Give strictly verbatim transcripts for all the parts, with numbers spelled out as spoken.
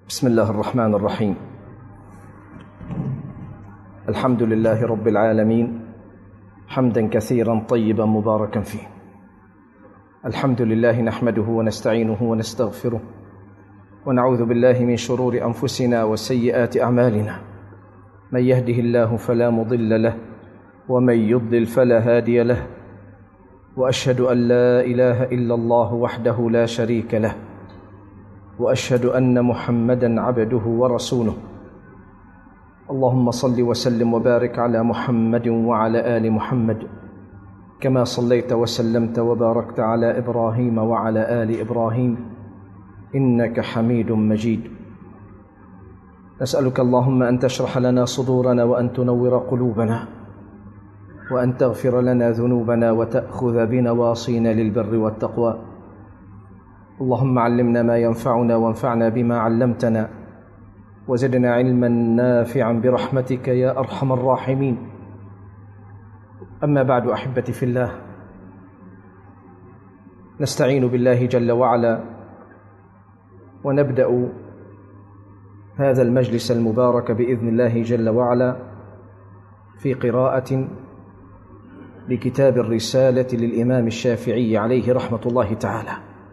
بسم الله الرحمن الرحيم. الحمد لله رب العالمين حمدا كثيرا طيبا مباركا فيه. الحمد لله نحمده ونستعينه ونستغفره ونعوذ بالله من شرور أنفسنا وسيئات أعمالنا، من يهده الله فلا مضل له ومن يضلل فلا هادي له، وأشهد أن لا إله إلا الله وحده لا شريك له، وأشهد أن محمدًا عبده ورسوله. اللهم صل وسلم وبارك على محمد وعلى آل محمد كما صليت وسلمت وباركت على إبراهيم وعلى آل إبراهيم إنك حميد مجيد. نسألك اللهم أن تشرح لنا صدورنا وأن تنور قلوبنا وأن تغفر لنا ذنوبنا وتأخذ بنواصينا للبر والتقوى. اللهم علمنا ما ينفعنا وانفعنا بما علمتنا وزدنا علما نافعا برحمتك يا أرحم الراحمين. أما بعد، أحبتي في الله، نستعين بالله جل وعلا ونبدأ هذا المجلس المبارك بإذن الله جل وعلا في قراءة لكتاب الرسالة للإمام الشافعي عليه رحمة الله تعالى.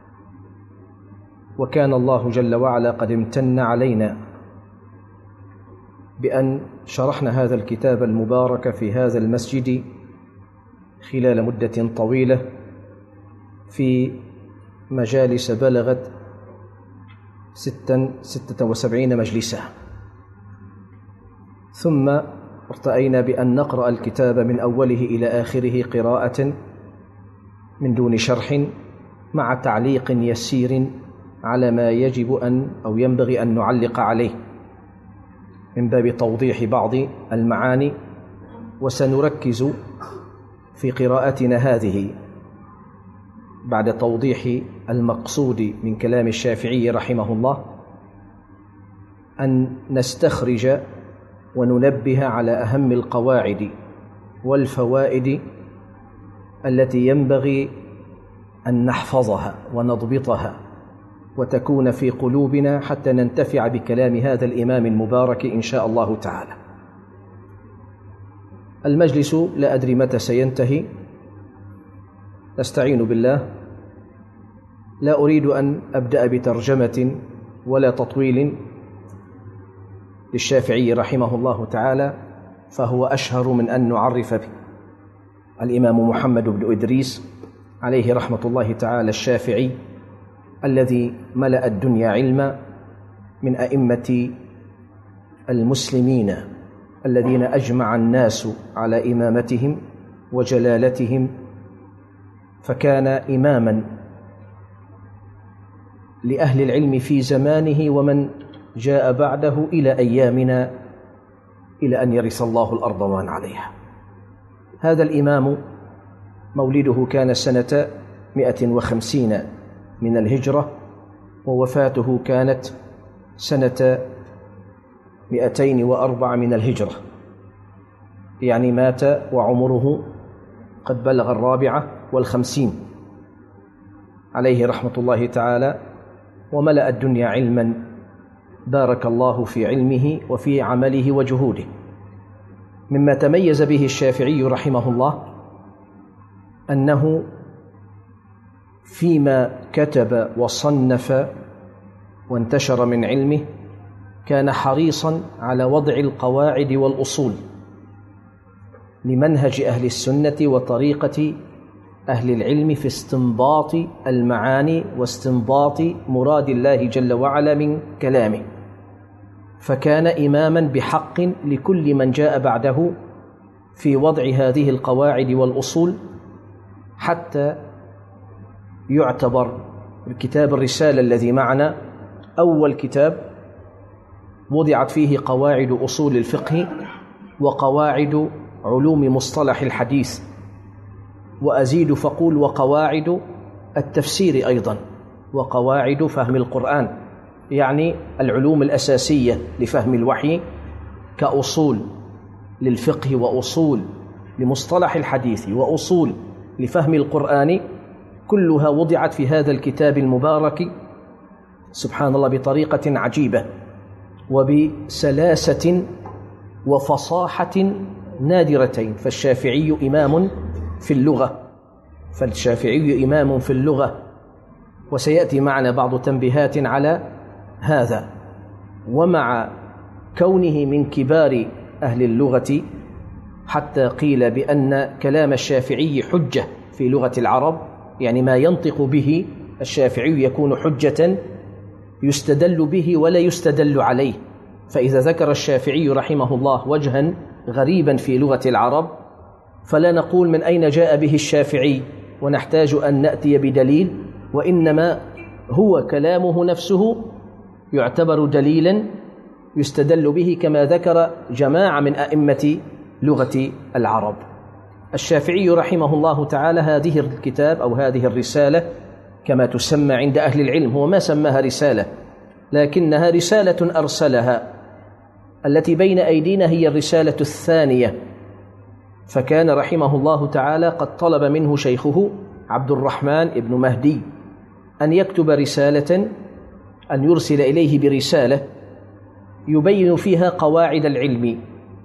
وكان الله جل وعلا قد امتن علينا بأن شرحنا هذا الكتاب المبارك في هذا المسجد خلال مدة طويلة في مجالس بلغت ستا ستة وسبعين مجلسا، ثم ارتأينا بأن نقرأ الكتاب من أوله إلى آخره قراءة من دون شرح مع تعليق يسير على ما يجب أن أو ينبغي أن نعلق عليه من باب توضيح بعض المعاني. وسنركز في قراءتنا هذه بعد توضيح المقصود من كلام الشافعي رحمه الله أن نستخرج وننبه على أهم القواعد والفوائد التي ينبغي أن نحفظها ونضبطها وتكون في قلوبنا حتى ننتفع بكلام هذا الإمام المبارك إن شاء الله تعالى. المجلس لا أدري متى سينتهي، نستعين بالله. لا أريد أن أبدأ بترجمة ولا تطويل للشافعي رحمه الله تعالى، فهو أشهر من أن نعرف به. الإمام محمد بن إدريس عليه رحمة الله تعالى الشافعي الذي ملأ الدنيا علما، من أئمة المسلمين الذين أجمع الناس على إمامتهم وجلالتهم، فكان إماما لأهل العلم في زمانه ومن جاء بعده إلى أيامنا، إلى أن يرث الله الأرض ومن عليها. هذا الإمام مولده كان سنة مئة وخمسين من الهجرة، ووفاته كانت سنة مئتين وأربع من الهجرة، يعني مات وعمره قد بلغ الرابعة والخمسين عليه رحمة الله تعالى، وملأ الدنيا علما، بارك الله في علمه وفي عمله وجهوده. مما تميز به الشافعي رحمه الله أنه فيما كتب وصنف وانتشر من علمه كان حريصا على وضع القواعد والأصول لمنهج أهل السنة وطريقة أهل العلم في استنباط المعاني واستنباط مراد الله جل وعلا من كلامه. فكان إماما بحق لكل من جاء بعده في وضع هذه القواعد والأصول، حتى يعتبر الكتاب الرسالة الذي معنا أول كتاب وضعت فيه قواعد أصول الفقه وقواعد علوم مصطلح الحديث، وأزيد فقول وقواعد التفسير أيضا، وقواعد فهم القرآن، يعني العلوم الأساسية لفهم الوحي كأصول للفقه وأصول لمصطلح الحديث وأصول لفهم القرآن، كلها وضعت في هذا الكتاب المبارك سبحان الله بطريقة عجيبة وبسلاسة وفصاحة نادرتين. فالشافعي إمام في اللغة فالشافعي إمام في اللغة وسيأتي معنا بعض تنبيهات على هذا. ومع كونه من كبار أهل اللغة حتى قيل بأن كلام الشافعي حجة في لغة العرب، يعني ما ينطق به الشافعي يكون حجة يستدل به ولا يستدل عليه. فإذا ذكر الشافعي رحمه الله وجها غريبا في لغة العرب فلا نقول من أين جاء به الشافعي ونحتاج أن نأتي بدليل، وإنما هو كلامه نفسه يعتبر دليلا يستدل به، كما ذكر جماعة من أئمة لغة العرب. الشافعي رحمه الله تعالى هذه الكتاب أو هذه الرسالة كما تسمى عند أهل العلم، هو ما سماها رسالة لكنها رسالة أرسلها، التي بين أيدينا هي الرسالة الثانية. فكان رحمه الله تعالى قد طلب منه شيخه عبد الرحمن ابن مهدي أن يكتب رسالة، أن يرسل إليه برسالة يبين فيها قواعد العلم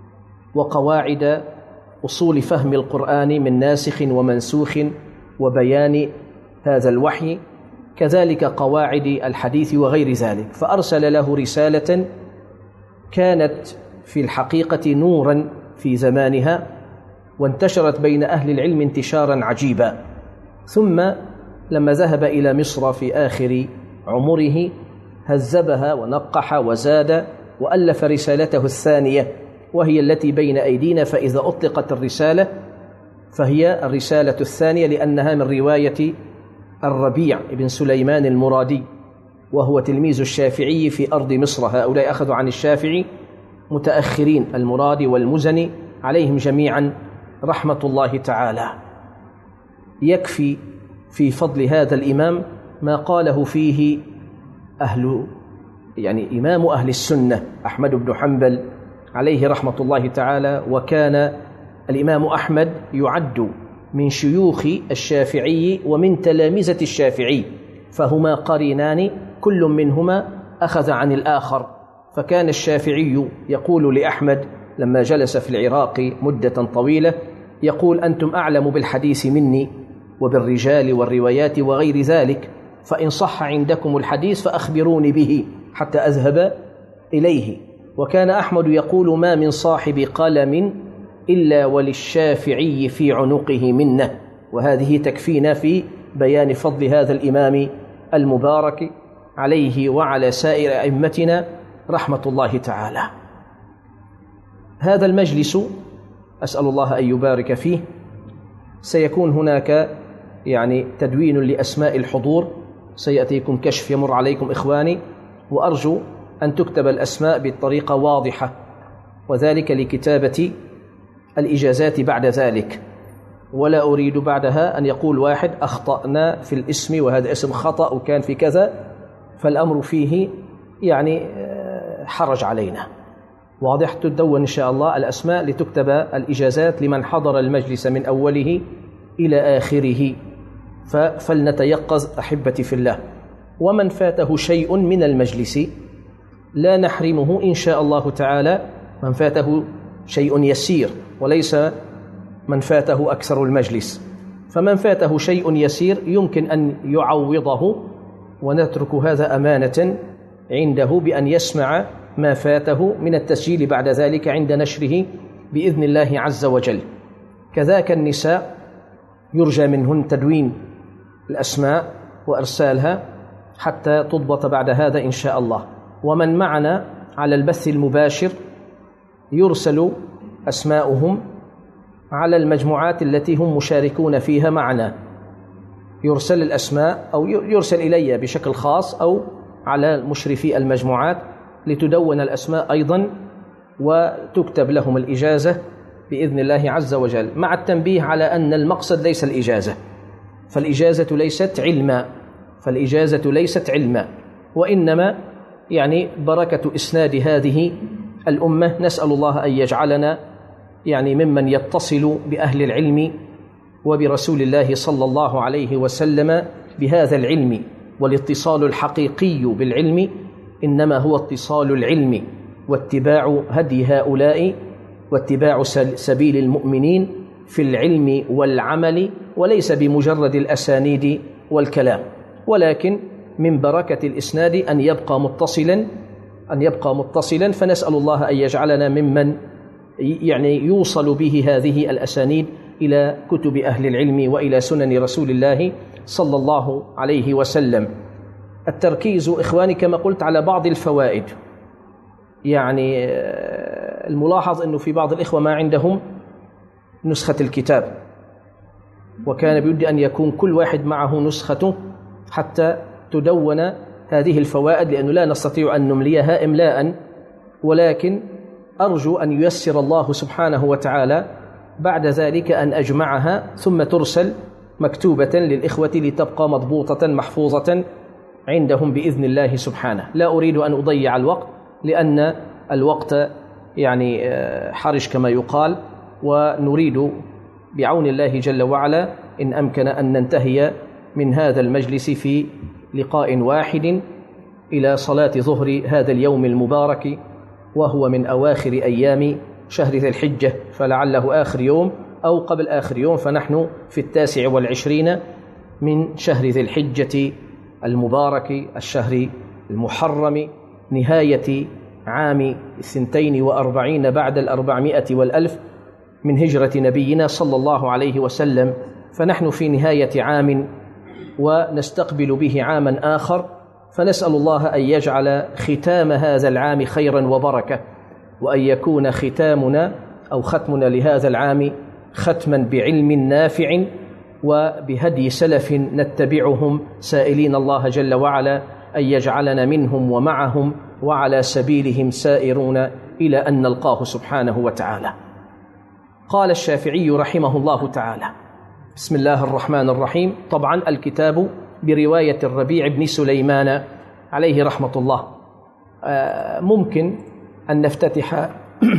وقواعد أصول فهم القرآن من ناسخ ومنسوخ وبيان هذا الوحي، كذلك قواعد الحديث وغير ذلك. فأرسل له رسالة كانت في الحقيقة نورا في زمانها وانتشرت بين أهل العلم انتشارا عجيبا. ثم لما ذهب إلى مصر في آخر عمره هذبها ونقح وزاد وألف رسالته الثانية وهي التي بين أيدينا. فإذا أطلقت الرسالة فهي الرسالة الثانية لأنها من رواية الربيع بن سليمان المرادي وهو تلميذ الشافعي في أرض مصر. هؤلاء أخذوا عن الشافعي متأخرين، المرادي والمزني عليهم جميعا رحمة الله تعالى. يكفي في فضل هذا الإمام ما قاله فيه أهل يعني إمام أهل السنة أحمد بن حنبل عليه رحمة الله تعالى. وكان الإمام أحمد يعد من شيوخ الشافعي ومن تلامذة الشافعي، فهما قرينان كل منهما أخذ عن الآخر. فكان الشافعي يقول لأحمد لما جلس في العراق مدة طويلة، يقول: أنتم أعلم بالحديث مني وبالرجال والروايات وغير ذلك، فإن صح عندكم الحديث فأخبروني به حتى أذهب إليه. وكان أحمد يقول: ما من صاحب قلم إلا وللشافعي في عنقه منة. وهذه تكفينا في بيان فضل هذا الإمام المبارك عليه وعلى سائر أئمتنا رحمة الله تعالى. هذا المجلس أسأل الله أن يبارك فيه سيكون هناك يعني تدوين لأسماء الحضور، سيأتيكم كشف يمر عليكم إخواني، وأرجو أن تكتب الأسماء بطريقة واضحة، وذلك لكتابة الإجازات بعد ذلك. ولا أريد بعدها أن يقول واحد أخطأنا في الاسم وهذا اسم خطأ وكان في كذا، فالأمر فيه يعني حرج علينا. واضح؟ تدون إن شاء الله الأسماء لتكتب الإجازات لمن حضر المجلس من أوله إلى آخره، فلنتيقظ أحبتي في الله. ومن فاته شيء من المجلس لا نحرمه إن شاء الله تعالى، من فاته شيء يسير وليس من فاته أكثر المجلس. فمن فاته شيء يسير يمكن أن يعوضه، ونترك هذا أمانة عنده بأن يسمع ما فاته من التسجيل بعد ذلك عند نشره بإذن الله عز وجل. كذاك النساء يرجى منهن تدوين الأسماء وإرسالها حتى تضبط بعد هذا إن شاء الله. ومن معنا على البث المباشر يرسل أسماؤهم على المجموعات التي هم مشاركون فيها معنا، يرسل الأسماء أو يرسل إلي بشكل خاص أو على مشرفي المجموعات لتدون الأسماء أيضا وتكتب لهم الإجازة بإذن الله عز وجل، مع التنبيه على أن المقصد ليس الإجازة، فالإجازة ليست علما فالإجازة ليست علما وإنما يعني بركة إسناد هذه الأمة. نسأل الله أن يجعلنا يعني ممن يتصل بأهل العلم وبرسول الله صلى الله عليه وسلم بهذا العلم. والاتصال الحقيقي بالعلم إنما هو اتصال العلم واتباع هدي هؤلاء واتباع سبيل المؤمنين في العلم والعمل، وليس بمجرد الأسانيد والكلام، ولكن من بركة الإسناد أن يبقى متصلا أن يبقى متصلا فنسأل الله أن يجعلنا ممن يعني يوصل به هذه الأسانيد إلى كتب أهل العلم وإلى سنن رسول الله صلى الله عليه وسلم. التركيز إخواني كما قلت على بعض الفوائد. يعني الملاحظ أنه في بعض الإخوة ما عندهم نسخة الكتاب، وكان بيود أن يكون كل واحد معه نسخته حتى تدون هذه الفوائد، لأنه لا نستطيع أن نمليها إملاء، ولكن أرجو أن ييسر الله سبحانه وتعالى بعد ذلك أن أجمعها ثم ترسل مكتوبة للإخوة لتبقى مضبوطة محفوظة عندهم بإذن الله سبحانه. لا أريد أن أضيع الوقت، لأن الوقت يعني حرج كما يقال، ونريد بعون الله جل وعلا إن أمكن أن ننتهي من هذا المجلس في لقاء واحد إلى صلاة ظهر هذا اليوم المبارك، وهو من أواخر أيام شهر ذي الحجة، فلعله آخر يوم أو قبل آخر يوم، فنحن في التاسع والعشرين من شهر ذي الحجة المبارك، الشهر المحرم، نهاية عام اثنتين وأربعين بعد الأربعمائة والألف من هجرة نبينا صلى الله عليه وسلم. فنحن في نهاية عام ونستقبل به عاما آخر، فنسأل الله أن يجعل ختام هذا العام خيرا وبركة، وأن يكون ختامنا أو ختمنا لهذا العام ختما بعلم نافع وبهدي سلف نتبعهم، سائلين الله جل وعلا أن يجعلنا منهم ومعهم وعلى سبيلهم سائرون إلى أن نلقاه سبحانه وتعالى. قال الشافعي رحمه الله تعالى: بسم الله الرحمن الرحيم. طبعا الكتاب برواية الربيع بن سليمان عليه رحمة الله. ممكن أن نفتتح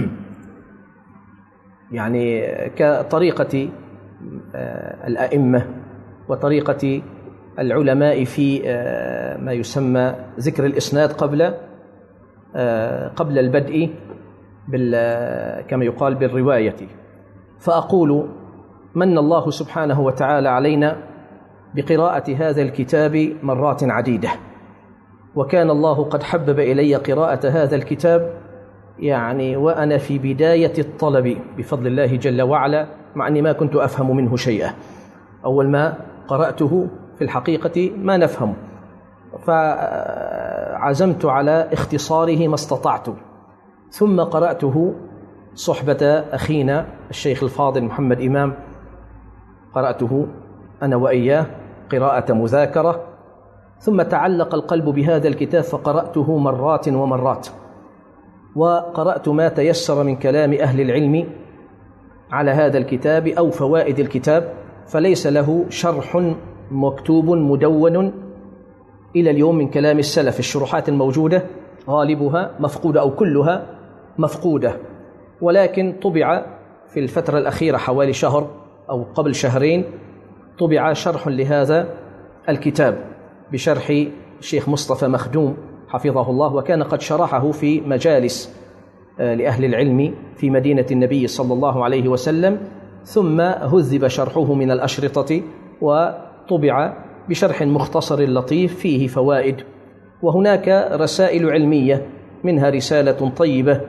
يعني كطريقة الأئمة وطريقة العلماء في ما يسمى ذكر الإسناد قبل قبل البدء كما يقال بالرواية. فأقول: من الله سبحانه وتعالى علينا بقراءة هذا الكتاب مرات عديدة، وكان الله قد حبب إلي قراءة هذا الكتاب يعني وأنا في بداية الطلب بفضل الله جل وعلا، مع أني ما كنت أفهم منه شيئا. أول ما قرأته في الحقيقة ما نفهم، فعزمت على اختصاره ما استطعت، ثم قرأته صحبة أخينا الشيخ الفاضل محمد إمام، قرأته أنا وإياه قراءة مذاكرة، ثم تعلق القلب بهذا الكتاب فقرأته مرات ومرات، وقرأت ما تيسر من كلام أهل العلم على هذا الكتاب أو فوائد الكتاب، فليس له شرح مكتوب مدون إلى اليوم من كلام السلف. الشروحات الموجودة غالبها مفقودة أو كلها مفقودة، ولكن طبع في الفترة الأخيرة حوالي شهر أو قبل شهرين طبع شرح لهذا الكتاب بشرح الشيخ مصطفى مخدوم حفظه الله، وكان قد شرحه في مجالس لأهل العلم في مدينة النبي صلى الله عليه وسلم، ثم هذب شرحه من الأشرطة وطبع بشرح مختصر لطيف فيه فوائد، وهناك رسائل علمية، منها رسالة طيبة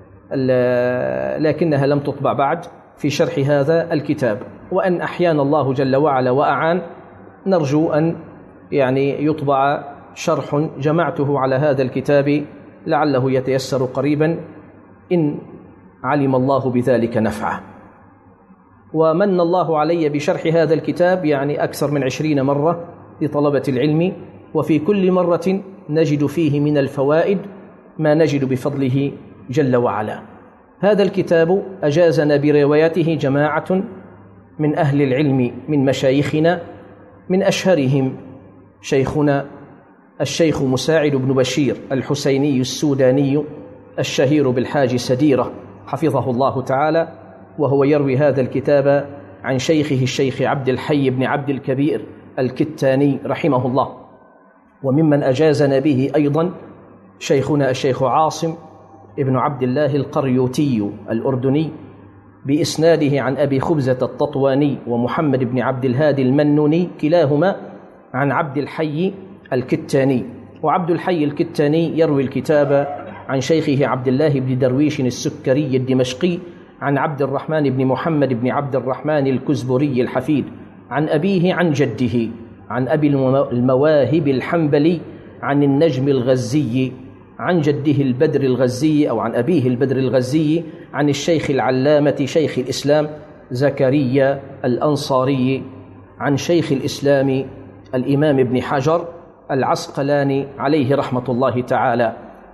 لكنها لم تطبع بعد في شرح هذا الكتاب. وأن أحيانا الله جل وعلا وأعان، نرجو أن يعني يطبع شرح جمعته على هذا الكتاب لعله يتيسر قريبا إن علم الله بذلك نفعه. ومن الله علي بشرح هذا الكتاب يعني أكثر من عشرين مرة لطلبة العلم، وفي كل مرة نجد فيه من الفوائد ما نجد بفضله جل وعلا. هذا الكتاب أجازنا بروايته جماعة من أهل العلم من مشايخنا، من أشهرهم شيخنا الشيخ مساعد بن بشير الحسيني السوداني الشهير بالحاج سديرة حفظه الله تعالى، وهو يروي هذا الكتاب عن شيخه الشيخ عبد الحي بن عبد الكبير الكتاني رحمه الله. وممن أجازنا به أيضا شيخنا الشيخ عاصم ابن عبد الله القريوتي الأردني بإسناده عن أبي خبزة التطواني ومحمد بن عبد الهادي المنوني كلاهما عن عبد الحي الكتاني. وعبد الحي الكتاني يروي الكتاب عن شيخه عبد الله بن درويش السكري الدمشقي عن عبد الرحمن بن محمد بن عبد الرحمن الكزبري الحفيد عن أبيه عن جده عن أبي المواهب الحنبلي عن النجم الغزي عن جده البدر الغزي أو عن أبيه البدر الغزي عن الشيخ العلامة شيخ الإسلام زكريا الأنصاري عن شيخ الإسلام الإمام ابن حجر العسقلاني عليه رحمة الله تعالى.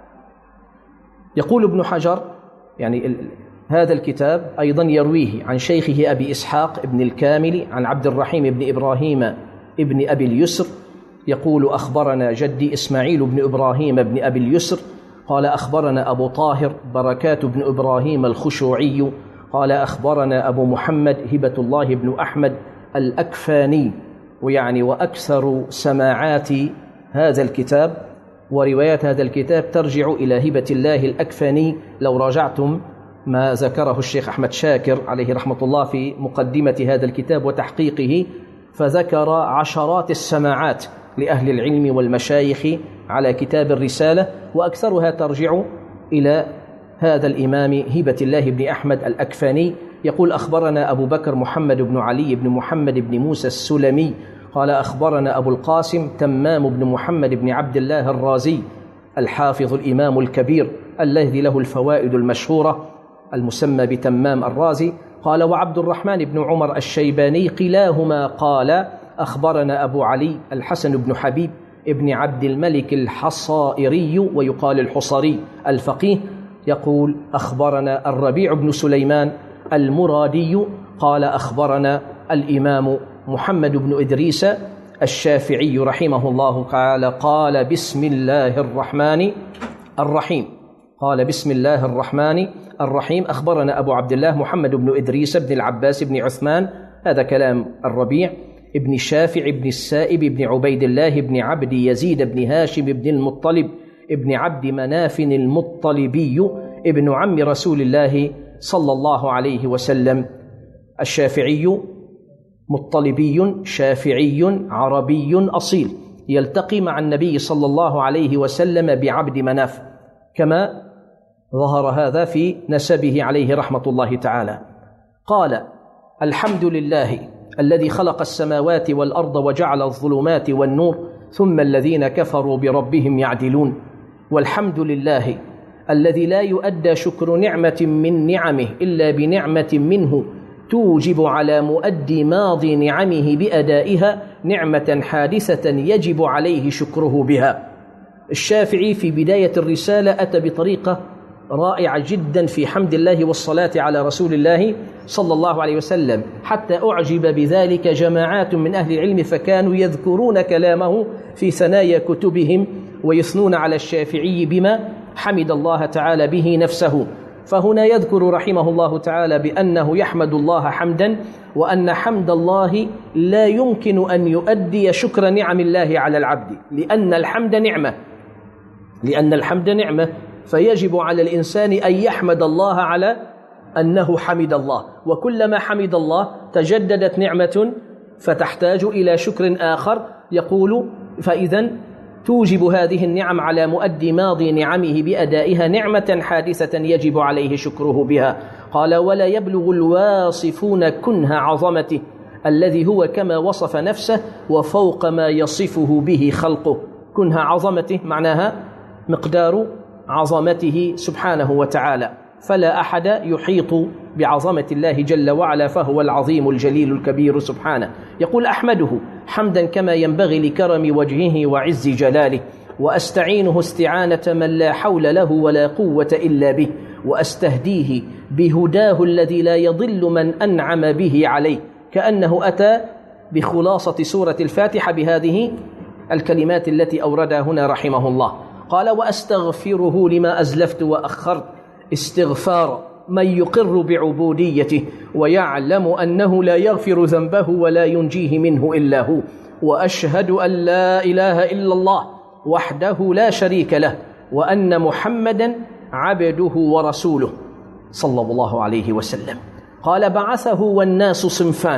يقول ابن حجر يعني هذا الكتاب أيضا يرويه عن شيخه أبي إسحاق ابن الكامل عن عبد الرحيم بن إبراهيم ابن أبي اليسر يقول أخبرنا جدي إسماعيل بن إبراهيم بن أبي اليسر قال أخبرنا أبو طاهر بركات بن إبراهيم الخشوعي قال أخبرنا أبو محمد هبة الله بن أحمد الأكفاني. ويعني وأكثر سماعات هذا الكتاب وروايات هذا الكتاب ترجع إلى هبة الله الأكفاني. لو راجعتم ما ذكره الشيخ أحمد شاكر عليه رحمة الله في مقدمة هذا الكتاب وتحقيقه، فذكر عشرات السماعات لأهل العلم والمشايخ على كتاب الرسالة، وأكثرها ترجع إلى هذا الإمام هبة الله بن أحمد الأكفاني. يقول أخبرنا أبو بكر محمد بن علي بن محمد بن موسى السلمي قال أخبرنا أبو القاسم تمام بن محمد بن عبد الله الرازي الحافظ الإمام الكبير الذي له الفوائد المشهورة المسمى بتمام الرازي قال وعبد الرحمن بن عمر الشيباني كلاهما قال أخبرنا أبو علي الحسن بن حبيب ابن عبد الملك الحصائري ويقال الحصري الفقيه يقول أخبرنا الربيع بن سليمان المرادي قال أخبرنا الإمام محمد بن إدريس الشافعي رحمه الله تعالى قال بسم الله الرحمن الرحيم قال بسم الله الرحمن الرحيم أخبرنا أبو عبد الله محمد بن إدريس بن العباس بن عثمان، هذا كلام الربيع، ابن الشافع بن السائب بن عبيد الله بن عبد يزيد بن هاشم بن المطلب ابن عبد مناف المطلبي ابن عم رسول الله صلى الله عليه وسلم. الشافعي مطلبي شافعي عربي أصيل يلتقي مع النبي صلى الله عليه وسلم بعبد مناف كما ظهر هذا في نسبه عليه رحمة الله تعالى. قال الحمد لله الذي خلق السماوات والأرض وجعل الظلمات والنور ثم الذين كفروا بربهم يعدلون. والحمد لله الذي لا يؤدى شكر نعمة من نعمه إلا بنعمة منه توجب على مؤدي ماضي نعمه بأدائها نعمة حادثة يجب عليه شكره بها. الشافعي في بداية الرسالة أتى بطريقة رائعة جدا في حمد الله والصلاة على رسول الله صلى الله عليه وسلم، حتى أعجب بذلك جماعات من أهل العلم فكانوا يذكرون كلامه في ثنايا كتبهم ويثنون على الشافعي بما حمد الله تعالى به نفسه. فهنا يذكر رحمه الله تعالى بأنه يحمد الله حمدا، وأن حمد الله لا يمكن أن يؤدي شكر نعم الله على العبد، لأن الحمد نعمة لأن الحمد نعمة فيجب على الإنسان أن يحمد الله على أنه حمد الله، وكلما حمد الله تجددت نعمة فتحتاج إلى شكر آخر. يقول فإذا توجب هذه النعم على مؤدي ماضي نعمه بأدائها نعمة حادثة يجب عليه شكره بها. قال ولا يبلغ الواصفون كنه عظمته الذي هو كما وصف نفسه وفوق ما يصفه به خلقه. كنه عظمته معناها مقدار عظمته سبحانه وتعالى، فلا أحد يحيط بعظمة الله جل وعلا، فهو العظيم الجليل الكبير سبحانه. يقول أحمده حمدا كما ينبغي لكرم وجهه وعز جلاله، وأستعينه استعانة من لا حول له ولا قوة إلا به، وأستهديه بهداه الذي لا يضل من أنعم به عليه. كأنه أتى بخلاصة سورة الفاتحة بهذه الكلمات التي أوردها هنا رحمه الله. قال وأستغفره لما أزلفت وأخرت استغفار من يقر بعبوديته ويعلم أنه لا يغفر ذنبه ولا ينجيه منه إلا هو، وأشهد أن لا إله إلا الله وحده لا شريك له، وأن محمدا عبده ورسوله صلى الله عليه وسلم. قال: بعثه والناس صنفان: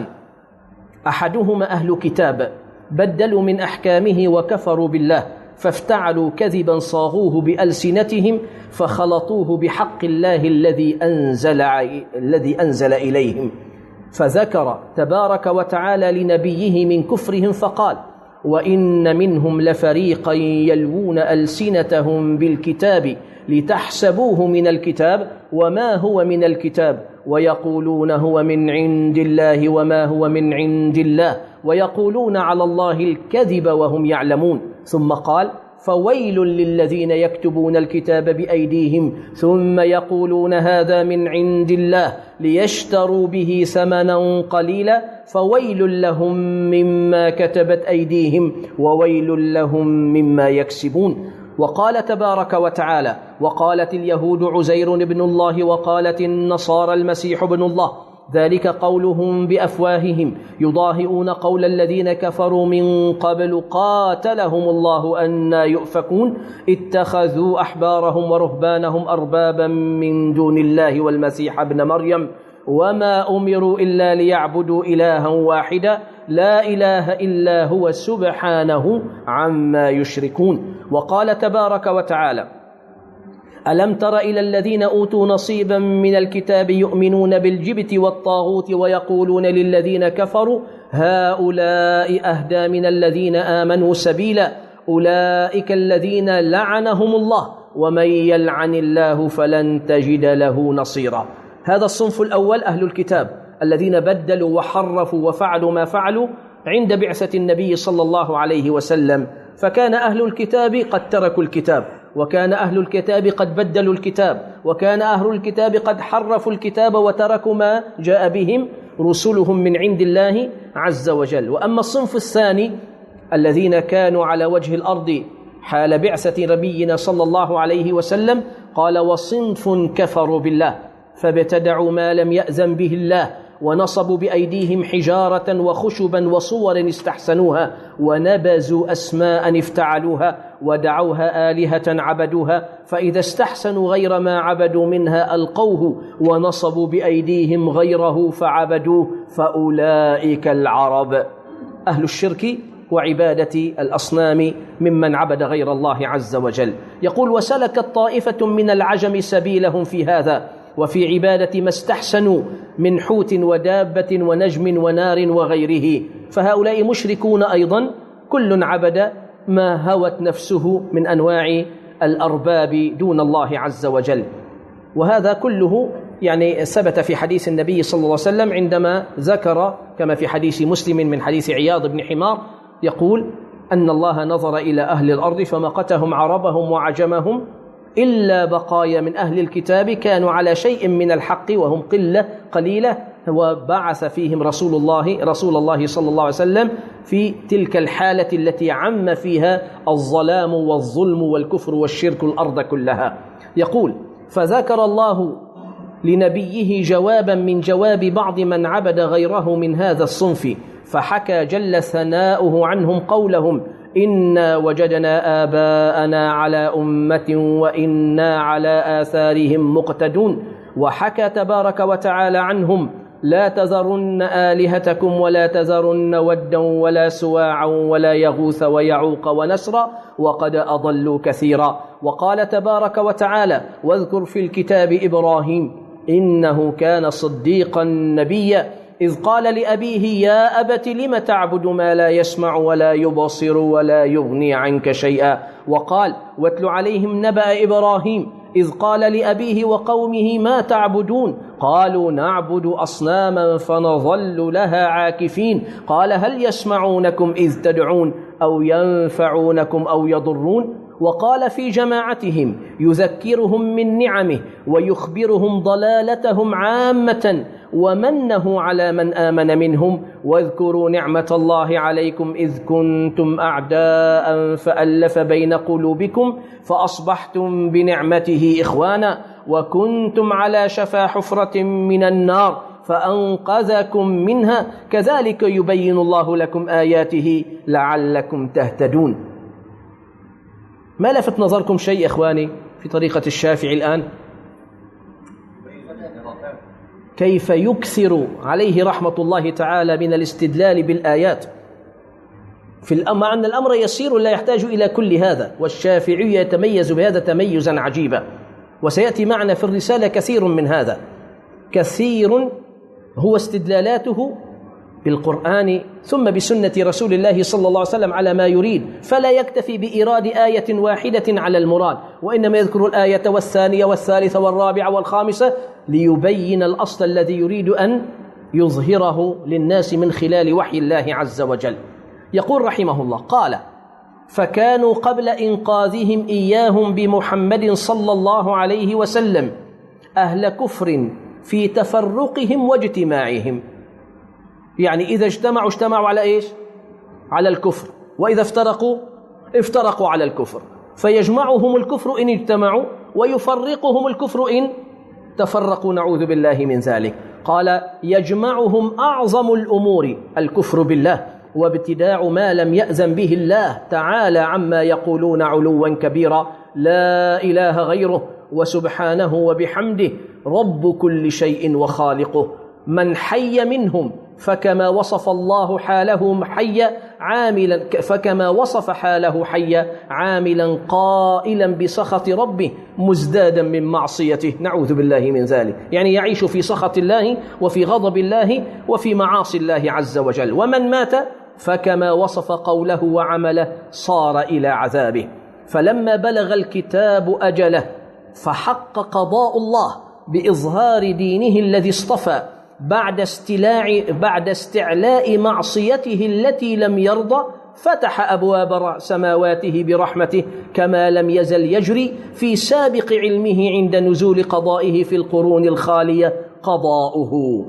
أحدهما أهل كتاب بدلوا من أحكامه وكفروا بالله، فافتعلوا كذبا صاغوه بألسنتهم فخلطوه بحق الله الذي أنزل, الذي أنزل إليهم. فذكر تبارك وتعالى لنبيه من كفرهم فقال: وإن منهم لفريقا يلوون ألسنتهم بالكتاب لتحسبوه من الكتاب وما هو من الكتاب ويقولون هو من عند الله وما هو من عند الله ويقولون على الله الكذب وهم يعلمون. ثم قال: فويل للذين يكتبون الكتاب بأيديهم ثم يقولون هذا من عند الله ليشتروا به ثمنا قليلا فويل لهم مما كتبت أيديهم وويل لهم مما يكسبون. وقال تبارك وتعالى: وقالت اليهود عزير ابن الله وقالت النصارى المسيح ابن الله، ذلك قولهم بأفواههم يضاهئون قول الذين كفروا من قبل قاتلهم الله أنى يؤفكون اتخذوا أحبارهم ورهبانهم أربابا من دون الله والمسيح ابن مريم وما أمروا إلا ليعبدوا إلها واحدا لا إله إلا هو سبحانه عما يشركون. وقال تبارك وتعالى: ألم تر إلى الذين أوتوا نصيبا من الكتاب يؤمنون بالجبت والطاغوت ويقولون للذين كفروا هؤلاء أهدى من الذين آمنوا سبيلا أولئك الذين لعنهم الله ومن يلعن الله فلن تجد له نصيرا. هذا الصنف الأول أهل الكتاب الذين بدلوا وحرفوا وفعلوا ما فعلوا عند بعثة النبي صلى الله عليه وسلم. فكان أهل الكتاب قد تركوا الكتاب، وكان أهل الكتاب قد بدلوا الكتاب، وكان أهل الكتاب قد حرفوا الكتاب وتركوا ما جاء بهم رسلهم من عند الله عز وجل. وأما الصنف الثاني الذين كانوا على وجه الأرض حال بعثة نبينا صلى الله عليه وسلم، قال: وصنف كفروا بالله فابتدعوا ما لم يأذن به الله ونصبوا بأيديهم حجارة وخشبا وصورا استحسنوها ونبذوا أسماء افتعلوها ودعوها آلهة عبدوها فإذا استحسنوا غير ما عبدوا منها ألقوه ونصبوا بأيديهم غيره فعبدوه فأولئك العرب. أهل الشرك وعبادة الأصنام ممن عبد غير الله عز وجل. يقول: وسلكت طائفة من العجم سبيلهم في هذا وفي عبادة ما استحسنوا من حوت ودابة ونجم ونار وغيره، فهؤلاء مشركون أيضا، كل عبد ما هوت نفسه من أنواع الأرباب دون الله عز وجل. وهذا كله يعني ثبت في حديث النبي صلى الله عليه وسلم عندما ذكر كما في حديث مسلم من حديث عياض بن حمار يقول أن الله نظر إلى أهل الأرض فمقتهم عربهم وعجمهم إلا بقايا من أهل الكتاب كانوا على شيء من الحق وهم قلة قليلة، وبعث فيهم رسول الله رسول الله صلى الله عليه وسلم في تلك الحالة التي عم فيها الظلام والظلم والكفر والشرك الأرض كلها. يقول: فذكر الله لنبيه جوابا من جواب بعض من عبد غيره من هذا الصنف، فحكى جل ثناؤه عنهم قولهم: إنا وجدنا آباءنا على أمة وإنا على آثارهم مقتدون. وحكى تبارك وتعالى عنهم: لا تذرن آلهتكم ولا تذرن ودا ولا سواعا ولا يغوث ويعوق ونسرا وقد أضلوا كثيرا. وقال تبارك وتعالى: واذكر في الكتاب إبراهيم إنه كان صديقا نبيا إذ قال لأبيه يا أبت لم تعبد ما لا يسمع ولا يبصر ولا يغني عنك شيئا. وقال: واتل عليهم نبأ إبراهيم إذ قال لأبيه وقومه ما تعبدون قالوا نعبد أصناما فنظل لها عاكفين قال هل يسمعونكم إذ تدعون أو ينفعونكم أو يضرون. وقال في جماعتهم يذكرهم من نعمه ويخبرهم ضلالتهم عامة ومنه على من آمن منهم واذكروا نعمة الله عليكم إذ كنتم أعداء فألف بين قلوبكم فأصبحتم بنعمته إخوانا وكنتم على شفا حفرة من النار فأنقذكم منها كذلك يبين الله لكم آياته لعلكم تهتدون. ما لفت نظركم شيء إخواني؟ في طريقة الشافعي الآن؟ كيف يكثر عليه رحمة الله تعالى من الاستدلال بالآيات في الأمر، مع أن الأمر يسير لا يحتاج إلى كل هذا، والشافعي يتميز بهذا تميزا عجيبا، وسيأتي معنا في الرسالة كثير من هذا. كثير هو استدلالاته بالقرآن ثم بسنة رسول الله صلى الله عليه وسلم على ما يريد، فلا يكتفي بإيراد آية واحدة على المراد، وإنما يذكر الآية والثانية والثالثة والرابعة والخامسة ليبين الأصل الذي يريد أن يظهره للناس من خلال وحي الله عز وجل. يقول رحمه الله: قال: فكانوا قبل إنقاذهم إياهم بمحمد صلى الله عليه وسلم أهل كفر في تفرقهم واجتماعهم. يعني إذا اجتمعوا اجتمعوا على إيش؟ على الكفر، وإذا افترقوا افترقوا على الكفر، فيجمعهم الكفر إن اجتمعوا ويفرقهم الكفر إن تفرقوا، نعوذ بالله من ذلك. قال: يجمعهم أعظم الأمور الكفر بالله وابتداع ما لم يأذن به الله تعالى عما يقولون علوا كبيرا، لا إله غيره وسبحانه وبحمده رب كل شيء وخالقه. من حي منهم فكما وصف الله حاله حي عاملا فكما وصف حاله حي عاملا قائلا بسخط ربه مزدادا من معصيته، نعوذ بالله من ذلك. يعني يعيش في سخط الله وفي غضب الله وفي معاصي الله عز وجل. ومن مات فكما وصف قوله وعمله صار إلى عذابه. فلما بلغ الكتاب أجله فحق قضاء الله بإظهار دينه الذي اصطفى بعد استلاع بعد استعلاء معصيته التي لم يرضى، فتح أبواب سماواته برحمته كما لم يزل يجري في سابق علمه عند نزول قضائه في القرون الخالية قضاؤه.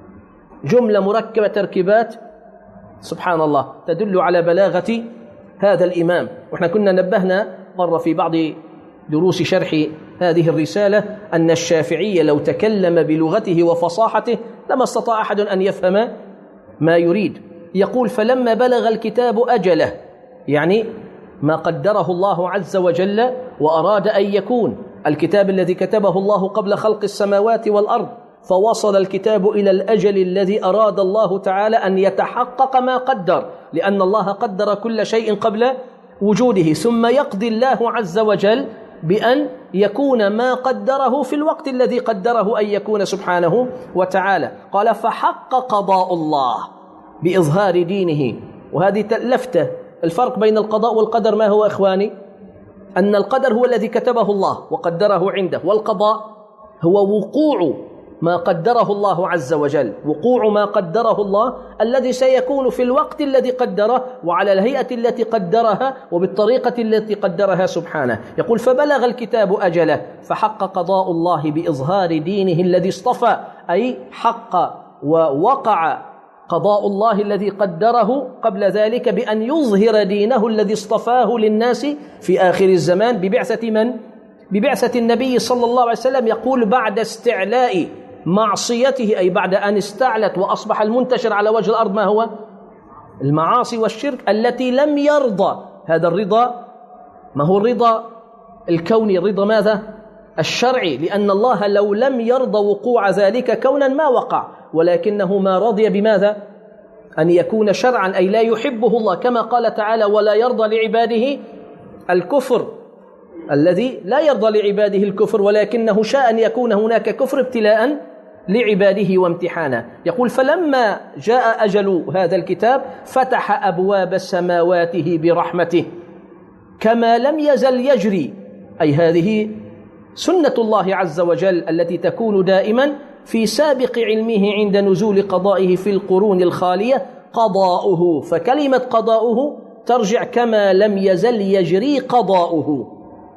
جملة مركبة تركيبات سبحان الله تدل على بلاغة هذا الإمام. وإحنا كنا نبهنا مرة في بعض دروس شرح هذه الرسالة أن الشافعي لو تكلم بلغته وفصاحته لما استطاع أحد أن يفهم ما يريد. يقول: فلما بلغ الكتاب أجله، يعني ما قدره الله عز وجل وأراد أن يكون، الكتاب الذي كتبه الله قبل خلق السماوات والأرض، فوصل الكتاب إلى الأجل الذي أراد الله تعالى أن يتحقق ما قدر، لأن الله قدر كل شيء قبل وجوده، ثم يقضي الله عز وجل بأن يكون ما قدره في الوقت الذي قدره أن يكون سبحانه وتعالى. قال: فحق قضاء الله بإظهار دينه. وهذه لفتة. الفرق بين القضاء والقدر ما هو إخواني؟ أن القدر هو الذي كتبه الله وقدره عنده، والقضاء هو وقوع ما قدره الله عز وجل، وقوع ما قدره الله الذي سيكون في الوقت الذي قدره وعلى الهيئة التي قدرها وبالطريقة التي قدرها سبحانه. يقول: فبلغ الكتاب أجله فحق قضاء الله بإظهار دينه الذي اصطفى، أي حق ووقع قضاء الله الذي قدره قبل ذلك بأن يظهر دينه الذي اصطفاه للناس في آخر الزمان ببعثة من؟ ببعثة النبي صلى الله عليه وسلم. يقول: بعد استعلاء معصيته، أي بعد أن استعلت وأصبح المنتشر على وجه الأرض ما هو؟ المعاصي والشرك التي لم يرضى. هذا الرضا ما هو الرضا الكوني؟ الرضا ماذا؟ الشرعي، لأن الله لو لم يرضى وقوع ذلك كونا ما وقع، ولكنه ما رضي بماذا؟ أن يكون شرعا، أي لا يحبه الله، كما قال تعالى: ولا يرضى لعباده الكفر، الذي لا يرضى لعباده الكفر، ولكنه شاء أن يكون هناك كفر ابتلاء لعباده وامتحانا. يقول: فلما جاء أجل هذا الكتاب فتح أبواب سماواته برحمته كما لم يزل يجري، أي هذه سنة الله عز وجل التي تكون دائما في سابق علمه عند نزول قضائه في القرون الخالية قضاؤه. فكلمة قضاؤه ترجع كما لم يزل يجري قضاؤه.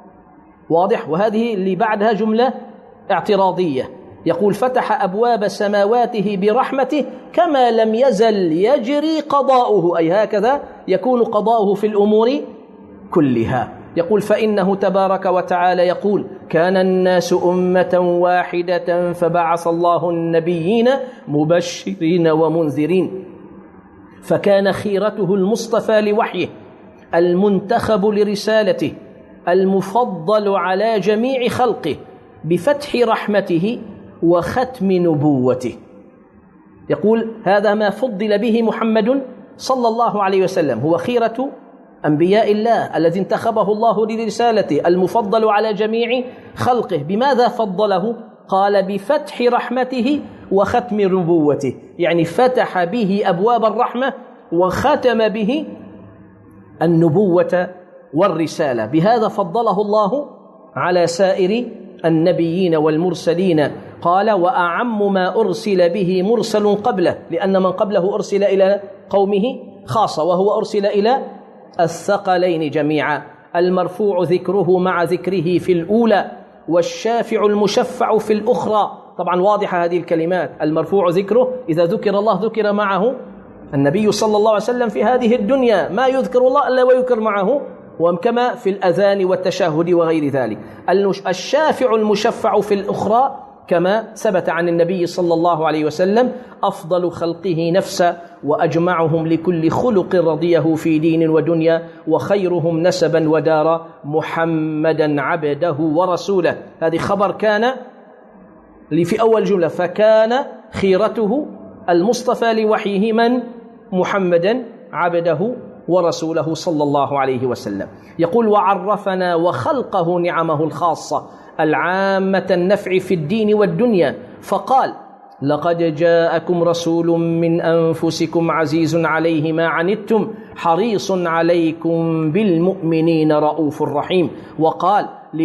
واضح؟ وهذه اللي بعدها جملة اعتراضية. يقول: فتح أبواب سماواته برحمته كما لم يزل يجري قضاؤه، أي هكذا يكون قضاؤه في الأمور كلها. يقول: فإنه تبارك وتعالى يقول: كان الناس أمة واحدة فبعث الله النبيين مبشرين ومنذرين، فكان خيرته المصطفى لوحيه المنتخب لرسالته المفضل على جميع خلقه بفتح رحمته وختم نبوته. يقول هذا ما فضل به محمد صلى الله عليه وسلم، هو خيرة أنبياء الله الذي انتخبه الله لرسالته، المفضل على جميع خلقه. بماذا فضله؟ قال بفتح رحمته وختم نبوته، يعني فتح به أبواب الرحمة وختم به النبوة والرسالة. بهذا فضله الله على سائر النبيين والمرسلين. قال وأعم ما أرسل به مرسل قبله، لأن من قبله أرسل إلى قومه خاصة، وهو أرسل إلى الثقلين جميعا. المرفوع ذكره مع ذكره في الأولى، والشافع المشفع في الأخرى. طبعا واضحة هذه الكلمات، المرفوع ذكره إذا ذكر الله ذكر معه النبي صلى الله عليه وسلم في هذه الدنيا، ما يذكر الله إلا ويذكر معه، وكما في الأذان والتشهد وغير ذلك. الشافع المشفع في الأخرى كما ثبت عن النبي صلى الله عليه وسلم أفضل خلقه نفسا وأجمعهم لكل خلق رضيه في دين ودنيا وخيرهم نسبا ودارا محمدا عبده ورسوله. هذه خبر كان في أول جملة، فكان خيرته المصطفى لوحيه من؟ محمدا عبده ورسوله صلى الله عليه وسلم. يقول وعرفنا وخلقه نعمه الخاصة العامة النفع في الدين والدنيا، فقال لقد جاءكم رسول من أنفسكم عزيز عليه ما عنتم حريص عليكم بالمؤمنين رؤوف رحيم. وقال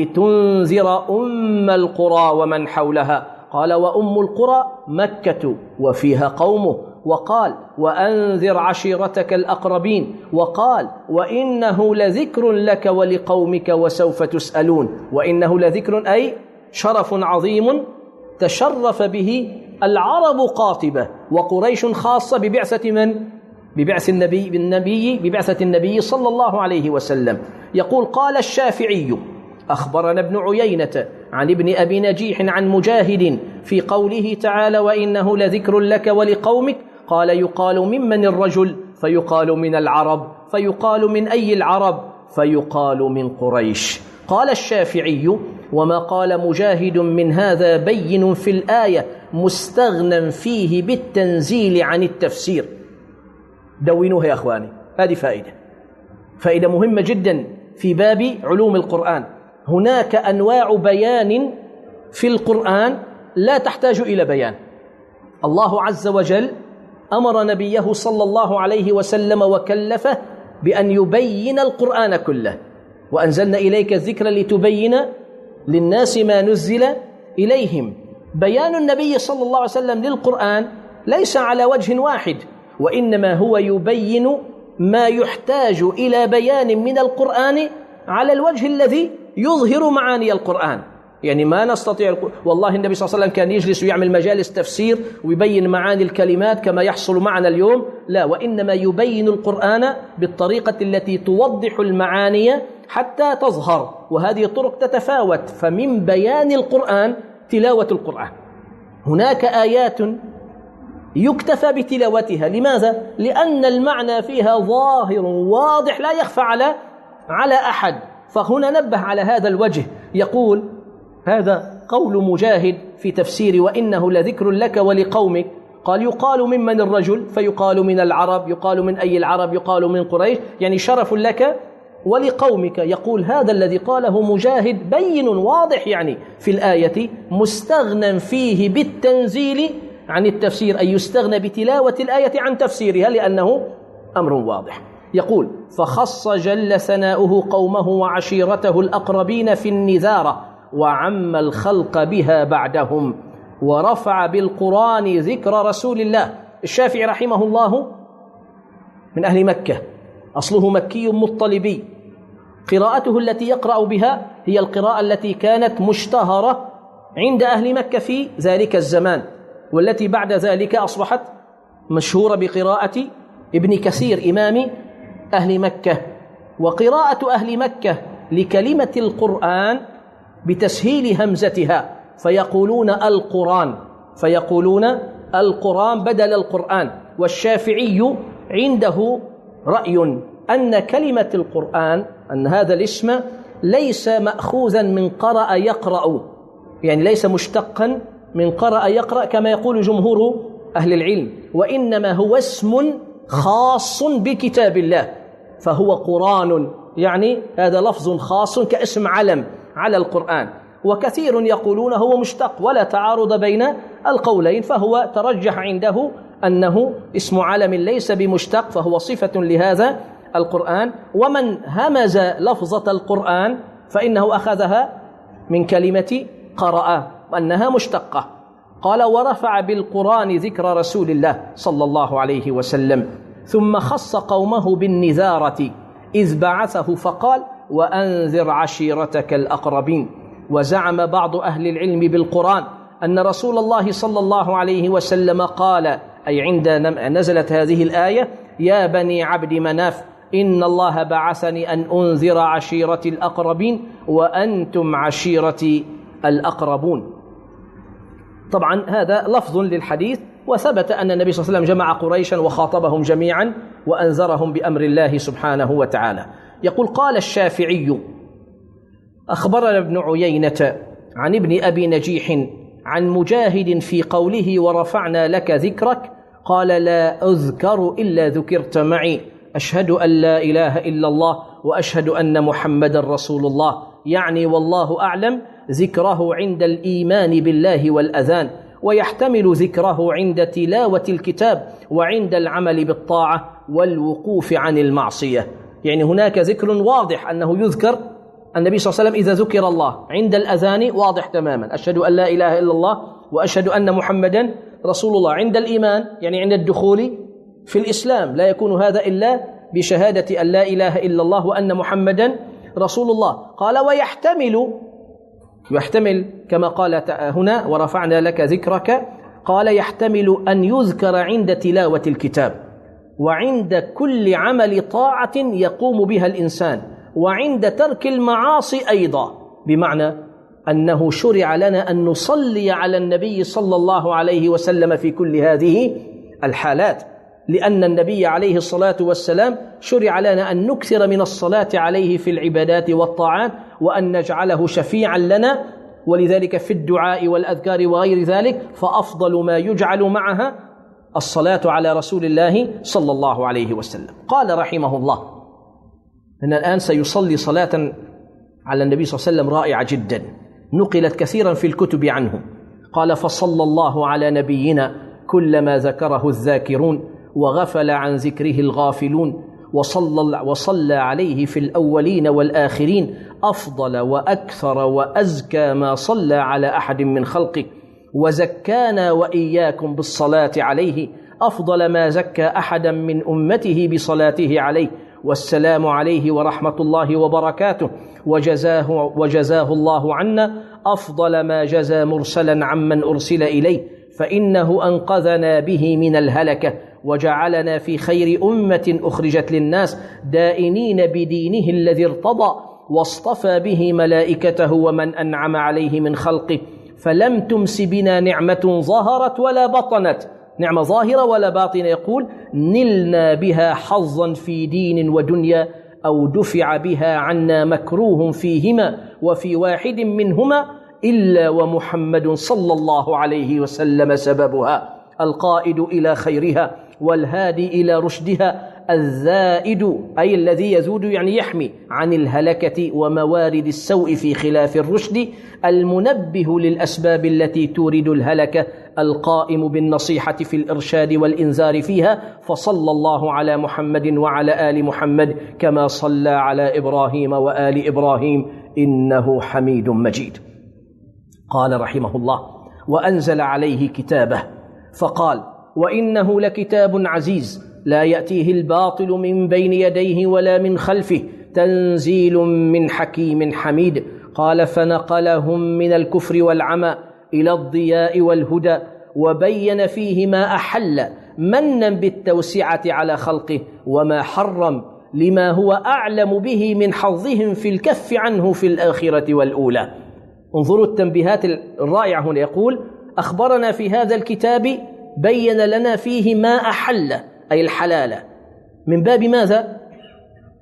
لتنذر أم القرى ومن حولها، قال وأم القرى مكة وفيها قومه. وقال وأنذر عشيرتك الأقربين. وقال وإنه لذكر لك ولقومك وسوف تسألون. وإنه لذكر أي شرف عظيم تشرف به العرب قاطبة وقريش خاصة ببعثة من؟ ببعث النبي بالنبي ببعثة النبي صلى الله عليه وسلم. يقول قال الشافعي أخبرنا ابن عيينة عن ابن أبي نجيح عن مجاهد في قوله تعالى وإنه لذكر لك ولقومك، قال يقال ممن الرجل؟ فيقال من العرب. فيقال من أي العرب؟ فيقال من قريش. قال الشافعي وما قال مجاهد من هذا بين في الآية مستغنى فيه بالتنزيل عن التفسير. دونوها يا أخواني، هذه فائدة فائدة مهمة جدا في باب علوم القرآن. هناك أنواع بيان في القرآن لا تحتاج إلى بيان. الله عز وجل أمر نبيه صلى الله عليه وسلم وكلفه بأن يبين القرآن كله، وأنزلنا إليك الذكر لتبين للناس ما نزل إليهم. بيان النبي صلى الله عليه وسلم للقرآن ليس على وجه واحد، وإنما هو يبين ما يحتاج إلى بيان من القرآن على الوجه الذي يظهر معاني القرآن. يعني ما نستطيع، والله النبي صلى الله عليه وسلم كان يجلس ويعمل مجالس تفسير ويبين معاني الكلمات كما يحصل معنا اليوم، لا، وإنما يبين القرآن بالطريقة التي توضح المعاني حتى تظهر، وهذه الطرق تتفاوت. فمن بيان القرآن تلاوة القرآن. هناك آيات يكتفى بتلاوتها، لماذا؟ لأن المعنى فيها ظاهر واضح لا يخفى على على أحد. فهنا نبه على هذا الوجه. يقول هذا قول مجاهد في تفسير وإنه لذكر لك ولقومك، قال يقال ممن الرجل؟ فيقال من العرب. يقال من أي العرب؟ يقال من قريش، يعني شرف لك ولقومك. يقول هذا الذي قاله مجاهد بين واضح، يعني في الآية مستغنى فيه بالتنزيل عن التفسير، أي يستغنى بتلاوة الآية عن تفسيرها لأنه أمر واضح. يقول فخص جل ثناؤه قومه وعشيرته الأقربين في النذارة وعم الخلق بها بعدهم، ورفع بالقرآن ذكر رسول الله. الشافعي رحمه الله من أهل مكة، أصله مكي مطلبي. قراءته التي يقرأ بها هي القراءة التي كانت مشتهرة عند أهل مكة في ذلك الزمان، والتي بعد ذلك أصبحت مشهورة بقراءة ابن كثير إمام أهل مكة. وقراءة أهل مكة لكلمة القرآن بتسهيل همزتها، فيقولون القرآن فيقولون القرآن بدل القرآن. والشافعي عنده رأي أن كلمة القرآن، أن هذا الاسم ليس مأخوذا من قرأ يقرأ، يعني ليس مشتقا من قرأ يقرأ كما يقول جمهور أهل العلم، وإنما هو اسم خاص بكتاب الله، فهو قرآن، يعني هذا لفظ خاص كاسم علم على القرآن. وكثير يقولون هو مشتق ولا تعارض بين القولين، فهو ترجح عنده أنه اسم علم ليس بمشتق، فهو صفة لهذا القرآن. ومن همز لفظة القرآن فإنه أخذها من كلمة قرأ وأنها مشتقة. قال: ورفع بالقرآن ذكر رسول الله صلى الله عليه وسلم، ثم خص قومه بالنذارة إذ بعثه فقال: وأنذر عشيرتك الأقربين. وزعم بعض أهل العلم بالقرآن أن رسول الله صلى الله عليه وسلم قال، أي عند نزلت هذه الآية: يا بني عبد مناف إن الله بعثني أن أنذر عشيرتي الأقربين وأنتم عشيرتي الأقربون. طبعا هذا لفظ للحديث، وثبت أن النبي صلى الله عليه وسلم جمع قريشا وخاطبهم جميعا وأنذرهم بأمر الله سبحانه وتعالى. يقول: قال الشافعي: أخبرنا ابن عيينة عن ابن أبي نجيح عن مجاهد في قوله: ورفعنا لك ذكرك، قال: لا أذكر إلا ذكرت معي، أشهد أن لا إله إلا الله وأشهد أن محمد رسول الله، يعني والله أعلم ذكره عند الإيمان بالله والأذان، ويحتمل ذكره عند تلاوة الكتاب وعند العمل بالطاعة والوقوف عن المعصية. يعني هناك ذكر واضح أنه يذكر النبي صلى الله عليه وسلم إذا ذكر الله عند الأذان، واضح تماما، أشهد أن لا إله إلا الله وأشهد أن محمدا رسول الله. عند الإيمان يعني عند الدخول في الإسلام، لا يكون هذا إلا بشهادة أن لا إله إلا الله وأن محمدا رسول الله. قال: ويحتمل يحتمل كما قال هنا: ورفعنا لك ذكرك، قال: يحتمل أن يذكر عند تلاوة الكتاب وعند كل عمل طاعة يقوم بها الإنسان وعند ترك المعاصي أيضا، بمعنى أنه شرع لنا أن نصلي على النبي صلى الله عليه وسلم في كل هذه الحالات، لأن النبي عليه الصلاة والسلام شرع لنا أن نكثر من الصلاة عليه في العبادات والطاعات، وأن نجعله شفيعا لنا، ولذلك في الدعاء والأذكار وغير ذلك فأفضل ما يجعل معها الصلاة على رسول الله صلى الله عليه وسلم. قال رحمه الله إن الآن سيصلي صلاة على النبي صلى الله عليه وسلم رائعة جدا، نقلت كثيرا في الكتب عنه. قال: فصلى الله على نبينا كلما ذكره الذاكرون وغفل عن ذكره الغافلون، وصلى, وصلى عليه في الأولين والآخرين أفضل وأكثر وأزكى ما صلى على أحد من خلقه، وزكانا وإياكم بالصلاة عليه أفضل ما زكى أحدا من أمته بصلاته عليه، والسلام عليه ورحمة الله وبركاته، وجزاه, وجزاه الله عنا أفضل ما جزى مرسلا عمن أرسل إليه، فإنه أنقذنا به من الهلكة وجعلنا في خير أمة أخرجت للناس دائنين بدينه الذي ارتضى، واصطفى به ملائكته ومن أنعم عليه من خلقه، فلم تمس بنا نعمة ظهرت ولا بطنت، نعمة ظاهرة ولا باطنة، يقول: نلنا بها حظا في دين ودنيا، أو دفع بها عنا مكروه فيهما وفي واحد منهما إلا ومحمد صلى الله عليه وسلم سببها، القائد إلى خيرها والهادي إلى رشدها، الزائد أي الذي يزود يعني يحمي عن الهلكة وموارد السوء في خلاف الرشد، المنبه للأسباب التي تورد الهلكة، القائم بالنصيحة في الإرشاد والإنذار فيها، فصلى الله على محمد وعلى آل محمد كما صلى على إبراهيم وآل إبراهيم إنه حميد مجيد. قال رحمه الله: وأنزل عليه كتابه فقال: وإنه لكتاب عزيز لا يأتيه الباطل من بين يديه ولا من خلفه، تنزيل من حكيم حميد. قال: فنقلهم من الكفر والعمى إلى الضياء والهدى، وبين فيه ما أحل منا بالتوسعة على خلقه، وما حرم لما هو أعلم به من حظهم في الكف عنه في الآخرة والأولى. انظروا التنبيهات الرائعة هنا، يقول: أخبرنا في هذا الكتاب بين لنا فيه ما أحل أي الحلال، من باب ماذا؟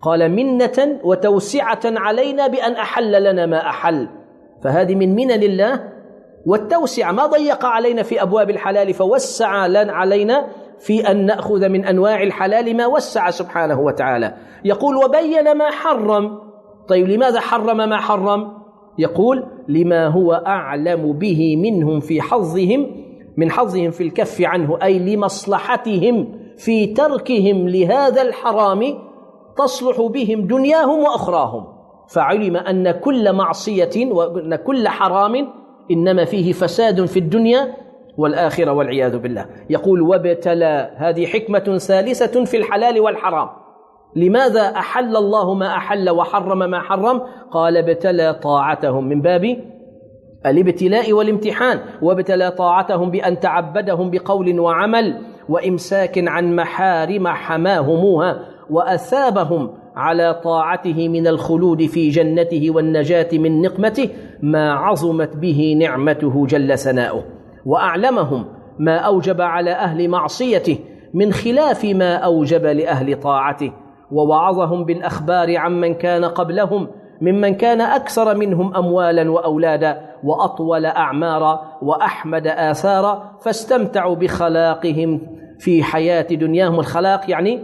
قال منة وتوسعة علينا بأن أحل لنا ما أحل، فهذه من منن الله والتوسعة، ما ضيق علينا في أبواب الحلال فوسع لنا علينا في أن نأخذ من أنواع الحلال ما وسع سبحانه وتعالى. يقول وبين ما حرم. طيب لماذا حرم ما حرم؟ يقول لما هو أعلم به منهم في حظهم من حظهم في الكف عنه، أي لمصلحتهم في تركهم لهذا الحرام تصلح بهم دنياهم وأخراهم، فعلم أن كل معصية وأن كل حرام إنما فيه فساد في الدنيا والآخرة والعياذ بالله. يقول وابتلى، هذه حكمة ثالثة في الحلال والحرام. لماذا أحل الله ما أحل وحرم ما حرم؟ قال ابتلى طاعتهم من باب الابتلاء والامتحان، وابتلى طاعتهم بأن تعبدهم بقول وعمل وإمساك عن محارم حماهموها، وأثابهم على طاعته من الخلود في جنته والنجاة من نقمته ما عظمت به نعمته جل ثناؤه، وأعلمهم ما أوجب على أهل معصيته من خلاف ما أوجب لأهل طاعته، ووعظهم بالأخبار عمن كان قبلهم ممن كان أكثر منهم أموالا وأولادا وأطول أعمارا وأحمد آثارا، فاستمتعوا بخلاقهم في حياة دنياهم. الخلاق يعني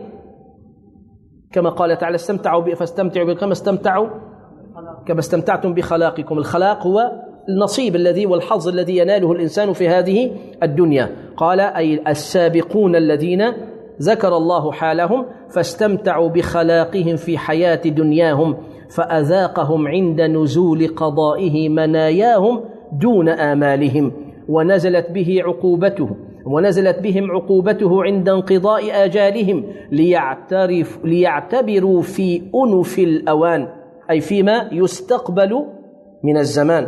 كما قال تعالى استمتعوا فاستمتعوا كما استمتعوا كما استمتعتم بخلاقكم. الخلاق هو النصيب الذي والحظ الذي يناله الإنسان في هذه الدنيا. قال أي السابقون الذين ذكر الله حالهم فاستمتعوا بخلاقهم في حياة دنياهم، فأذاقهم عند نزول قضائه مناياهم دون آمالهم، ونزلت به عقوبته ونزلت بهم عقوبته عند انقضاء آجالهم ليعترف ليعتبروا في أنف الأوان، أي فيما يستقبل من الزمان،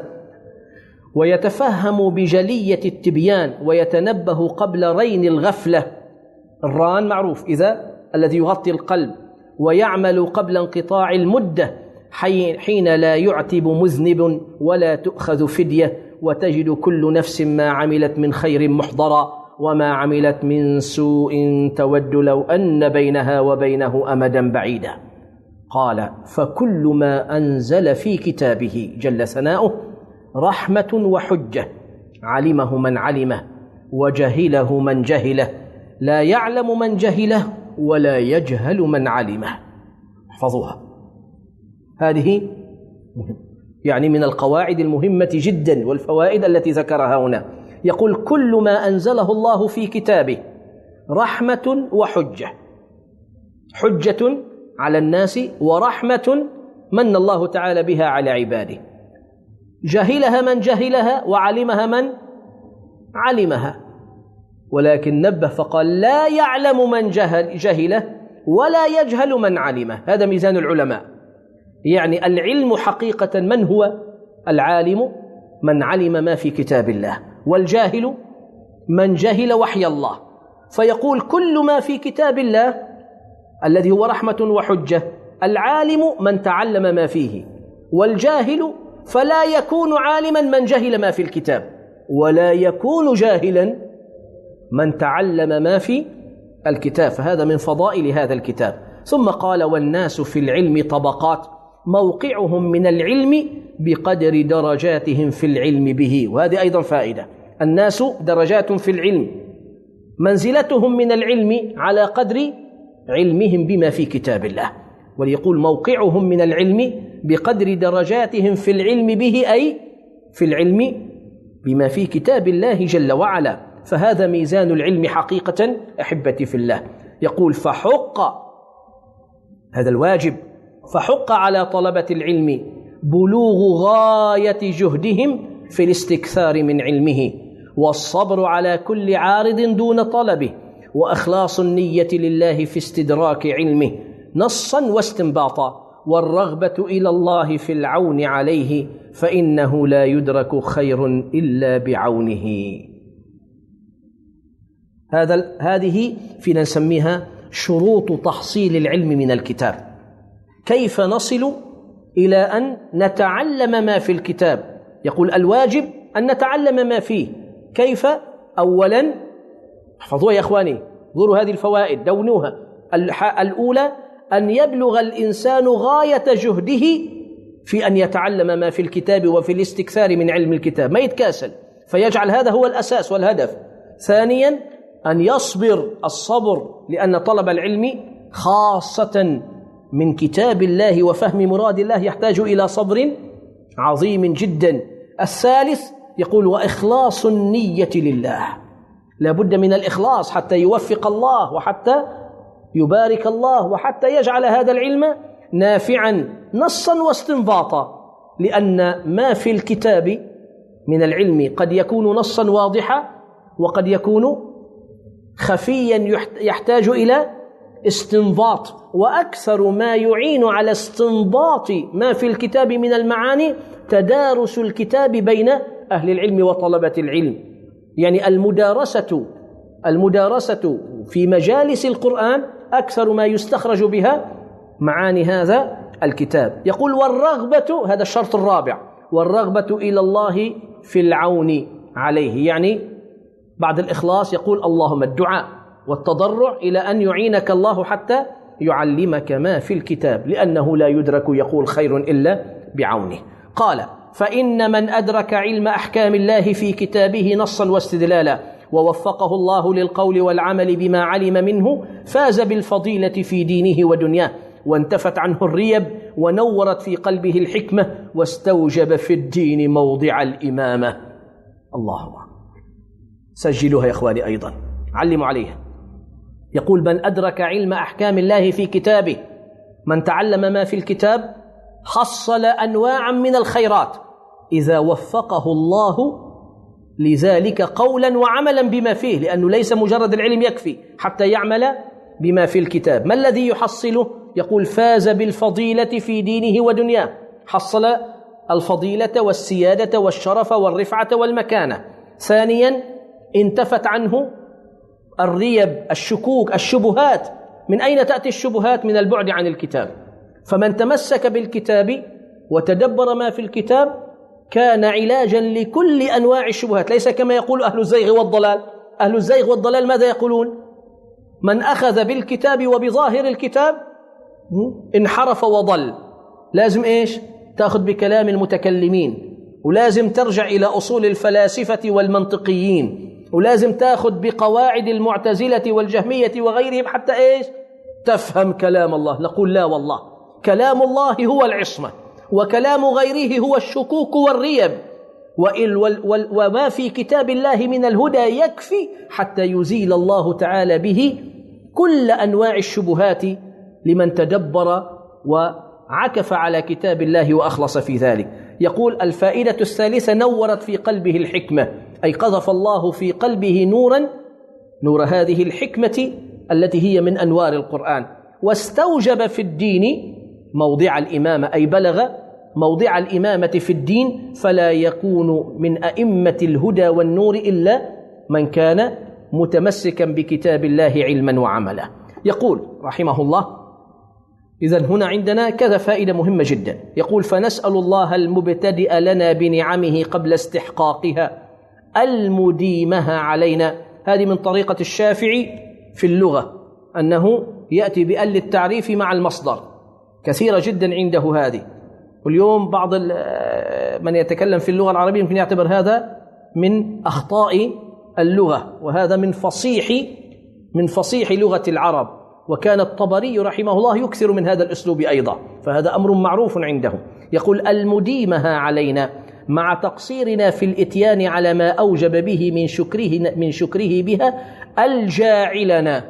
ويتفهم بجلية التبيان، ويتنبه قبل رين الغفلة. الران معروف إذا الذي يغطي القلب، ويعمل قبل انقطاع المدة حين لا يعتب مذنب ولا تؤخذ فدية، وتجد كل نفس ما عملت من خير محضرا وما عملت من سوء تود لو أن بينها وبينه أمدا بعيدا. قال فكل ما أنزل في كتابه جل ثناؤه رحمة وحجة، علمه من علمه وجهله من جهله، لا يعلم من جهله ولا يجهل من علمه. احفظوها، هذه يعني من القواعد المهمة جدا والفوائد التي ذكرها هنا. يقول كل ما أنزله الله في كتابه رحمة وحجة، حجة على الناس ورحمة من الله تعالى بها على عباده، جهلها من جهلها وعلمها من علمها، ولكن نبه فقال لا يعلم من جهل جهله ولا يجهل من علمه. هذا ميزان العلماء، يعني العلم حقيقة من هو العالم؟ من علم ما في كتاب الله، والجاهل من جهل وحي الله. فيقول كل ما في كتاب الله الذي هو رحمة وحجة، العالم من تعلم ما فيه، والجاهل فلا يكون عالما من جهل ما في الكتاب، ولا يكون جاهلا من تعلم ما في الكتاب، فهذا من فضائل هذا الكتاب. ثم قال والناس في العلم طبقات، موقعهم من العلم بقدر درجاتهم في العلم به. وهذه أيضا فائدة، الناس درجات في العلم، منزلتهم من العلم على قدر علمهم بما في كتاب الله. وليقول موقعهم من العلم بقدر درجاتهم في العلم به، أي في العلم بما في كتاب الله جل وعلا. فهذا ميزان العلم حقيقة أحبتي في الله. يقول فحق، هذا الواجب، فحق على طلبة العلم بلوغ غاية جهدهم في الاستكثار من علمه، والصبر على كل عارض دون طلبه، وإخلاص النية لله في استدراك علمه نصا واستنباطا، والرغبة إلى الله في العون عليه، فإنه لا يدرك خير إلا بعونه. هذا هذه فينا نسميها شروط تحصيل العلم من الكتاب. كيف نصل إلى أن نتعلم ما في الكتاب؟ يقول الواجب أن نتعلم ما فيه. كيف؟ أولا احفظوها يا إخواني، ظهروا هذه الفوائد دونوها. الأولى أن يبلغ الإنسان غاية جهده في أن يتعلم ما في الكتاب وفي الاستكثار من علم الكتاب، ما يتكاسل، فيجعل هذا هو الأساس والهدف. ثانيا أن يصبر الصبر، لأن طلب العلم خاصة من كتاب الله وفهم مراد الله يحتاج إلى صبر عظيم جدا. الثالث يقول وإخلاص النية لله، لا بد من الإخلاص حتى يوفق الله وحتى يبارك الله وحتى يجعل هذا العلم نافعا نصا واستنباطا، لأن ما في الكتاب من العلم قد يكون نصا واضحا وقد يكون خفيا يحتاج إلى استنباط، وأكثر ما يعين على استنباط ما في الكتاب من المعاني تدارس الكتاب بين أهل العلم وطلبة العلم. يعني المدارسة المدارسة في مجالس القرآن أكثر ما يستخرج بها معاني هذا الكتاب. يقول والرغبة، هذا الشرط الرابع، والرغبة إلى الله في العون عليه، يعني بعد الإخلاص يقول اللهم الدعاء والتضرع إلى أن يعينك الله حتى يعلمك ما في الكتاب، لأنه لا يدرك يقول خير إلا بعونه. قال فإن من أدرك علم أحكام الله في كتابه نصا واستدلالا ووفقه الله للقول والعمل بما علم منه فاز بالفضيلة في دينه ودنياه، وانتفت عنه الريب ونورت في قلبه الحكمة واستوجب في الدين موضع الإمامة. اللهم سجلوها يا إخواني، أيضا علموا عليها. يقول من أدرك علم أحكام الله في كتابه، من تعلم ما في الكتاب حصل أنواعا من الخيرات إذا وفقه الله لذلك قولا وعملا بما فيه، لأنه ليس مجرد العلم يكفي حتى يعمل بما في الكتاب. ما الذي يحصله؟ يقول فاز بالفضيلة في دينه ودنياه، حصل الفضيلة والسيادة والشرف والرفعة والمكانة. ثانيا انتفت عنه الريب، الشكوك، الشبهات. من أين تأتي الشبهات؟ من البعد عن الكتاب. فمن تمسك بالكتاب وتدبر ما في الكتاب كان علاجا لكل أنواع الشبهات، ليس كما يقول أهل الزيغ والضلال. أهل الزيغ والضلال ماذا يقولون؟ من أخذ بالكتاب وبظاهر الكتاب انحرف وضل. لازم إيش؟ تأخذ بكلام المتكلمين، ولازم ترجع إلى أصول الفلاسفة والمنطقيين، ولازم تأخذ بقواعد المعتزلة والجهمية وغيرهم حتى إيش؟ تفهم كلام الله. نقول لا والله، كلام الله هو العصمة، وكلام غيره هو الشكوك والريب، وما في كتاب الله من الهدى يكفي حتى يزيل الله تعالى به كل أنواع الشبهات لمن تدبر وعكف على كتاب الله وأخلص في ذلك. يقول الفائدة الثالثة نورت في قلبه الحكمة، أي قذف الله في قلبه نورا، نور هذه الحكمة التي هي من أنوار القرآن، واستوجب في الدين موضع الإمامة، أي بلغ موضع الإمامة في الدين، فلا يكون من أئمة الهدى والنور إلا من كان متمسكا بكتاب الله علما وعملا. يقول رحمه الله إذن هنا عندنا كذا فائدة مهمة جدا. يقول فنسأل الله المبتدئ لنا بنعمه قبل استحقاقها المديمها علينا. هذه من طريقة الشافعي في اللغة، أنه يأتي بأل التعريف مع المصدر، كثيرة جدا عنده هذه. واليوم بعض من يتكلم في اللغة العربية يمكن يعتبر هذا من أخطاء اللغة، وهذا من فصيح من فصيح لغة العرب. وكان الطبري رحمه الله يكثر من هذا الأسلوب أيضا، فهذا أمر معروف عنده. يقول المديمها علينا مع تقصيرنا في الإتيان على ما أوجب به من شكره من شكره بها الجاعلنا.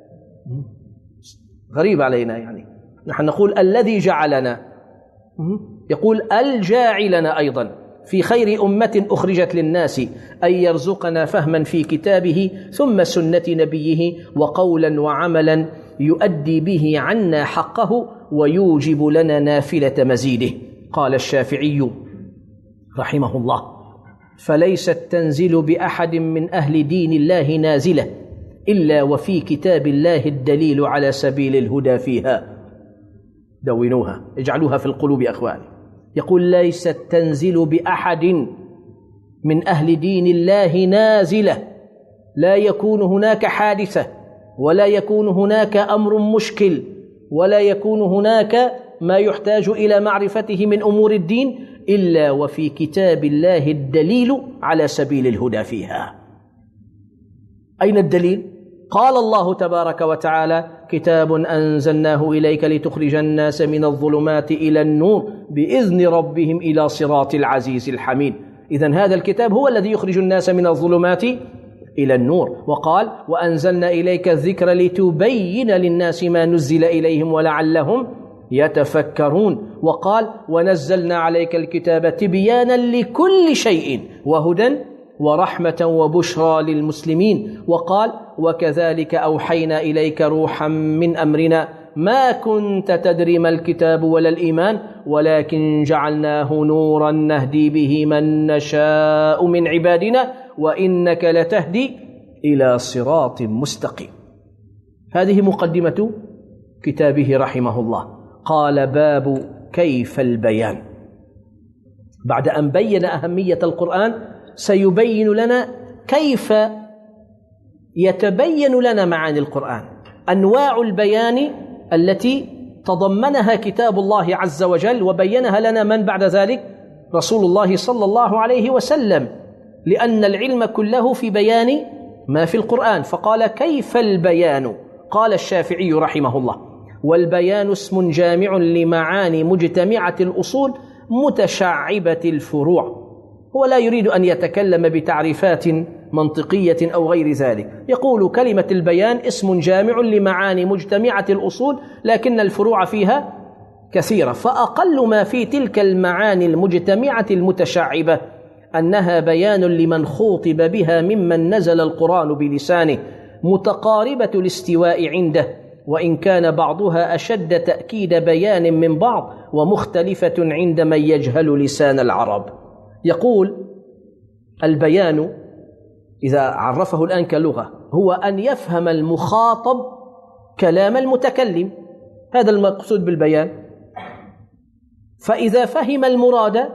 غريب علينا، يعني نحن نقول الذي جعلنا، يقول الجاعلنا أيضا في خير أمة أخرجت للناس، أن يرزقنا فهما في كتابه ثم سنة نبيه وقولا وعملا يؤدي به عنا حقه ويوجب لنا نافلة مزيده. قال الشافعي رحمه الله فليست تنزل بأحد من أهل دين الله نازلة إلا وفي كتاب الله الدليل على سبيل الهدى فيها. دونوها، اجعلوها في القلوب أخواني. يقول ليست تنزل بأحد من أهل دين الله نازلة، لا يكون هناك حادثة ولا يكون هناك أمر مشكل ولا يكون هناك ما يحتاج إلى معرفته من أمور الدين إلا وفي كتاب الله الدليل على سبيل الهدى فيها. أين الدليل؟ قال الله تبارك وتعالى: كتاب أنزلناه إليك لتخرج الناس من الظلمات إلى النور بإذن ربهم إلى صراط العزيز الحميد. إذن هذا الكتاب هو الذي يخرج الناس من الظلمات إلى النور. وقال: وأنزلنا إليك الذكر لتبين للناس ما نزل إليهم ولعلهم يتفكرون. وقال: ونزلنا عليك الكتاب تبيانا لكل شيء وهدى ورحمة وبشرى للمسلمين. وقال: وكذلك أوحينا إليك روحا من أمرنا ما كنت تدري ما الكتاب ولا الإيمان ولكن جعلناه نورا نهدي به من نشاء من عبادنا وإنك لتهدي إلى صراط مستقيم. هذه مقدمة كتابه رحمه الله. قال: باب كيف البيان. بعد أن بين أهمية القرآن سيبين لنا كيف يتبين لنا معاني القرآن، أنواع البيان التي تضمنها كتاب الله عز وجل وبينها لنا من بعد ذلك رسول الله صلى الله عليه وسلم، لأن العلم كله في بيان ما في القرآن. فقال: كيف البيان؟ قال الشافعي رحمه الله: والبيان اسم جامع لمعاني مجتمعة الأصول متشعبة الفروع. هو لا يريد أن يتكلم بتعريفات منطقية أو غير ذلك، يقول كلمة البيان اسم جامع لمعاني مجتمعة الأصول لكن الفروع فيها كثيرة، فأقل ما في تلك المعاني المجتمعة المتشعبة أنها بيان لمن خوطب بها ممن نزل القرآن بلسانه، متقاربة الاستواء عنده، وإن كان بعضها أشد تأكيد بيان من بعض ومختلفة عند من يجهل لسان العرب. يقول: البيان إذا عرفه الآن كلغة هو أن يفهم المخاطب كلام المتكلم، هذا المقصود بالبيان. فإذا فهم المراد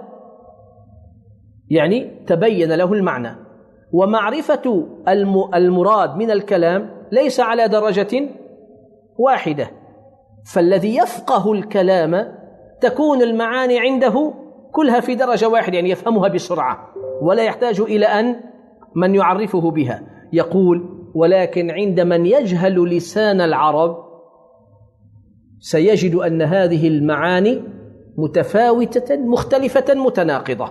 يعني تبين له المعنى. ومعرفة المراد من الكلام ليس على درجة واحدة، فالذي يفقه الكلام تكون المعاني عنده كلها في درجة واحدة، يعني يفهمها بسرعة ولا يحتاج إلى أن من يعرفه بها. يقول: ولكن عند من يجهل لسان العرب سيجد أن هذه المعاني متفاوتة مختلفة متناقضة.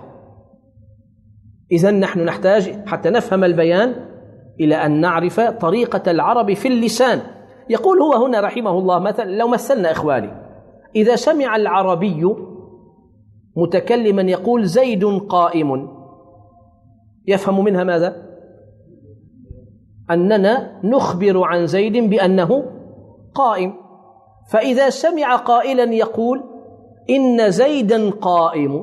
إذن نحن نحتاج حتى نفهم البيان إلى أن نعرف طريقة العرب في اللسان. يقول هو هنا رحمه الله: مثلا لو مثلنا إخواني، إذا سمع العربي متكلما يقول زيد قائم، يفهم منها ماذا؟ أننا نخبر عن زيد بأنه قائم. فإذا سمع قائلا يقول إن زيدا قائم،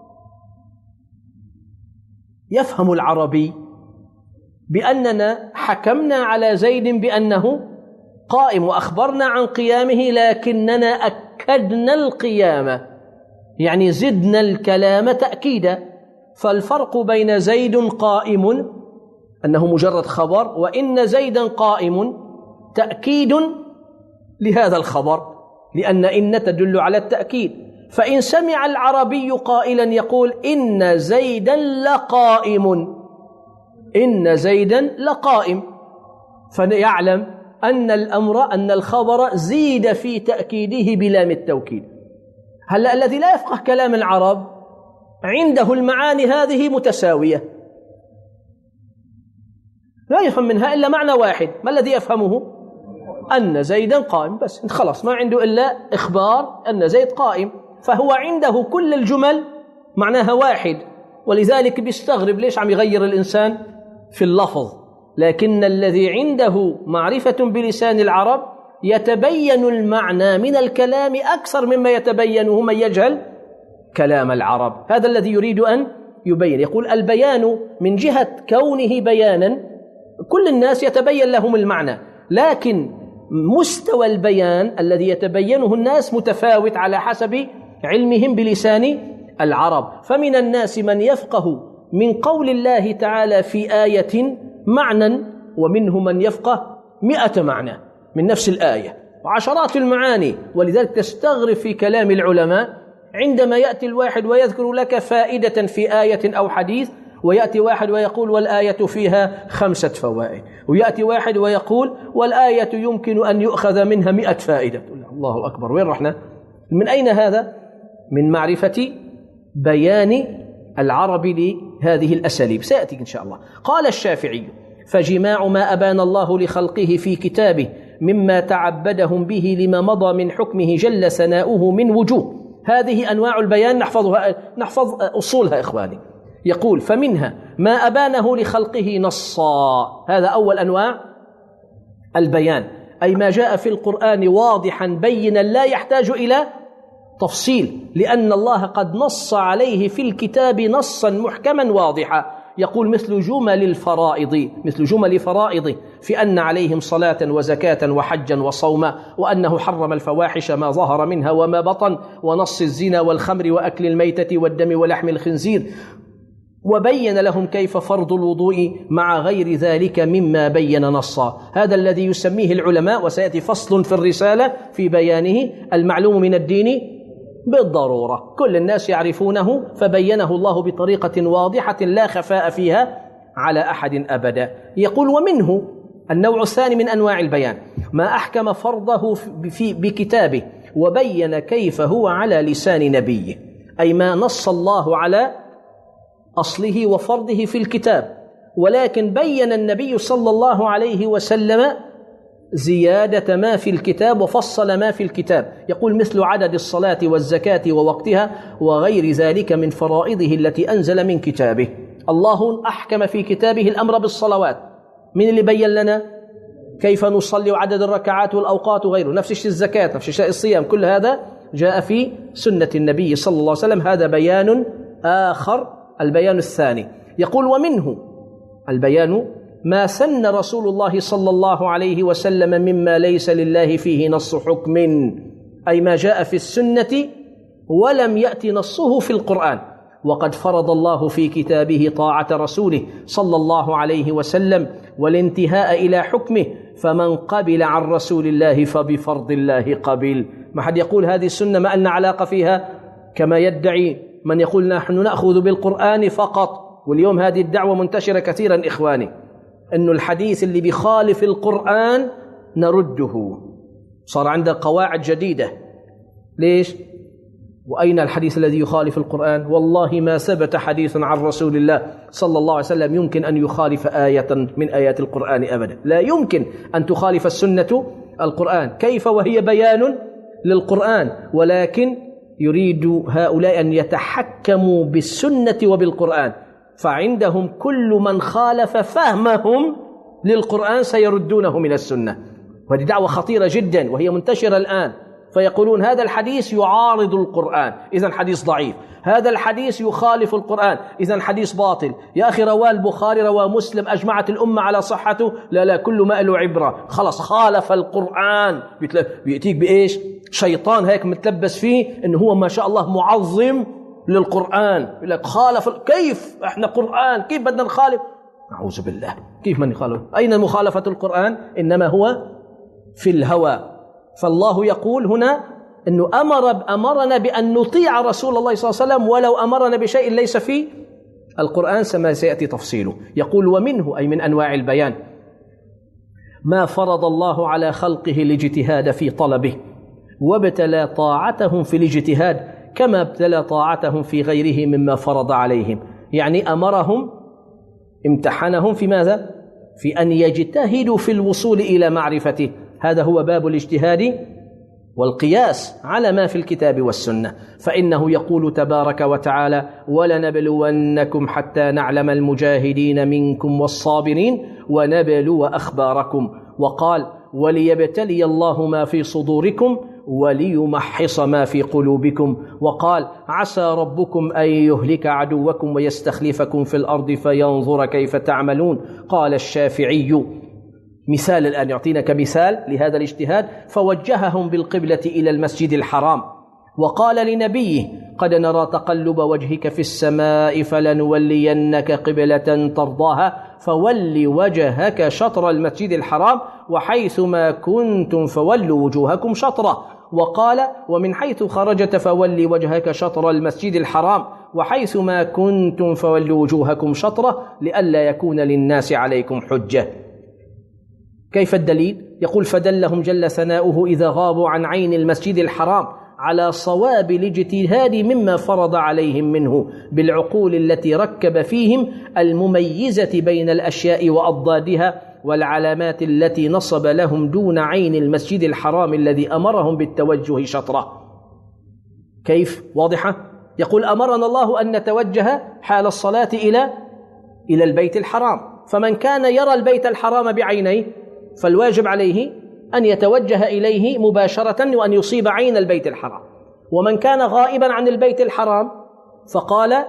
يفهم العربي بأننا حكمنا على زيد بأنه قائم وأخبرنا عن قيامه لكننا أكدنا القيامة، يعني زدنا الكلام تأكيدا. فالفرق بين زيد قائم أنه مجرد خبر وإن زيدا قائم تأكيد لهذا الخبر، لأن إن تدل على التأكيد. فإن سمع العربي قائلا يقول إن زيدا لقائم، إن زيدا لقائم، فيعلم أن الأمر أن الخبر زيد في تأكيده بلام التوكيد. هل الذي لا يفقه كلام العرب عنده المعاني هذه متساوية، لا يفهم منها إلا معنى واحد. ما الذي يفهمه؟ أن زيدا قائم، بس خلاص، ما عنده إلا إخبار أن زيد قائم، فهو عنده كل الجمل معناها واحد. ولذلك بيستغرب ليش عم يغير الإنسان في اللفظ، لكن الذي عنده معرفة بلسان العرب يتبين المعنى من الكلام أكثر مما يتبينه من يجهل كلام العرب. هذا الذي يريد أن يبين. يقول: البيان من جهة كونه بيانا كل الناس يتبين لهم المعنى، لكن مستوى البيان الذي يتبينه الناس متفاوت على حسب علمهم بلسان العرب. فمن الناس من يفقه من قول الله تعالى في آية معنى، ومنه من يفقه مئة معنى من نفس الآية، وعشرات المعاني. ولذلك تستغرب في كلام العلماء عندما يأتي الواحد ويذكر لك فائدة في آية أو حديث، ويأتي واحد ويقول والآية فيها خمسة فوائد، ويأتي واحد ويقول والآية يمكن أن يؤخذ منها مئة فائدة. الله أكبر، وين رحنا؟ من أين هذا؟ من معرفة بيان العرب لهذه الأساليب، سيأتي إن شاء الله. قال الشافعي: فجماع ما أبان الله لخلقه في كتابه مما تعبدهم به لما مضى من حكمه جل ثناؤه من وجوه. هذه أنواع البيان نحفظها، نحفظ أصولها إخواني. يقول: فمنها ما أبانه لخلقه نصا، هذا أول أنواع البيان، أي ما جاء في القرآن واضحا بينا لا يحتاج إلى تفصيل، لأن الله قد نص عليه في الكتاب نصا محكما واضحا. يقول: مثل جمل الفرائض، مثل جمل فرائض في أن عليهم صلاة وزكاة وحجا وصوما، وأنه حرم الفواحش ما ظهر منها وما بطن، ونص الزنا والخمر وأكل الميتة والدم ولحم الخنزير، وبين لهم كيف فرض الوضوء مع غير ذلك مما بين نصا. هذا الذي يسميه العلماء، وسيأتي فصل في الرسالة في بيانه، المعلوم من الدين بالضرورة، كل الناس يعرفونه، فبينه الله بطريقة واضحة لا خفاء فيها على أحد أبدا. يقول: ومنه النوع الثاني من أنواع البيان ما أحكم فرضه في بكتابه وبين كيف هو على لسان نبيه، أي ما نص الله على أصله وفرضه في الكتاب، ولكن بين النبي صلى الله عليه وسلم زيادة ما في الكتاب وفصل ما في الكتاب. يقول: مثل عدد الصلاة والزكاة ووقتها وغير ذلك من فرائضه التي أنزل من كتابه. الله أحكم في كتابه الأمر بالصلوات، من اللي بين لنا كيف نصلي وعدد الركعات والأوقات وغيره، نفس الشيء الزكاة، نفس الشيء الصيام، كل هذا جاء في سنة النبي صلى الله عليه وسلم. هذا بيان آخر، البيان الثاني. يقول: ومنه البيان ما سن رسول الله صلى الله عليه وسلم مما ليس لله فيه نص حكم، أي ما جاء في السنة ولم يأتي نصه في القرآن. وقد فرض الله في كتابه طاعة رسوله صلى الله عليه وسلم والانتهاء إلى حكمه، فمن قبل عن رسول الله فبفرض الله قبل. ما حد يقول هذه السنة ما لنا علاقة فيها، كما يدعي من يقول نحن نأخذ بالقرآن فقط. واليوم هذه الدعوة منتشرة كثيرا إخواني، أنه الحديث اللي بيخالف القرآن نرده، صار عندنا قواعد جديدة. ليش؟ وأين الحديث الذي يخالف القرآن؟ والله ما ثبت حديث عن رسول الله صلى الله عليه وسلم يمكن أن يخالف آية من آيات القرآن أبدا، لا يمكن أن تخالف السنة القرآن، كيف وهي بيان للقرآن؟ ولكن يريد هؤلاء أن يتحكموا بالسنة وبالقرآن، فعندهم كل من خالف فهمهم للقرآن سيردونه من السنة. وهذه دعوة خطيرة جدا وهي منتشرة الآن. فيقولون هذا الحديث يعارض القرآن، إذن حديث ضعيف. هذا الحديث يخالف القرآن، إذن حديث باطل. يا أخي رواه البخاري، رواه مسلم، أجمعت الأمة على صحته. لا لا، كل ما له عبرة، خلص خالف القرآن. بيأتيك بإيش؟ شيطان هيك متلبس فيه إنه هو ما شاء الله معظم للقرآن، يقول لك خالف. كيف احنا قرآن، كيف بدنا نخالف؟ أعوذ بالله، كيف من نخالف؟ أين مخالفة القرآن؟ إنما هو في الهوى. فالله يقول هنا أنه أمر أمرنا بأن نطيع رسول الله صلى الله عليه وسلم ولو أمرنا بشيء ليس في القرآن، كما سيأتي تفصيله. يقول: ومنه، أي من أنواع البيان، ما فرض الله على خلقه الاجتهاد في طلبه وابتلى طاعتهم في الاجتهاد كما ابتلى طاعتهم في غيره مما فرض عليهم. يعني أمرهم، امتحنهم في ماذا؟ في أن يجتهدوا في الوصول إلى معرفته. هذا هو باب الاجتهاد والقياس على ما في الكتاب والسنة. فإنه يقول تبارك وتعالى: ولنبلونكم حتى نعلم المجاهدين منكم والصابرين ونبلو أخباركم. وقال: وليبتلي الله ما في صدوركم وليمحص ما في قلوبكم. وقال: عسى ربكم أن يهلك عدوكم ويستخلفكم في الأرض فينظر كيف تعملون. قال الشافعي، مثال الآن يعطينا كمثال لهذا الاجتهاد: فوجههم بالقبلة إلى المسجد الحرام، وقال لنبيه: قد نرى تقلب وجهك في السماء فلنولينك قبلة ترضاها فول وجهك شطر المسجد الحرام وحيث ما كنتم فولوا وجوهكم شطره. وقال: ومن حيث خرجت فول وجهك شطر المسجد الحرام وحيث ما كنتم فولوا وجوهكم شطره لئلا يكون للناس عليكم حجة. كيف الدليل؟ يقول: فدلهم جل ثناؤه إذا غابوا عن عين المسجد الحرام على صواب الاجتهاد مما فرض عليهم منه بالعقول التي ركب فيهم المميزة بين الأشياء وأضدادها والعلامات التي نصب لهم دون عين المسجد الحرام الذي أمرهم بالتوجه شطره. كيف؟ واضحة؟ يقول: أمرنا الله أن نتوجه حال الصلاة إلى إلى البيت الحرام، فمن كان يرى البيت الحرام بعينيه فالواجب عليه أن يتوجه إليه مباشرة وأن يصيب عين البيت الحرام. ومن كان غائبا عن البيت الحرام فقال: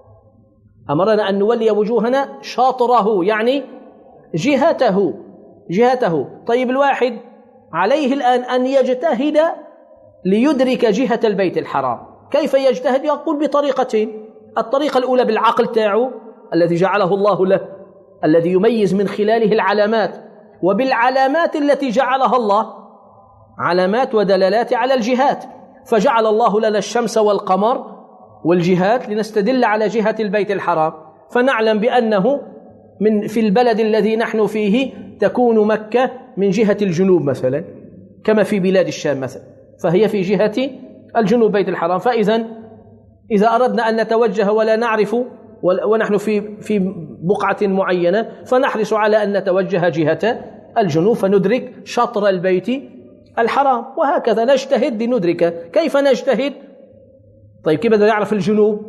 أمرنا أن نولي وجوهنا شاطره، يعني جهته جهته. طيب الواحد عليه الآن أن يجتهد ليدرك جهة البيت الحرام. كيف يجتهد؟ يقول بطريقتين: الطريقة الأولى بالعقل تاعه الذي جعله الله له، الذي يميز من خلاله العلامات، وبالعلامات التي جعلها الله، علامات ودلالات على الجهات، فجعل الله لنا الشمس والقمر والجهات لنستدل على جهة البيت الحرام، فنعلم بأنه من في البلد الذي نحن فيه تكون مكة من جهة الجنوب مثلا، كما في بلاد الشام مثلا، فهي في جهة الجنوب بيت الحرام. فإذا إذا أردنا أن نتوجه ولا نعرف ونحن في في بقعة معينة فنحرص على أن نتوجه جهة الجنوب فندرك شطر البيت الحرام، وهكذا نجتهد لندرك. كيف نجتهد؟ طيب كيف بدنا نعرف الجنوب؟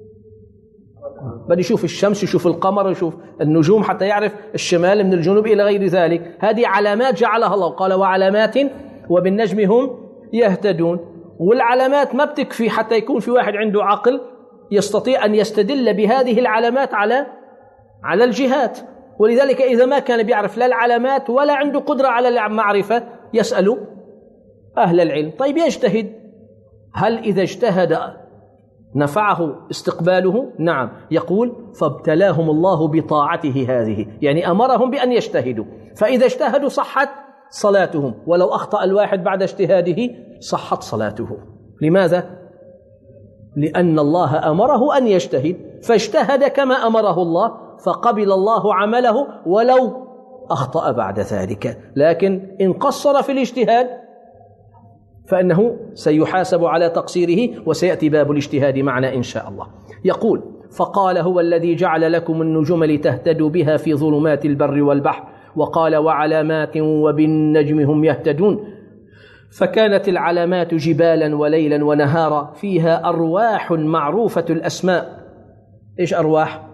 بدي يشوف الشمس، يشوف القمر، يشوف النجوم حتى يعرف الشمال من الجنوب إلى غير ذلك. هذه علامات جعلها الله، قال: وعلامات وبالنجم هم يهتدون. والعلامات ما بتكفي حتى يكون في واحد عنده عقل يستطيع أن يستدل بهذه العلامات على على الجهات. ولذلك إذا ما كان بيعرف لا العلامات ولا عنده قدرة على المعرفة يسأل أهل العلم. طيب يجتهد. هل إذا اجتهد نفعه استقباله؟ نعم. يقول: فابتلاهم الله بطاعته هذه، يعني أمرهم بأن يجتهدوا، فإذا اجتهدوا صحت صلاتهم، ولو أخطأ الواحد بعد اجتهاده صحت صلاته. لماذا؟ لأن الله أمره أن يجتهد، فاجتهد كما أمره الله فقبل الله عمله ولو أخطأ بعد ذلك. لكن إن قصر في الاجتهاد فإنه سيحاسب على تقصيره، وسيأتي باب الاجتهاد معنا إن شاء الله. يقول: فقال: هو الذي جعل لكم النجوم لتهتدوا بها في ظلمات البر والبحر، وقال: وعلامات وبالنجم هم يهتدون. فكانت العلامات جبالا وليلا ونهارا فيها أرواح معروفة الأسماء. إيش أرواح؟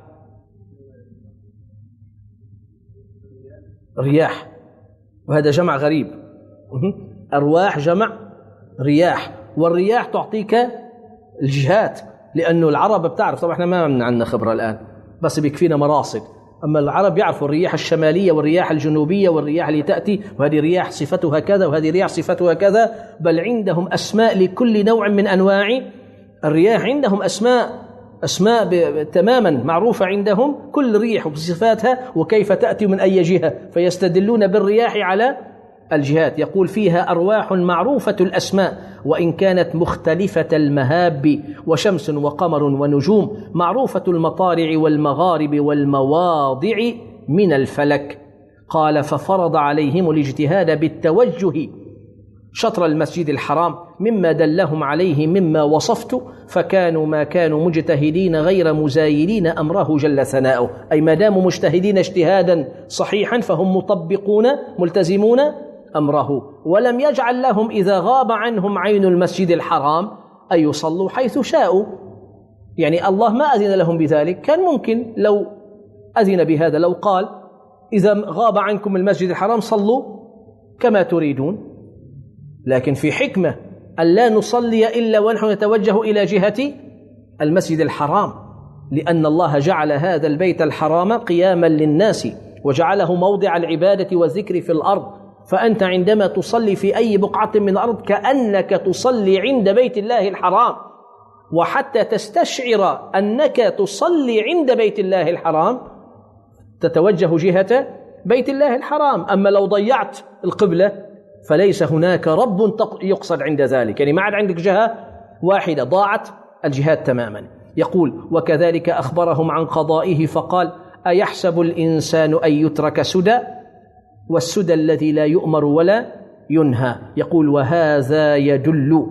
رياح، وهذا جمع غريب. أرواح جمع رياح، والرياح تعطيك الجهات، لأنه العرب بتعرف، طبعا احنا ما عندنا خبرة الآن بس بيكفينا مراصد، أما العرب يعرفوا الرياح الشمالية والرياح الجنوبية والرياح اللي تأتي، وهذه رياح صفتها كذا وهذه رياح صفتها كذا، بل عندهم أسماء لكل نوع من أنواع الرياح. عندهم أسماء أسماء تماما معروفة عندهم، كل ريح بصفاتها وكيف تأتي من أي جهة، فيستدلون بالرياح على الجهات. يقول: فيها أرواح معروفة الأسماء وإن كانت مختلفة المهاب، وشمس وقمر ونجوم معروفة المطالع والمغارب والمواضع من الفلك. قال: ففرض عليهم الاجتهاد بالتوجه شطر المسجد الحرام مما دلهم عليه مما وصفت، فكانوا ما كانوا مجتهدين غير مزايلين أمره جل ثناؤه، أي ما داموا مجتهدين اجتهادا صحيحا فهم مطبقون ملتزمون أمره، ولم يجعل لهم إذا غاب عنهم عين المسجد الحرام أن يصلوا حيث شاءوا. يعني الله ما أذن لهم بذلك. كان ممكن لو أذن بهذا، لو قال: إذا غاب عنكم المسجد الحرام صلوا كما تريدون، لكن في حكمة ألا نصلي إلا ونحن نتوجه إلى جهة المسجد الحرام، لأن الله جعل هذا البيت الحرام قياما للناس، وجعله موضع العبادة والذكر في الأرض، فأنت عندما تصلي في أي بقعة من الأرض كأنك تصلي عند بيت الله الحرام، وحتى تستشعر أنك تصلي عند بيت الله الحرام تتوجه جهة بيت الله الحرام. أما لو ضيعت القبلة فليس هناك رب يقصد عند ذلك، يعني ما عاد عندك جهة واحدة، ضاعت الجهات تماما. يقول: وكذلك أخبرهم عن قضائه فقال: أيحسب الإنسان أن يترك سدى، والسدى الذي لا يؤمر ولا ينهى. يقول: وهذا يدل،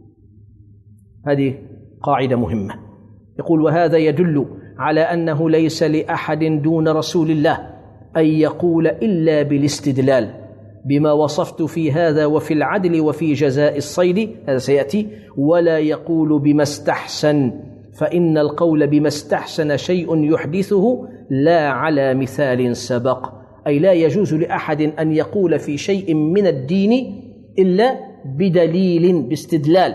هذه قاعدة مهمة، يقول: وهذا يدل على أنه ليس لأحد دون رسول الله أن يقول إلا بالاستدلال بما وصفت في هذا وفي العدل وفي جزاء الصيد، هذا سيأتي، ولا يقول بما استحسن، فإن القول بما استحسن شيء يحدثه لا على مثال سبق. أي لا يجوز لأحد أن يقول في شيء من الدين إلا بدليل، باستدلال.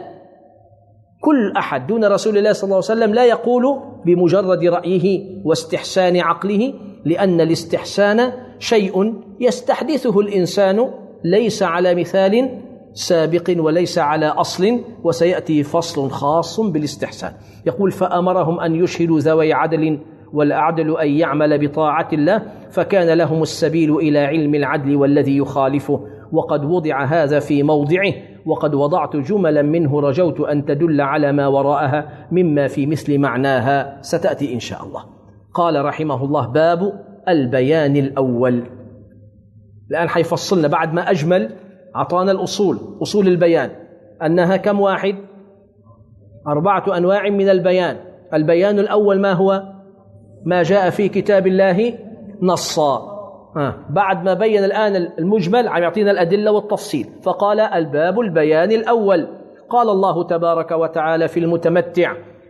كل أحد دون رسول الله صلى الله عليه وسلم لا يقول بمجرد رأيه واستحسان عقله، لأن الاستحسان شيء يستحدثه الإنسان ليس على مثال سابق وليس على أصل، وسيأتي فصل خاص بالاستحسان. يقول: فأمرهم أن يشهدوا ذوي عدل، والعدل أن يعمل بطاعة الله، فكان لهم السبيل إلى علم العدل والذي يخالفه. وقد وضع هذا في موضعه، وقد وضعت جملا منه رجوت أن تدل على ما وراءها مما في مثل معناها، ستأتي إن شاء الله. قال رحمه الله: باب البيان الأول. الآن حيفصلنا بعد ما أجمل أعطانا الأصول، أصول البيان أنها كم واحد؟ أربعة أنواع من البيان. البيان الأول ما هو؟ ما جاء في كتاب الله نصا. آه. بعد ما بين الآن المجمل عم يعطينا الأدلة والتفصيل، فقال: الباب البيان الأول. قال الله تبارك وتعالى في المتمتع: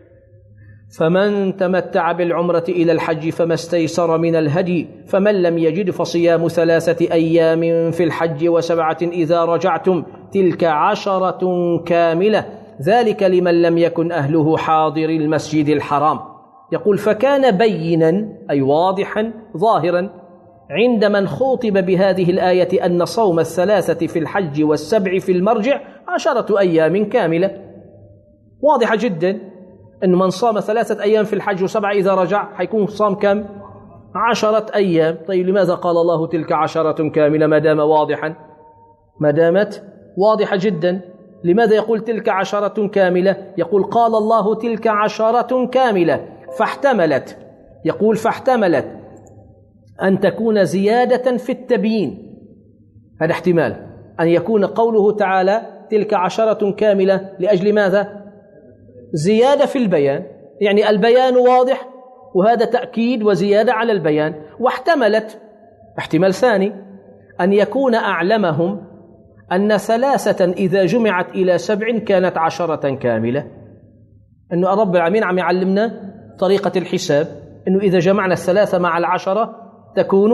فمن تمتع بالعمرة إلى الحج فما استيسر من الهدي، فمن لم يجد فصيام ثلاثة أيام في الحج وسبعة إذا رجعتم، تلك عشرة كاملة، ذلك لمن لم يكن أهله حاضر المسجد الحرام. يقول: فكان بينا أي واضحا ظاهرا عند من خوطب بهذه الآية أن صوم الثلاثة في الحج والسبع في المرجع عشرة أيام كاملة. واضحة جدا أن من صام ثلاثة أيام في الحج وسبعة إذا رجع حيكون صام كم؟ عشرة أيام. طيب لماذا قال الله تلك عشرة كاملة ما دام واضحا؟ ما دامت واضحة جدا. لماذا يقول تلك عشرة كاملة؟ يقول: قال الله تلك عشرة كاملة، فاحتملت، يقول فاحتملت أن تكون زيادة في التبيين. هذا احتمال أن يكون قوله تعالى تلك عشرة كاملة لأجل ماذا؟ زيادة في البيان، يعني البيان واضح وهذا تأكيد وزيادة على البيان. واحتملت احتمال ثاني أن يكون أعلمهم أن ثلاثة إذا جمعت إلى سبع كانت عشرة كاملة، أنه رب العالمين عم يعلمنا طريقة الحساب، أنه إذا جمعنا الثلاثة مع العشرة تكون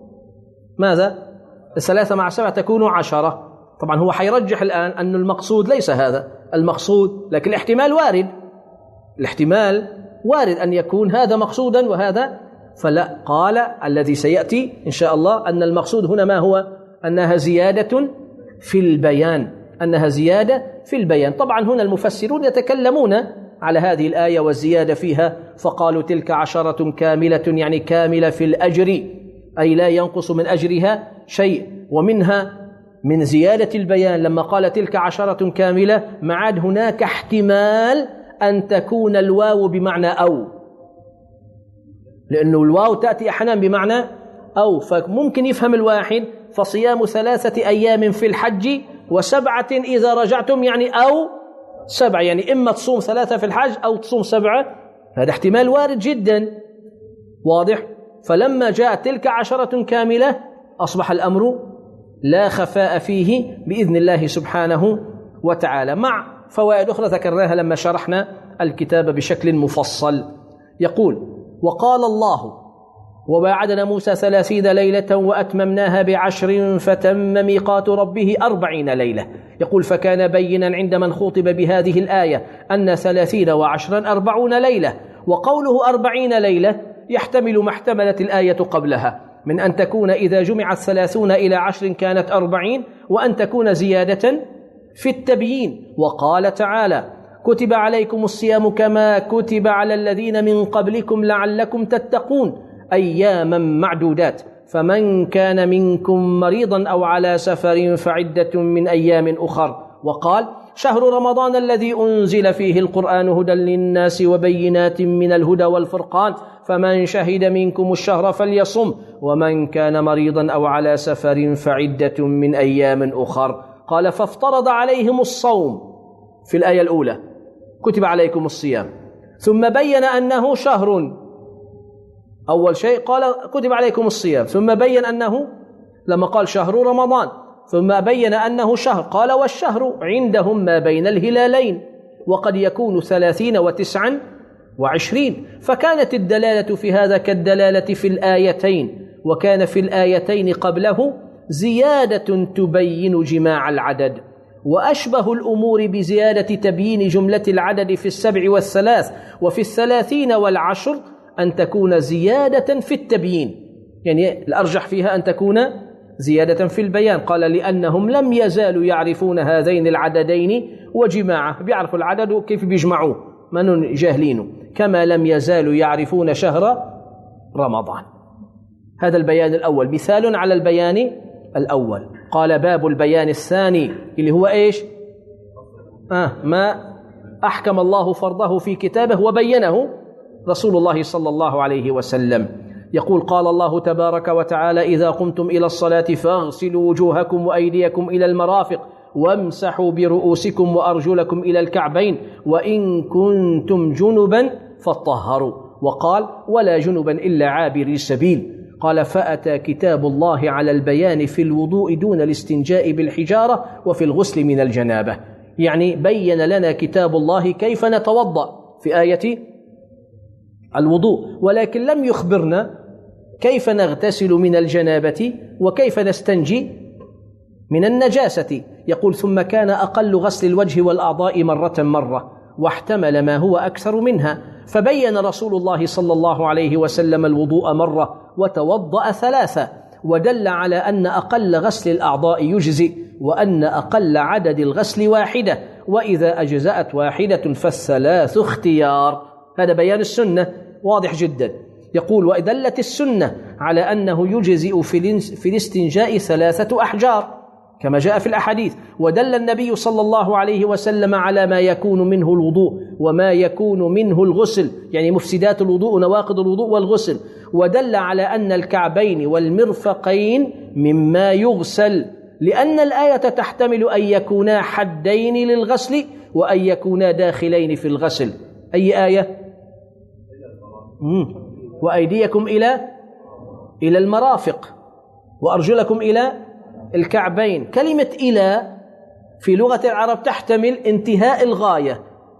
ماذا؟ الثلاثة مع سبعة تكون عشرة. طبعا هو حيرجح الآن أن المقصود ليس هذا المقصود، لكن الاحتمال وارد، الاحتمال وارد أن يكون هذا مقصودا وهذا فلا. قال الذي سيأتي إن شاء الله أن المقصود هنا ما هو؟ أنها زيادة في البيان، أنها زيادة في البيان. طبعا هنا المفسرون يتكلمون على هذه الآية والزيادة فيها، فقالوا تلك عشرة كاملة يعني كاملة في الأجر، أي لا ينقص من أجرها شيء. ومنها من زيادة البيان لما قال تلك عشرة كاملة معاد هناك احتمال أن تكون الواو بمعنى أو، لأنه الواو تأتي أحيانا بمعنى أو، فممكن يفهم الواحد فصيام ثلاثة أيام في الحج وسبعة إذا رجعتم يعني أو سبعة، يعني إما تصوم ثلاثة في الحج أو تصوم سبعة. هذا احتمال وارد جدا واضح. فلما جاءت تلك عشرة كاملة أصبح الأمر لا خفاء فيه بإذن الله سبحانه وتعالى، مع فوائد أخرى ذكرناها لما شرحنا الكتاب بشكل مفصل. يقول: وقال الله: وواعدنا موسى ثلاثين ليلة وأتممناها بعشر فتم ميقات ربه أربعين ليلة. يقول: فكان بينا عند من خوطب بهذه الآية أن ثلاثين وعشرا أربعون ليلة، وقوله أربعين ليلة يحتمل ما احتملت الآية قبلها، من أن تكون إذا جمعت ثلاثون إلى عشر كانت أربعين، وأن تكون زيادة في التبيين. وقال تعالى: كتب عليكم الصيام كما كتب على الذين من قبلكم لعلكم تتقون أياما معدودات، فمن كان منكم مريضا أو على سفر فعدة من أيام أخر. وقال: شهر رمضان الذي أنزل فيه القرآن هدى للناس وبينات من الهدى والفرقان، فمن شهد منكم الشهر فليصم، ومن كان مريضا أو على سفر فعدة من أيام أخر. قال: فافترض عليهم الصوم في الآية الأولى، كتب عليكم الصيام، ثم بين أنه شهر. أول شيء قال كتب عليكم الصيام، ثم بين أنه لما قال شهر رمضان ثم بين أنه شهر، قال: والشهر عندهم ما بين الهلالين، وقد يكون ثلاثين وتسعا وعشرين. فكانت الدلالة في هذا كالدلالة في الآيتين، وكان في الآيتين قبله زيادة تبين جماع العدد، وأشبه الأمور بزيادة تبيين جملة العدد في السبع والثلاث وفي الثلاثين والعشر أن تكون زيادة في التبيين، يعني الأرجح فيها أن تكون زيادة في البيان. قال: لأنهم لم يزالوا يعرفون هذين العددين وجماعه، بيعرفوا العدد كيف بيجمعوه، من جاهلينه، كما لم يزالوا يعرفون شهر رمضان. هذا البيان الأول، مثال على البيان الأول. قال: باب البيان الثاني اللي هو إيش؟ آه ما أحكم الله فرضه في كتابه وبينه رسول الله صلى الله عليه وسلم. يقول: قال الله تبارك وتعالى: إذا قمتم إلى الصلاة فاغسلوا وجوهكم وأيديكم إلى المرافق وامسحوا برؤوسكم وأرجلكم إلى الكعبين وإن كنتم جنبا فطهروا. وقال: ولا جنبا إلا عابري سبيل. قال: فأتى كتاب الله على البيان في الوضوء دون الاستنجاء بالحجارة وفي الغسل من الجنابة. يعني بين لنا كتاب الله كيف نتوضأ في آية الوضوء، ولكن لم يخبرنا كيف نغتسل من الجنابة وكيف نستنجي من النجاسة. يقول: ثم كان أقل غسل الوجه والأعضاء مرة مرة، واحتمل ما هو أكثر منها، فبين رسول الله صلى الله عليه وسلم الوضوء مرة وتوضأ ثلاثة، ودل على أن أقل غسل الأعضاء يجزئ، وأن أقل عدد الغسل واحدة، وإذا أجزأت واحدة فالثلاث اختيار. هذا بيان السنة واضح جدا. يقول: ودلت السنة على أنه يجزئ في الاستنجاء ثلاثة أحجار كما جاء في الأحاديث، ودل النبي صلى الله عليه وسلم على ما يكون منه الوضوء وما يكون منه الغسل، يعني مفسدات الوضوء ونواقض الوضوء والغسل، ودل على أن الكعبين والمرفقين مما يغسل، لأن الآية تحتمل أن يكونا حدين للغسل وأن يكونا داخلين في الغسل. أي آية؟ مم. وأيديكم إلى إلى المرافق وأرجلكم إلى الكعبين. كلمة إلى في لغة العرب تحتمل انتهاء الغاية،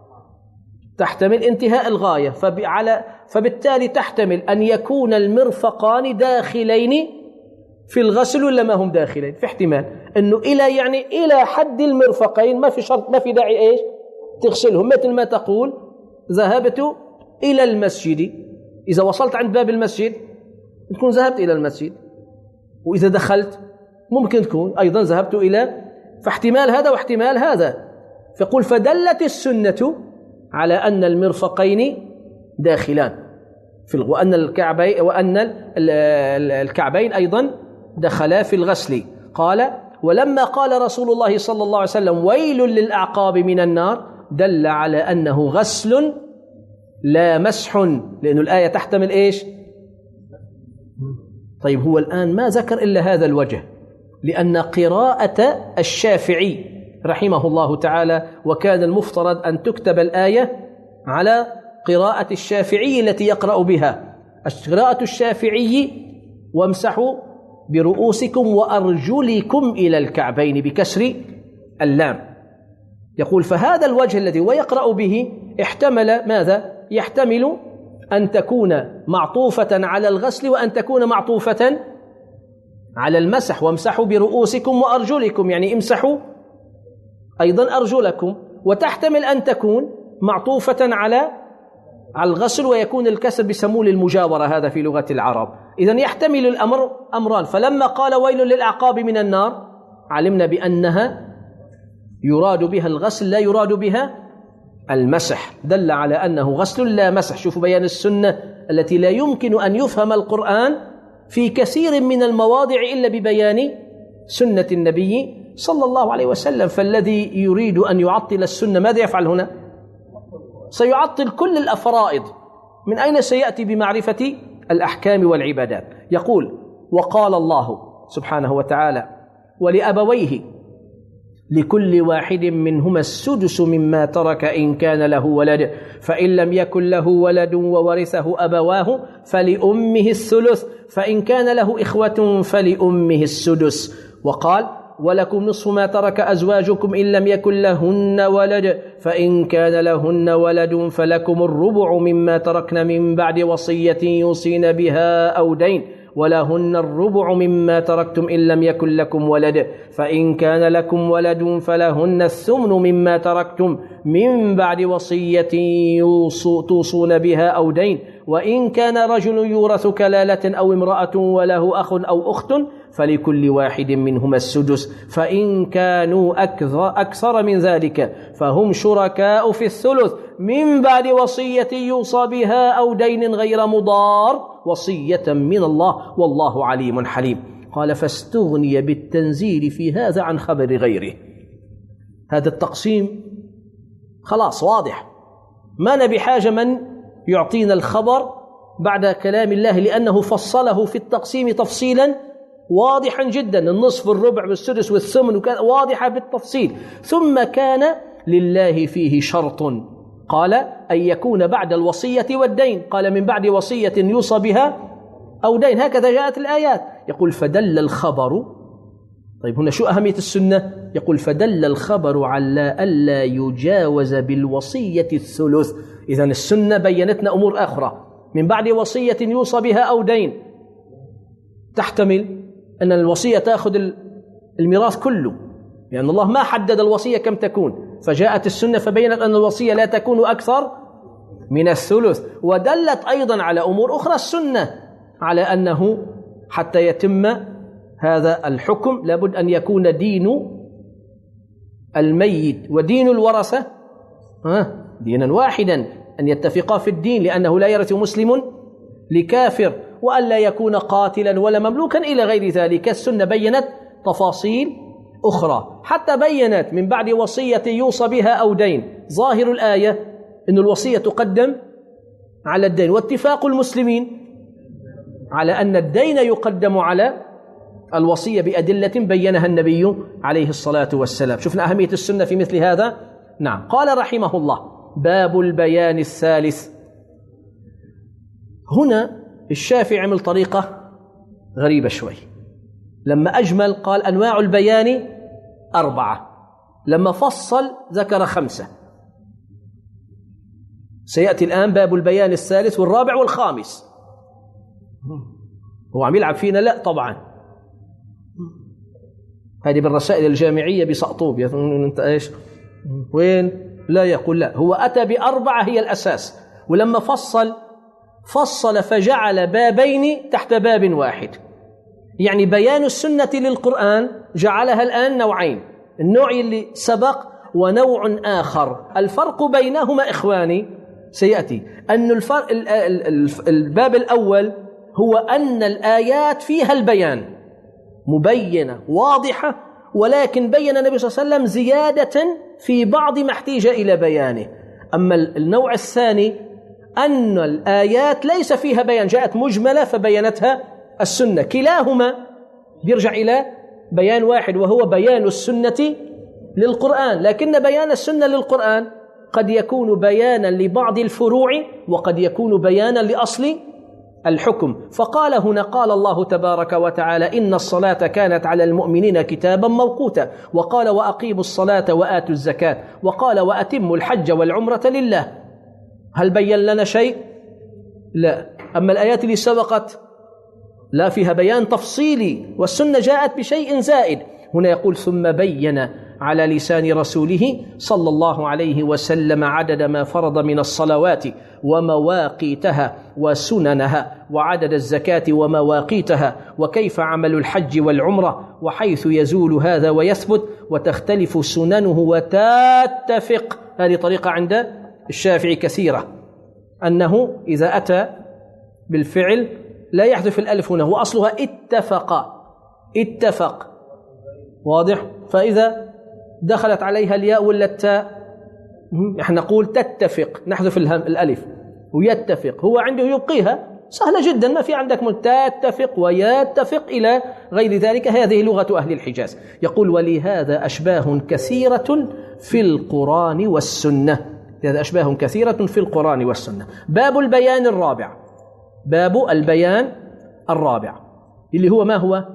تحتمل انتهاء الغاية، فبعلى فبالتالي تحتمل أن يكون المرفقان داخلين في الغسل ولا ما هم داخلين. في احتمال أنه إلى يعني إلى حد المرفقين، ما في شرط، ما في داعي إيش تغسلهم، مثل ما تقول ذهبت إلى المسجد، إذا وصلت عند باب المسجد تكون ذهبت إلى المسجد، وإذا دخلت ممكن تكون أيضا ذهبت إلى، فاحتمال هذا واحتمال هذا. فقل: فدلت السنة على أن المرفقين داخلان في وأن الكعبين وأن الكعبين أيضا دخلا في الغسل. قال: ولما قال رسول الله صلى الله عليه وسلم: ويل للأعقاب من النار، دل على أنه غسل لا مسح، لأن الآية تحتمل إيش؟ طيب هو الآن ما ذكر إلا هذا الوجه، لأن قراءة الشافعي رحمه الله تعالى، وكان المفترض أن تكتب الآية على قراءة الشافعي التي يقرأ بها، قراءة الشافعي: وامسحوا برؤوسكم وأرجلكم إلى الكعبين بكسر اللام. يقول: فهذا الوجه الذي ويقرأ به احتمل ماذا؟ يحتمل أن تكون معطوفة على الغسل وأن تكون معطوفة على المسح، وامسحوا برؤوسكم وأرجلكم، يعني امسحوا أيضا أرجلكم، وتحتمل أن تكون معطوفة على على الغسل، ويكون الكسر بسمول المجاورة، هذا في لغة العرب. إذن يحتمل الأمر أمران. فلما قال ويل للأعقاب من النار علمنا بأنها يراد بها الغسل لا يراد بها المسح، دل على أنه غسل لا مسح. شوفوا بيان السنة التي لا يمكن أن يفهم القرآن في كثير من المواضع إلا ببيان سنة النبي صلى الله عليه وسلم. فالذي يريد أن يعطل السنة ماذا يفعل هنا؟ سيعطل كل الأفرائض. من أين سيأتي بمعرفة الأحكام والعبادات؟ يقول وقال الله سبحانه وتعالى ولأبويه لكل واحد منهما السدس مما ترك إن كان له ولد فإن لم يكن له ولد وورثه أبواه فلأمه الثلث فإن كان له إخوة فلأمه السدس. وقال ولكم نصف ما ترك أزواجكم إن لم يكن لهن ولد فإن كان لهن ولد فلكم الربع مما تركن من بعد وصية يوصين بها أو دين ولهن الربع مما تركتم إن لم يكن لكم ولد فإن كان لكم ولد فلهن الثمن مما تركتم من بعد وصية توصون بها أو دين وإن كان رجل يورث كلالة أو امرأة وله أخ أو أخت فلكل واحد منهما السدس فإن كانوا أكثر من ذلك فهم شركاء في الثلث من بعد وصية يوصى بها أو دين غير مضار وصية من الله والله عليم حليم. قال فاستغني بالتنزيل في هذا عن خبر غيره. هذا التقسيم خلاص واضح، ما نبي حاجة من يعطينا الخبر بعد كلام الله، لأنه فصله في التقسيم تفصيلا واضحا جدا، النصف والربع والسدس والثمن واضحة بالتفصيل. ثم كان لله فيه شرط، قال أن يكون بعد الوصية والدين، قال من بعد وصية يوصى بها أو دين، هكذا جاءت الآيات. يقول فدل الخبر. طيب هنا شو أهمية السنة؟ يقول فدل الخبر على ألا يجاوز بالوصية الثلث. إذن السنة بينتنا أمور أخرى، من بعد وصية يوصى بها أو دين تحتمل أن الوصية تأخذ الميراث كله، لأن الله ما حدد الوصية كم تكون، فجاءت السنة فبينت أن الوصية لا تكون أكثر من الثلث. ودلت أيضا على أمور أخرى السنة على أنه حتى يتم هذا الحكم لابد أن يكون دين الميت ودين الورثة دينا واحدا، أن يتفقا في الدين، لأنه لا يرث مسلم لكافر، وأن لا يكون قاتلا ولا مملوكا إلى غير ذلك. السنة بينت تفاصيل أخرى، حتى بينت من بعد وصية يوصى بها أو دين. ظاهر الآية أن الوصية تقدم على الدين، واتفاق المسلمين على أن الدين يقدم على الوصية بأدلة بينها النبي عليه الصلاة والسلام. شفنا أهمية السنة في مثل هذا. نعم. قال رحمه الله باب البيان الثالث. هنا الشافعي عمل طريقة غريبة شوي، لما أجمل قال أنواع البيان أربعة، لما فصل ذكر خمسة. سيأتي الآن باب البيان الثالث والرابع والخامس. هو عم يلعب فينا؟ لا طبعا، هذه بالرسائل الجامعية بسقطوب أنت إيش وين؟ لا يقول لا، هو أتى بأربعة هي الأساس، ولما فصل فصل فجعل بابين تحت باب واحد. يعني بيان السنة للقرآن جعلها الآن نوعين، النوع اللي سبق ونوع آخر. الفرق بينهما إخواني سيأتي أن الفرق الباب الأول هو أن الآيات فيها البيان مبينة واضحة، ولكن بين النبي صلى الله عليه وسلم زيادة في بعض ما احتاج إلى بيانه. أما النوع الثاني أن الآيات ليس فيها بيان، جاءت مجملة فبينتها السنة. كلاهما بيرجع إلى بيان واحد وهو بيان السنة للقرآن، لكن بيان السنة للقرآن قد يكون بيانا لبعض الفروع وقد يكون بيانا لأصل الحكم. فقال هنا قال الله تبارك وتعالى إن الصلاة كانت على المؤمنين كتابا موقوتا، وقال وأقيموا الصلاة وآتوا الزكاة، وقال وأتموا الحج والعمرة لله. هل بين لنا شيء؟ لا. أما الآيات اللي سبقت لا فيها بيان تفصيلي، والسنة جاءت بشيء زائد. هنا يقول ثم بين على لسان رسوله صلى الله عليه وسلم عدد ما فرض من الصلوات ومواقيتها وسننها، وعدد الزكاة ومواقيتها، وكيف عمل الحج والعمرة، وحيث يزول هذا ويثبت وتختلف سننه وتتفق. هذه طريقة عند الشافعي كثيرة، أنه إذا أتى بالفعل لا يحذف الألف هنا، وأصلها اتفق اتفق واضح. فإذا دخلت عليها الياء ولا التاء نحن نقول تتفق، نحذف الألف، ويتفق هو عنده يبقيها سهلة جدا، ما في عندك من تتفق ويتفق إلى غير ذلك. هذه لغة أهل الحجاز. يقول ولهذا أشباه كثيرة في القرآن والسنة. هذا أشباه كثيرة في القرآن والسنة. باب البيان الرابع، باب البيان الرابع اللي هو ما هو؟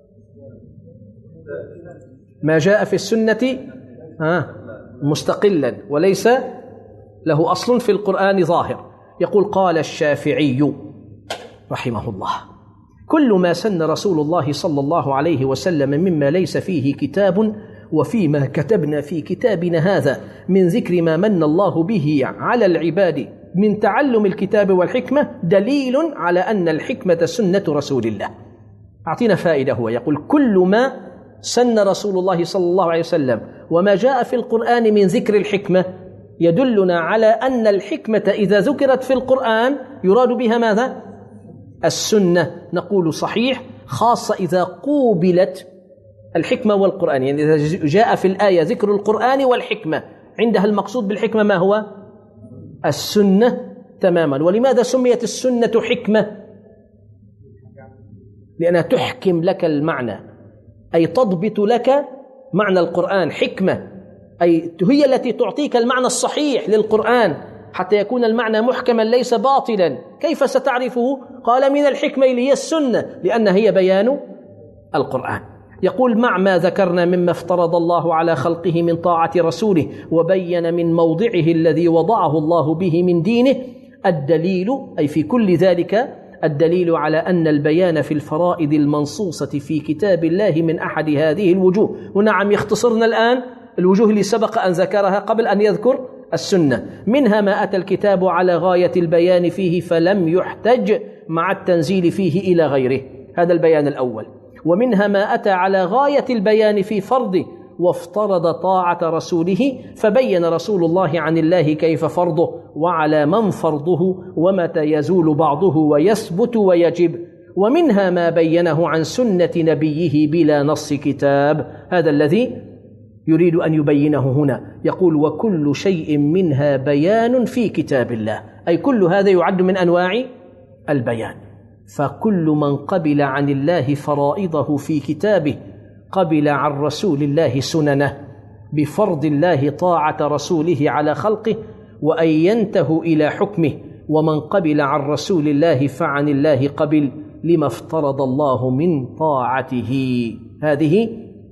ما جاء في السنة آه مستقلا وليس له أصل في القرآن ظاهر. يقول قال الشافعي رحمه الله: كل ما سن رسول الله صلى الله عليه وسلم مما ليس فيه كتاب وفيما كتبنا في كتابنا هذا من ذكر ما من الله به على العباد من تعلم الكتاب والحكمة دليل على أن الحكمة سنة رسول الله. أعطينا فائدة. هو يقول كل ما سن رسول الله صلى الله عليه وسلم وما جاء في القرآن من ذكر الحكمة يدلنا على أن الحكمة إذا ذكرت في القرآن يراد بها ماذا؟ السنة. نقول صحيح، خاصة إذا قوبلت الحكمة والقرآن، يعني إذا جاء في الآية ذكر القرآن والحكمة عندها المقصود بالحكمة ما هو؟ السنة تماما. ولماذا سميت السنة حكمة؟ لأنها تحكم لك المعنى، أي تضبط لك معنى القرآن. حكمة أي هي التي تعطيك المعنى الصحيح للقرآن حتى يكون المعنى محكما ليس باطلا. كيف ستعرفه؟ قال من الحكمة اللي هي السنة، لأنها هي بيان القرآن. يقول مع ما ذكرنا مما افترض الله على خلقه من طاعة رسوله وبين من موضعه الذي وضعه الله به من دينه الدليل، أي في كل ذلك الدليل على أن البيان في الفرائض المنصوصة في كتاب الله من أحد هذه الوجوه. ونعم يختصرنا الآن الوجوه اللي سبق أن ذكرها قبل أن يذكر السنة. منها ما أتى الكتاب على غاية البيان فيه فلم يحتج مع التنزيل فيه إلى غيره، هذا البيان الأول. ومنها ما أتى على غاية البيان في فرضه وافترض طاعة رسوله فبين رسول الله عن الله كيف فرضه وعلى من فرضه ومتى يزول بعضه ويثبت ويجب. ومنها ما بينه عن سنة نبيه بلا نص كتاب، هذا الذي يريد أن يبينه هنا. يقول وكل شيء منها بيان في كتاب الله، أي كل هذا يعد من أنواع البيان. فكل من قبل عن الله فرائضه في كتابه قبل عن رسول الله سننه بفرض الله طاعة رسوله على خلقه وأن ينتهوا إلى حكمه. ومن قبل عن رسول الله فعن الله قبل لما افترض الله من طاعته. هذه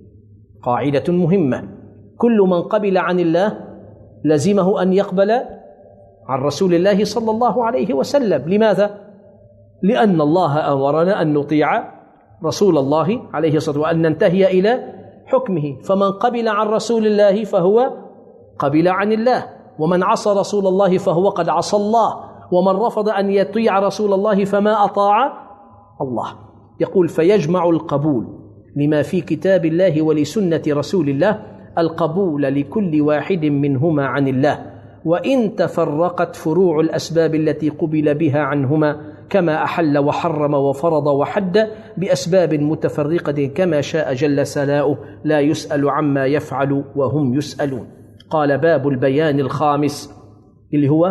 قاعدة مهمة. كل من قبل عن الله لزمه أن يقبل عن رسول الله صلى الله عليه وسلم. لماذا؟ لأن الله أمرنا أن نطيع رسول الله عليه الصلاة والسلام وأن ننتهي إلى حكمه. فمن قبل عن رسول الله فهو قبل عن الله، ومن عصى رسول الله فهو قد عصى الله، ومن رفض أن يطيع رسول الله فما أطاع الله. يقول فيجمع القبول لما في كتاب الله ولسنة رسول الله القبول لكل واحد منهما عن الله، وإن تفرقت فروع الأسباب التي قبل بها عنهما كما أحل وحرم وفرض وحد بأسباب متفرقة كما شاء جل ثناؤه لا يسأل عما يفعل وهم يسألون. قال باب البيان الخامس اللي هو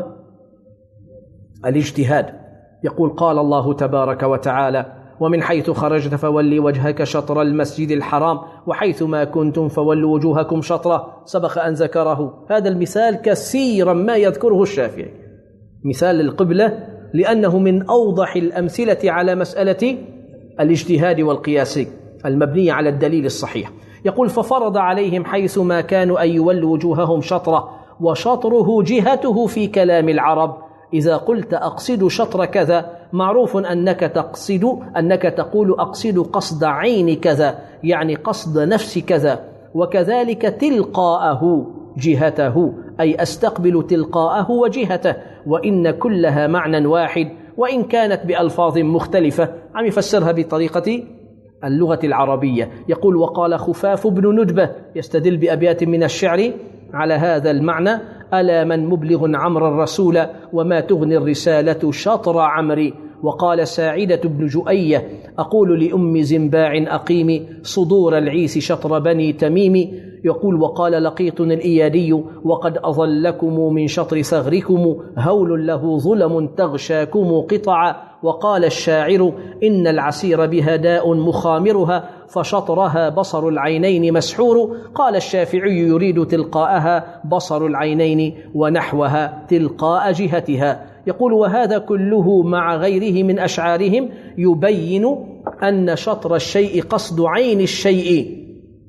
الاجتهاد. يقول قال الله تبارك وتعالى ومن حيث خرجت فولي وجهك شطر المسجد الحرام وحيث ما كنتم فولوا وجوهكم شطره. سبق أن ذكره هذا المثال كثيرا ما يذكره الشافعي، مثال القبلة، لأنه من أوضح الأمثلة على مسألة الاجتهاد والقياس المبنية على الدليل الصحيح. يقول ففرض عليهم حيث ما كانوا أن يولوا وجوههم شطره، وشطره جهته في كلام العرب. إذا قلت أقصد شطر كذا معروف أنك تقصد أنك تقول أقصد قصد عين كذا، يعني قصد نفس كذا. وكذلك تلقاءه جهته، أي أستقبل تلقاءه وجهته، وإن كلها معنى واحد وإن كانت بألفاظ مختلفة. عم يفسرها بطريقة اللغة العربية. يقول: وقال خفاف بن ندبة يستدل بأبيات من الشعر على هذا المعنى: ألا من مبلغ عمر الرسول وما تغني الرسالة شطر عمري. وقال ساعدة بن جؤية: أقول لأم زنباع أقيمي صدور العيس شطر بني تميم. يقول: وقال لقيط الإيادي: وقد أظلكم من شطر ثغركم هول له ظلم تغشاكم قطعا. وقال الشاعر: إن العسير بها داء مخامرها فشطرها بصر العينين مسحور. قال الشافعي: يريد تلقاءها بصر العينين ونحوها تلقاء جهتها. يقول: وهذا كله مع غيره من أشعارهم يبين أن شطر الشيء قصد عين الشيء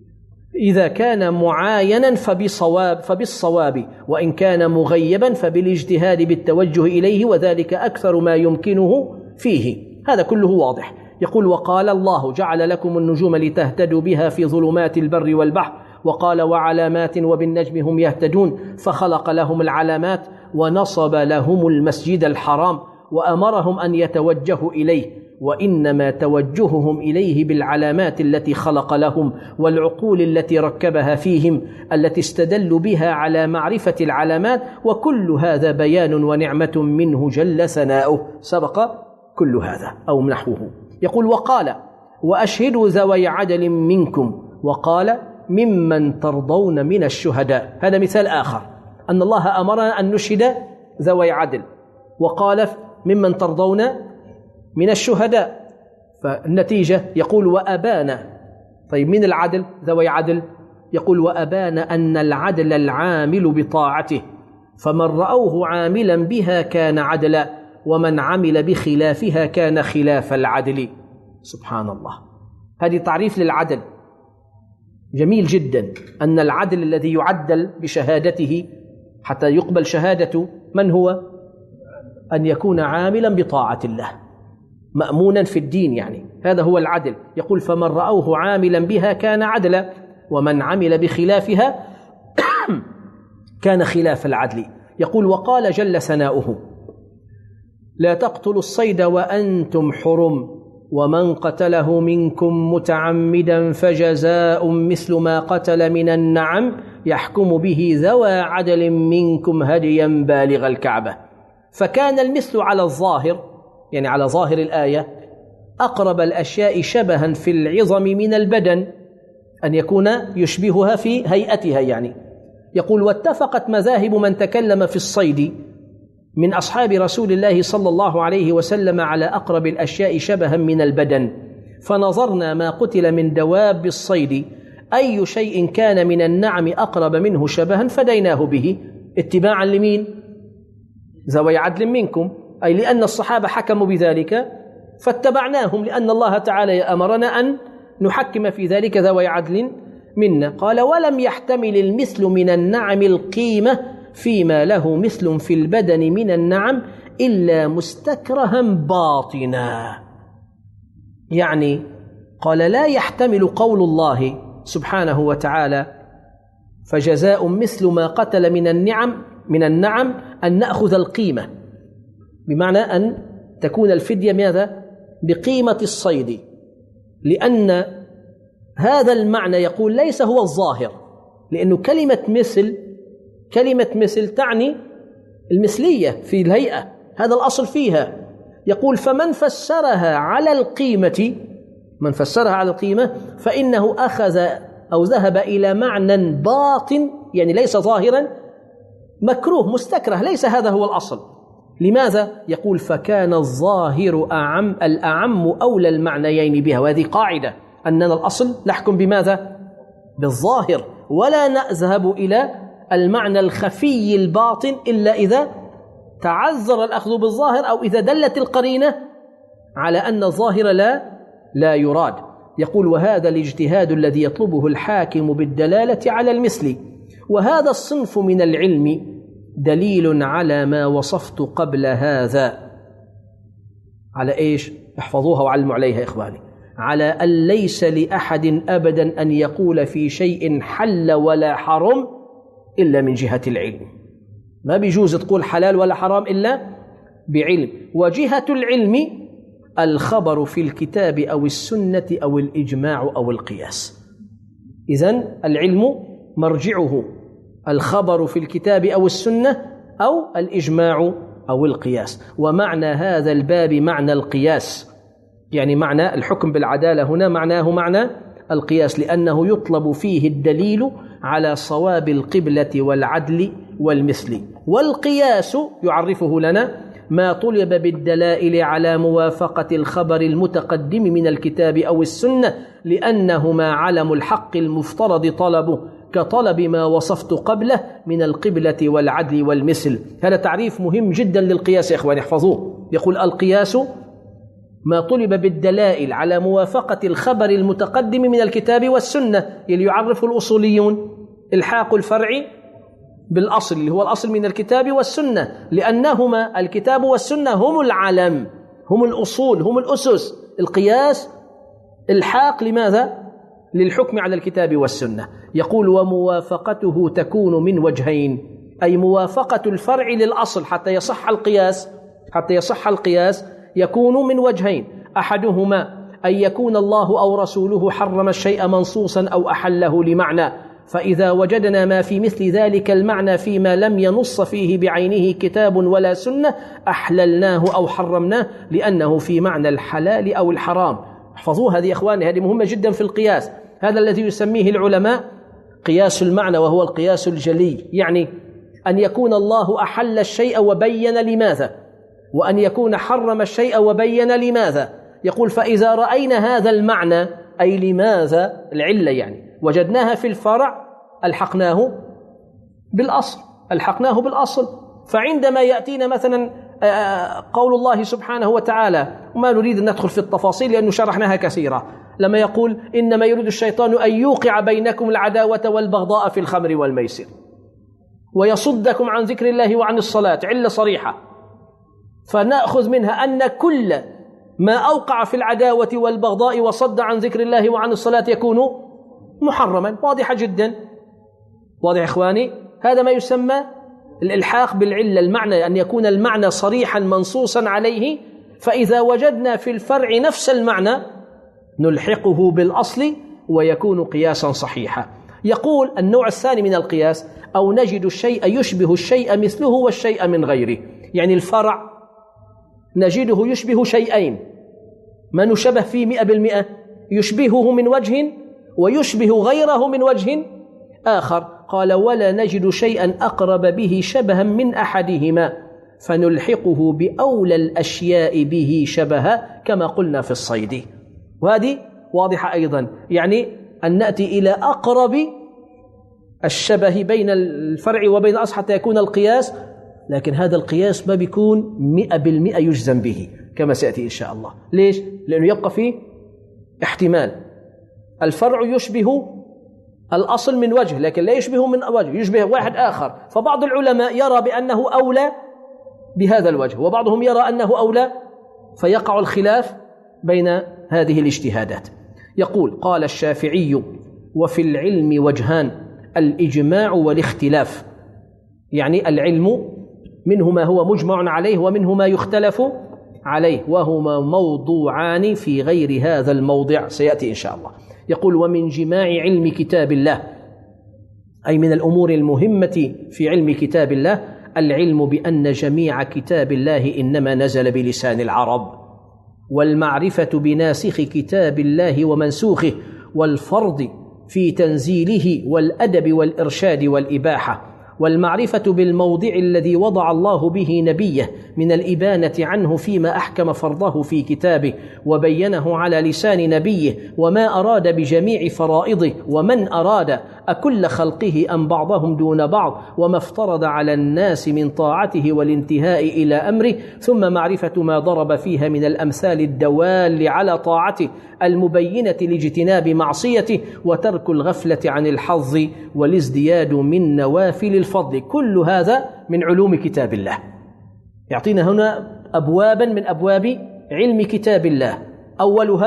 إذا كان معاينا فبصواب فبالصواب، وإن كان مغيبا فبالاجتهاد بالتوجه إليه، وذلك أكثر ما يمكنه فيه. هذا كله واضح. يقول: وقال الله: جعل لكم النجوم لتهتدوا بها في ظلمات البر والبحر. وقال: وعلامات وبالنجم هم يهتدون. فخلق لهم العلامات ونصب لهم المسجد الحرام وأمرهم أن يتوجهوا إليه، وإنما توجههم إليه بالعلامات التي خلق لهم والعقول التي ركبها فيهم التي استدلوا بها على معرفة العلامات. وكل هذا بيان ونعمة منه جل ثناؤه، سبق كل هذا أو نحوه. يقول: وقال: وأشهدوا ذوي عدل منكم. وقال: ممن ترضون من الشهداء. هذا مثال آخر، أن الله أمرنا أن نشهد ذوي عدل، وقال: ممن ترضون من الشهداء. فالنتيجة يقول: وأبان. طيب من العدل؟ ذوي عدل. يقول: وأبان أن العدل العامل بطاعته، فمن رأوه عاملا بها كان عدلا، ومن عمل بخلافها كان خلاف العدل. سبحان الله، هذه تعريف للعدل جميل جدا. أن العدل الذي يعدل بشهادته حتى يقبل شهادته من هو؟ أن يكون عاملا بطاعة الله، مأمونا في الدين، يعني هذا هو العدل. يقول: فمن رأوه عاملا بها كان عدلا، ومن عمل بخلافها كان خلاف العدل. يقول: وقال جل ثناؤه: لا تقتلوا الصيد وأنتم حرم، ومن قتله منكم متعمدا فجزاء مثل ما قتل من النعم يحكم به ذوى عدل منكم هديا بالغ الكعبة. فكان المثل على الظاهر، يعني على ظاهر الآية، أقرب الأشياء شبها في العظم من البدن، أن يكون يشبهها في هيئتها يعني. يقول: واتفقت مذاهب من تكلم في الصيد من أصحاب رسول الله صلى الله عليه وسلم على أقرب الأشياء شبها من البدن، فنظرنا ما قتل من دواب الصيد أي شيء كان من النعم أقرب منه شبها فديناه به، اتباعا لمين؟ ذوي عدل منكم، أي لأن الصحابة حكموا بذلك فاتبعناهم، لأن الله تعالى أمرنا أن نحكم في ذلك ذوي عدل منا. قال: ولم يحتمل المثل من النعم القيمة فيما له مثل في البدن من النعم إلا مستكرها باطنا. يعني قال: لا يحتمل قول الله سبحانه وتعالى فجزاء مثل ما قتل من النعم من النعم أن نأخذ القيمة، بمعنى أن تكون الفدية ماذا؟ بقيمة الصيد، لأن هذا المعنى يقول ليس هو الظاهر، لأنه كلمة مثل كلمة مثل تعني المثلية في الهيئة، هذا الأصل فيها. يقول: فمن فسرها على القيمة من فسرها على القيمة فإنه أخذ أو ذهب إلى معنى باطن، يعني ليس ظاهرا، مكروه مستكره، ليس هذا هو الأصل. لماذا؟ يقول: فكان الظاهر أعم الأعم أولى المعنيين بها. وهذه قاعدة، أننا الأصل نحكم بماذا؟ بالظاهر، ولا نذهب إلى المعنى الخفي الباطن إلا إذا تعذر الأخذ بالظاهر أو إذا دلت القرينة على أن الظاهر لا لا يراد. يقول: وهذا الاجتهاد الذي يطلبه الحاكم بالدلالة على المثل، وهذا الصنف من العلم دليل على ما وصفت قبل هذا. على إيش؟ احفظوها وعلموا عليها إخواني. على أن ليس لأحد أبدا أن يقول في شيء حل ولا حرم إلا من جهة العلم. ما بيجوز تقول حلال ولا حرام إلا بعلم، وجهة العلم الخبر في الكتاب أو السنة أو الإجماع أو القياس. إذن العلم مرجعه الخبر في الكتاب أو السنة أو الإجماع أو القياس. ومعنى هذا الباب معنى القياس، يعني معنى الحكم بالعدالة هنا معناه معنى القياس، لأنه يطلب فيه الدليل على صواب القبلة والعدل والمثل. والقياس يعرفه لنا ما طلب بالدلائل على موافقة الخبر المتقدم من الكتاب أو السنة، لأنهما علم الحق المفترض طلبه، كطلب ما وصفت قبله من القبلة والعدل والمثل. هذا تعريف مهم جدا للقياس يا إخواني، احفظوه. يقول القياس ما طلب بالدلائل على موافقة الخبر المتقدم من الكتاب والسنة، اللي يعرف الأصوليون الحاق الفرع بالأصل اللي هو الأصل من الكتاب والسنة، لأنهما الكتاب والسنة هم العلم، هم الأصول، هم الأسس. القياس الحاق لماذا؟ للحكم على الكتاب والسنة. يقول وموافقته تكون من وجهين، أي موافقة الفرع للأصل حتى يصح القياس، حتى يصح القياس يكون من وجهين. أحدهما أن يكون الله أو رسوله حرم الشيء منصوصا أو أحله لمعنى، فإذا وجدنا ما في مثل ذلك المعنى فيما لم ينص فيه بعينه كتاب ولا سنة أحللناه أو حرمناه، لأنه في معنى الحلال أو الحرام. احفظوها هذه يا إخواني، هذه مهمة جدا في القياس. هذا الذي يسميه العلماء قياس المعنى، وهو القياس الجلي، يعني أن يكون الله أحل الشيء وبين لماذا، وأن يكون حرم الشيء وبين لماذا. يقول فإذا رأينا هذا المعنى، أي لماذا العلة يعني، وجدناها في الفرع ألحقناه بالأصل، ألحقناه بالأصل. فعندما يأتينا مثلا قول الله سبحانه وتعالى، وما نريد أن ندخل في التفاصيل لأنه شرحناها كثيرا، لما يقول إنما يريد الشيطان أن يوقع بينكم العداوة والبغضاء في الخمر والميسر ويصدكم عن ذكر الله وعن الصلاة، علة صريحة. فنأخذ منها أن كل ما أوقع في العداوة والبغضاء وصد عن ذكر الله وعن الصلاة يكون محرما. واضحة جدا، واضح إخواني. هذا ما يسمى الإلحاق بالعلة، المعنى أن يكون المعنى صريحا منصوصا عليه، فإذا وجدنا في الفرع نفس المعنى نلحقه بالأصل ويكون قياسا صحيحا. يقول النوع الثاني من القياس أو نجد الشيء يشبه الشيء مثله والشيء من غيره، يعني الفرع نجده يشبه شيئين، ما نشبه فيه مئة بالمئة، يشبهه من وجه ويشبه غيره من وجه آخر. قال ولا نجد شيئا أقرب به شبها من أحدهما فنلحقه بأولى الأشياء به شبها، كما قلنا في الصيد. وهذه واضحة أيضا، يعني أن نأتي إلى أقرب الشبه بين الفرع وبين الأصل حتى يكون القياس، لكن هذا القياس ما بيكون مئة بالمئة يجزم به كما سيأتي إن شاء الله. ليش؟ لأنه يبقى فيه احتمال. الفرع يشبه الأصل من وجه لكن لا يشبه من وجه، يشبه واحد آخر. فبعض العلماء يرى بأنه أولى بهذا الوجه، وبعضهم يرى أنه أولى، فيقع الخلاف بين هذه الاجتهادات. يقول قال الشافعي وفي العلم وجهان، الإجماع والاختلاف، يعني العلم منه ما هو مجمع عليه ومنه ما يختلف عليه، وهما موضوعان في غير هذا الموضع، سيأتي إن شاء الله. يقول ومن جماع علم كتاب الله، أي من الأمور المهمة في علم كتاب الله، العلم بأن جميع كتاب الله إنما نزل بلسان العرب، والمعرفة بناسخ كتاب الله ومنسوخه، والفرض في تنزيله، والأدب والإرشاد والإباحة، والمعرفة بالموضع الذي وضع الله به نبيه من الإبانة عنه فيما أحكم فرضه في كتابه وبينه على لسان نبيه، وما أراد بجميع فرائضه، ومن أراد أكل خلقه أم بعضهم دون بعض، وما افترض على الناس من طاعته والانتهاء إلى أمره، ثم معرفة ما ضرب فيها من الأمثال الدوال على طاعته المبينة لاجتناب معصيته، وترك الغفلة عن الحظ والازدياد من نوافل الفضل. كل هذا من علوم كتاب الله. يعطينا هنا أبوابا من أبواب علم كتاب الله، أولها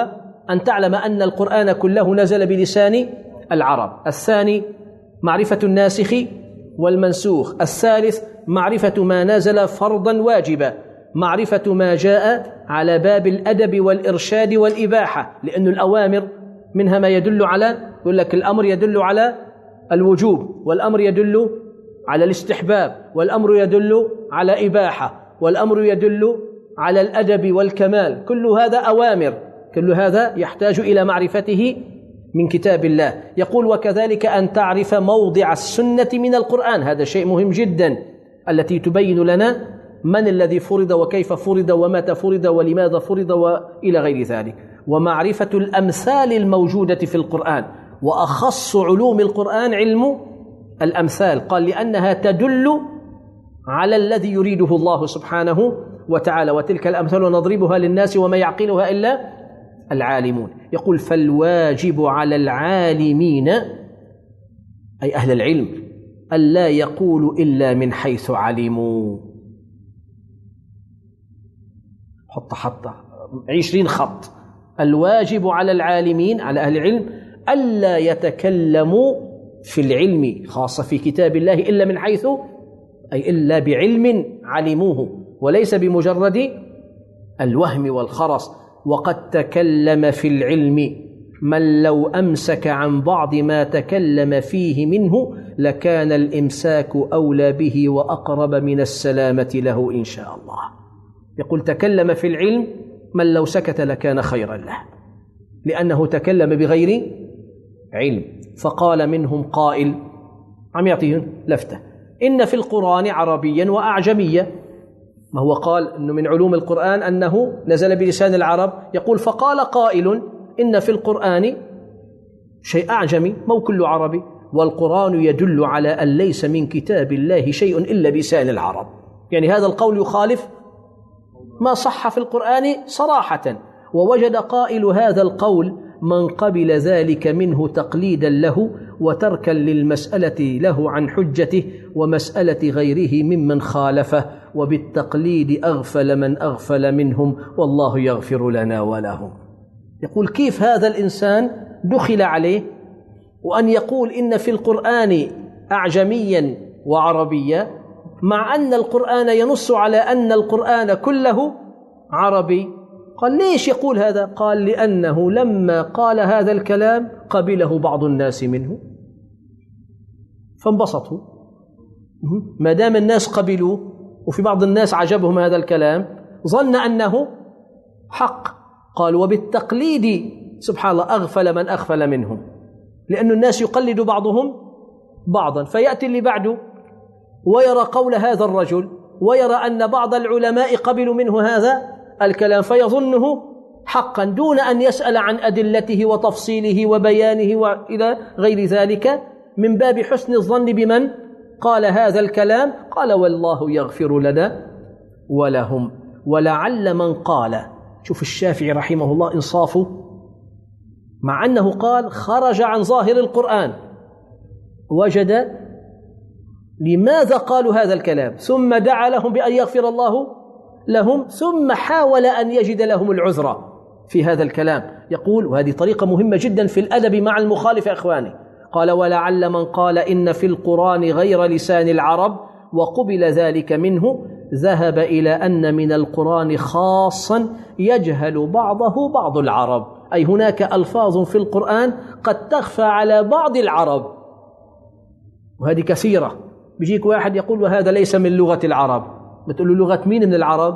أن تعلم أن القرآن كله نزل بلسان العرب. الثاني معرفة الناسخ والمنسوخ. الثالث معرفة ما نزل فرضا واجبا، معرفة ما جاء على باب الأدب والإرشاد والإباحة، لأن الأوامر منها ما يدل على، يقول لك الأمر يدل على الوجوب، والأمر يدل على الاستحباب، والأمر يدل على إباحة، والأمر يدل على الأدب والكمال. كل هذا أوامر، كل هذا يحتاج إلى معرفته من كتاب الله. يقول وكذلك أن تعرف موضع السنة من القرآن، هذا شيء مهم جدا، التي تبين لنا من الذي فرض وكيف فرض ومتى فرض ولماذا فرض وإلى غير ذلك. ومعرفة الأمثال الموجودة في القرآن، وأخص علوم القرآن علم الأمثال، قال لأنها تدل على الذي يريده الله سبحانه وتعالى، وتلك الأمثال نضربها للناس وما يعقلها إلا العالمون. يقول فالواجب على العالمين أي أهل العلم ألا يقول إلا من حيث علموا. حط حط عشرين خط. الواجب على العالمين على أهل العلم ألا يتكلموا في العلم خاصة في كتاب الله إلا من حيث أي إلا بعلم علموه، وليس بمجرد الوهم والخرص. وقد تكلم في العلم من لو أمسك عن بعض ما تكلم فيه منه لكان الإمساك أولى به وأقرب من السلامة له إن شاء الله. يقول تكلم في العلم من لو سكت لكان خيرا له، لأنه تكلم بغير علم. فقال منهم قائل، عم يعطيهم لفتة، إن في القرآن عربيا وأعجميا. ما هو قال أنه من علوم القرآن أنه نزل بلسان العرب. يقول فقال قائل إن في القرآن شيء أعجمي مو كله عربي، والقرآن يدل على أن ليس من كتاب الله شيء إلا بلسان العرب. يعني هذا القول يخالف ما صح في القرآن صراحة. ووجد قائل هذا القول من قبل ذلك منه تقليدا له وتركا للمسألة له عن حجته ومسألة غيره ممن خالفه، وبالتقليد أغفل من أغفل منهم والله يغفر لنا ولهم. يقول كيف هذا الإنسان دخل عليه وأن يقول إن في القرآن أعجميا وعربيا، مع أن القرآن ينص على أن القرآن كله عربي. قال ليش يقول هذا؟ قال لأنه لما قال هذا الكلام قبله بعض الناس منه فانبسطوا. ما دام الناس قبلوه وفي بعض الناس عجبهم هذا الكلام ظن أنه حق. قال وبالتقليد سبحان الله أغفل من أغفل منهم، لأن الناس يقلد بعضهم بعضا، فيأتي اللي بعده ويرى قول هذا الرجل ويرى أن بعض العلماء قبلوا منه هذا الكلام فيظنه حقا دون أن يسأل عن أدلته وتفصيله وبيانه وإلى غير ذلك، من باب حسن الظن بمن قال هذا الكلام. قال والله يغفر لنا ولهم. ولعل من قال، شوف الشافعي رحمه الله إنصافه، مع أنه قال خرج عن ظاهر القرآن، وجد لماذا قالوا هذا الكلام ثم دعا لهم بأن يغفر الله لهم، ثم حاول أن يجد لهم العذر في هذا الكلام. يقول وهذه طريقة مهمة جدا في الأدب مع المخالف يا أخواني، قال ولعل من قال إن في القرآن غير لسان العرب وقبل ذلك منه ذهب إلى أن من القرآن خاصا يجهل بعضه بعض العرب، أي هناك ألفاظ في القرآن قد تخفى على بعض العرب، وهذه كثيرة. بيجيك واحد يقول وهذا ليس من لغة العرب، بتقول له لغة مين من العرب؟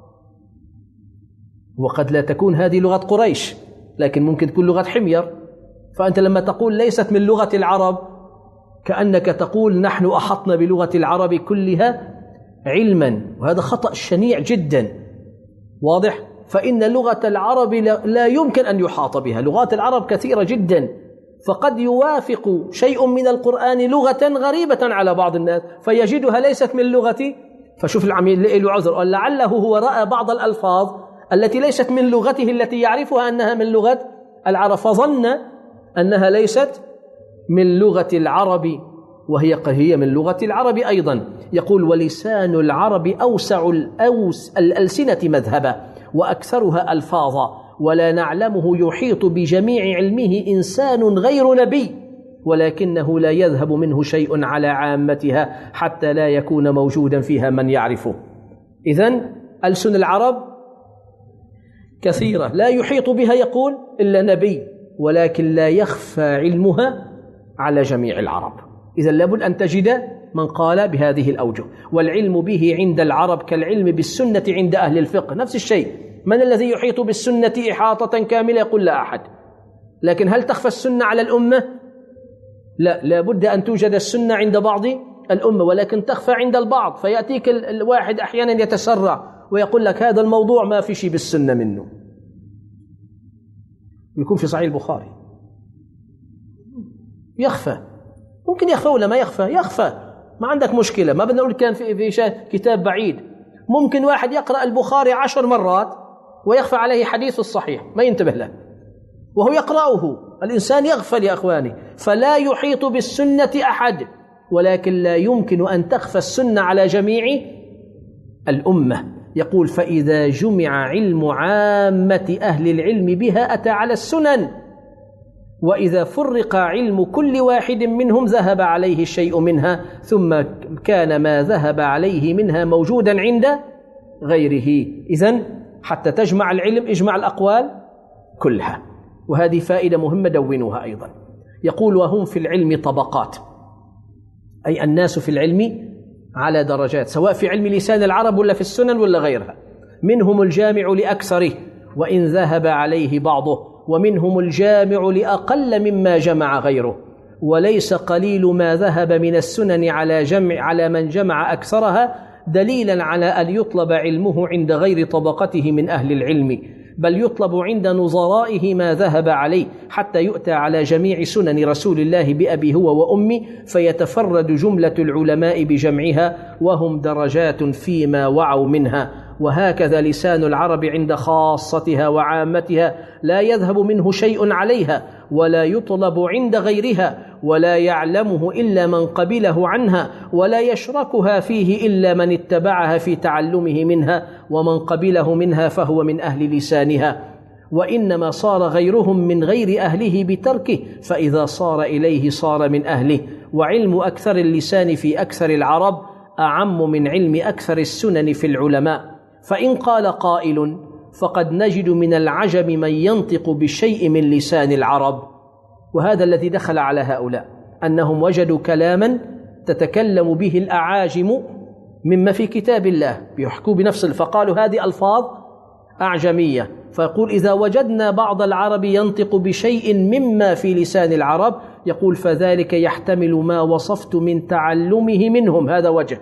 وقد لا تكون هذه لغة قريش، لكن ممكن تكون لغة حمير. فأنت لما تقول ليست من لغة العرب كأنك تقول نحن أحطنا بلغة العرب كلها علما، وهذا خطأ شنيع جدا. واضح؟ فإن لغة العرب لا يمكن أن يحاط بها، لغات العرب كثيرة جدا، فقد يوافق شيء من القرآن لغة غريبة على بعض الناس فيجدها ليست من لغتي. فشوف العميل له عذر، لعله هو رأى بعض الألفاظ التي ليست من لغته التي يعرفها أنها من لغة العرب فظن أنها ليست من لغة العرب، وهي هي من لغة العرب أيضا. يقول ولسان العرب أوسع الأوس الألسنة مذهبا وأكثرها ألفاظا، ولا نعلمه يحيط بجميع علمه إنسان غير نبي، ولكنه لا يذهب منه شيء على عامتها حتى لا يكون موجودا فيها من يعرفه. إذن ألسن العرب كثيرة لا يحيط بها يقول إلا نبي، ولكن لا يخفى علمها على جميع العرب. إذن لابد أن تجد من قال بهذه الأوجه. والعلم به عند العرب كالعلم بالسنة عند أهل الفقه، نفس الشيء. من الذي يحيط بالسنة إحاطة كاملة؟ يقول لا أحد. لكن هل تخفى السنة على الأمة؟ لا، لابد أن توجد السنة عند بعض الأمة، ولكن تخفى عند البعض. فيأتيك الواحد أحيانا يتسرع ويقول لك هذا الموضوع ما في شيء بالسنة منه، يكون في صحيح البخاري، يخفى. ممكن يخفى ولا ما يخفى؟ يخفى، ما عندك مشكلة. ما بدنا نقول كان في في كتاب بعيد. ممكن واحد يقرأ البخاري عشر مرات ويخفى عليه حديث الصحيح ما ينتبه له وهو يقرأه. الإنسان يغفل يا أخواني. فلا يحيط بالسنة أحد، ولكن لا يمكن أن تخفى السنة على جميع الأمة. يقول فإذا جمع علم عامة أهل العلم بها أتى على السنن، وإذا فرق علم كل واحد منهم ذهب عليه الشيء منها، ثم كان ما ذهب عليه منها موجودا عند غيره. إذن حتى تجمع العلم اجمع الأقوال كلها. وهذه فائدة مهمة دونوها أيضا. يقول وهم في العلم طبقات، أي الناس في العلم على درجات، سواء في علم لسان العرب ولا في السنن ولا غيرها. منهم الجامع لأكثره وإن ذهب عليه بعضه، ومنهم الجامع لأقل مما جمع غيره، وليس قليل ما ذهب من السنن على جمع على من جمع أكثرها دليلا على أن يطلب علمه عند غير طبقته من أهل العلم، بل يطلب عند نظرائه ما ذهب عليه، حتى يؤتى على جميع سنن رسول الله بأبي هو وأمي، فيتفرد جملة العلماء بجمعها، وهم درجات فيما وعوا منها. وهكذا لسان العرب عند خاصتها وعامتها لا يذهب منه شيء عليها، ولا يطلب عند غيرها، ولا يعلمه إلا من قبله عنها، ولا يشركها فيه إلا من اتبعها في تعلمه منها، ومن قبله منها فهو من أهل لسانها. وإنما صار غيرهم من غير أهله بتركه، فإذا صار إليه صار من أهله. وعلم أكثر اللسان في أكثر العرب أعم من علم أكثر السنن في العلماء. فإن قال قائل فقد نجد من العجم من ينطق بشيء من لسان العرب، وهذا الذي دخل على هؤلاء، أنهم وجدوا كلاما تتكلم به الأعاجم مما في كتاب الله، بيحكوا بنفس، فقالوا هذه ألفاظ أعجمية. فيقول إذا وجدنا بعض العرب ينطق بشيء مما في لسان العرب، يقول فذلك يحتمل ما وصفت من تعلمه منهم. هذا وجه.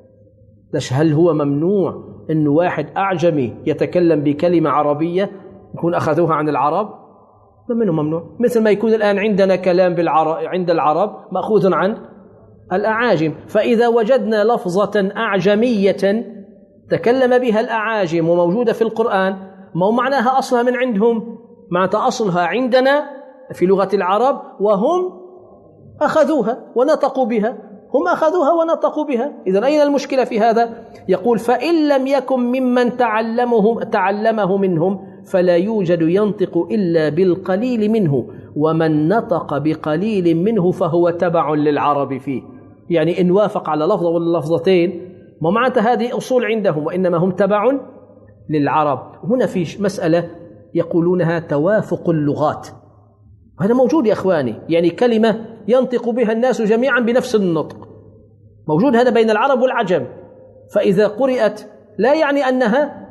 ليش هل هو ممنوع أن واحد أعجمي يتكلم بكلمة عربية يكون أخذوها عن العرب؟ منه ممنوع. مثل ما يكون الآن عندنا كلام بالعرب عند العرب مأخوذ عن الأعاجم. فإذا وجدنا لفظة أعجمية تكلم بها الأعاجم وموجودة في القرآن، ما هو معناها أصلها من عندهم، معناتها أصلها عندنا في لغة العرب، وهم أخذوها ونطقوا بها، هم أخذوها ونطقوا بها. إذن أين المشكلة في هذا؟ يقول فإن لم يكن ممن تعلمه, تعلمه منهم فلا يوجد ينطق إلا بالقليل منه، ومن نطق بقليل منه فهو تبع للعرب فيه. يعني إن وافق على لفظة ولا لفظتين ما معناتها هذه أصول عندهم، وإنما هم تبع للعرب. هنا في مسألة يقولونها توافق اللغات، هذا موجود يا أخواني. يعني كلمة ينطق بها الناس جميعا بنفس النطق موجود، هذا بين العرب والعجم. فإذا قرأت لا يعني أنها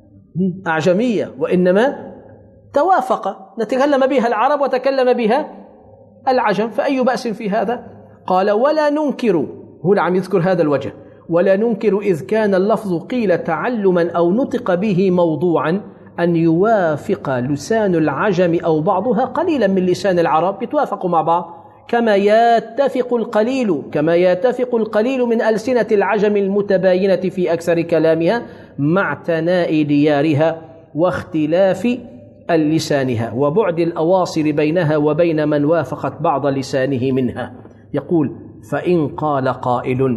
أعجمية، وإنما توافق، نتكلم بها العرب وتكلم بها العجم، فأي بأس في هذا؟ قال ولا ننكر، هنا عم يذكر هذا الوجه، ولا ننكر إذ كان اللفظ قيل تعلما أو نطق به موضوعا أن يوافق لسان العجم أو بعضها قليلا من لسان العرب، يتوافقوا مع بعض، كما يتفق القليل كما يتفق القليل من ألسنة العجم المتباينة في أكثر كلامها مع اعتناء ديارها واختلاف اللسانها وبعد الأواصر بينها وبين من وافقت بعض لسانه منها. يقول فإن قال قائل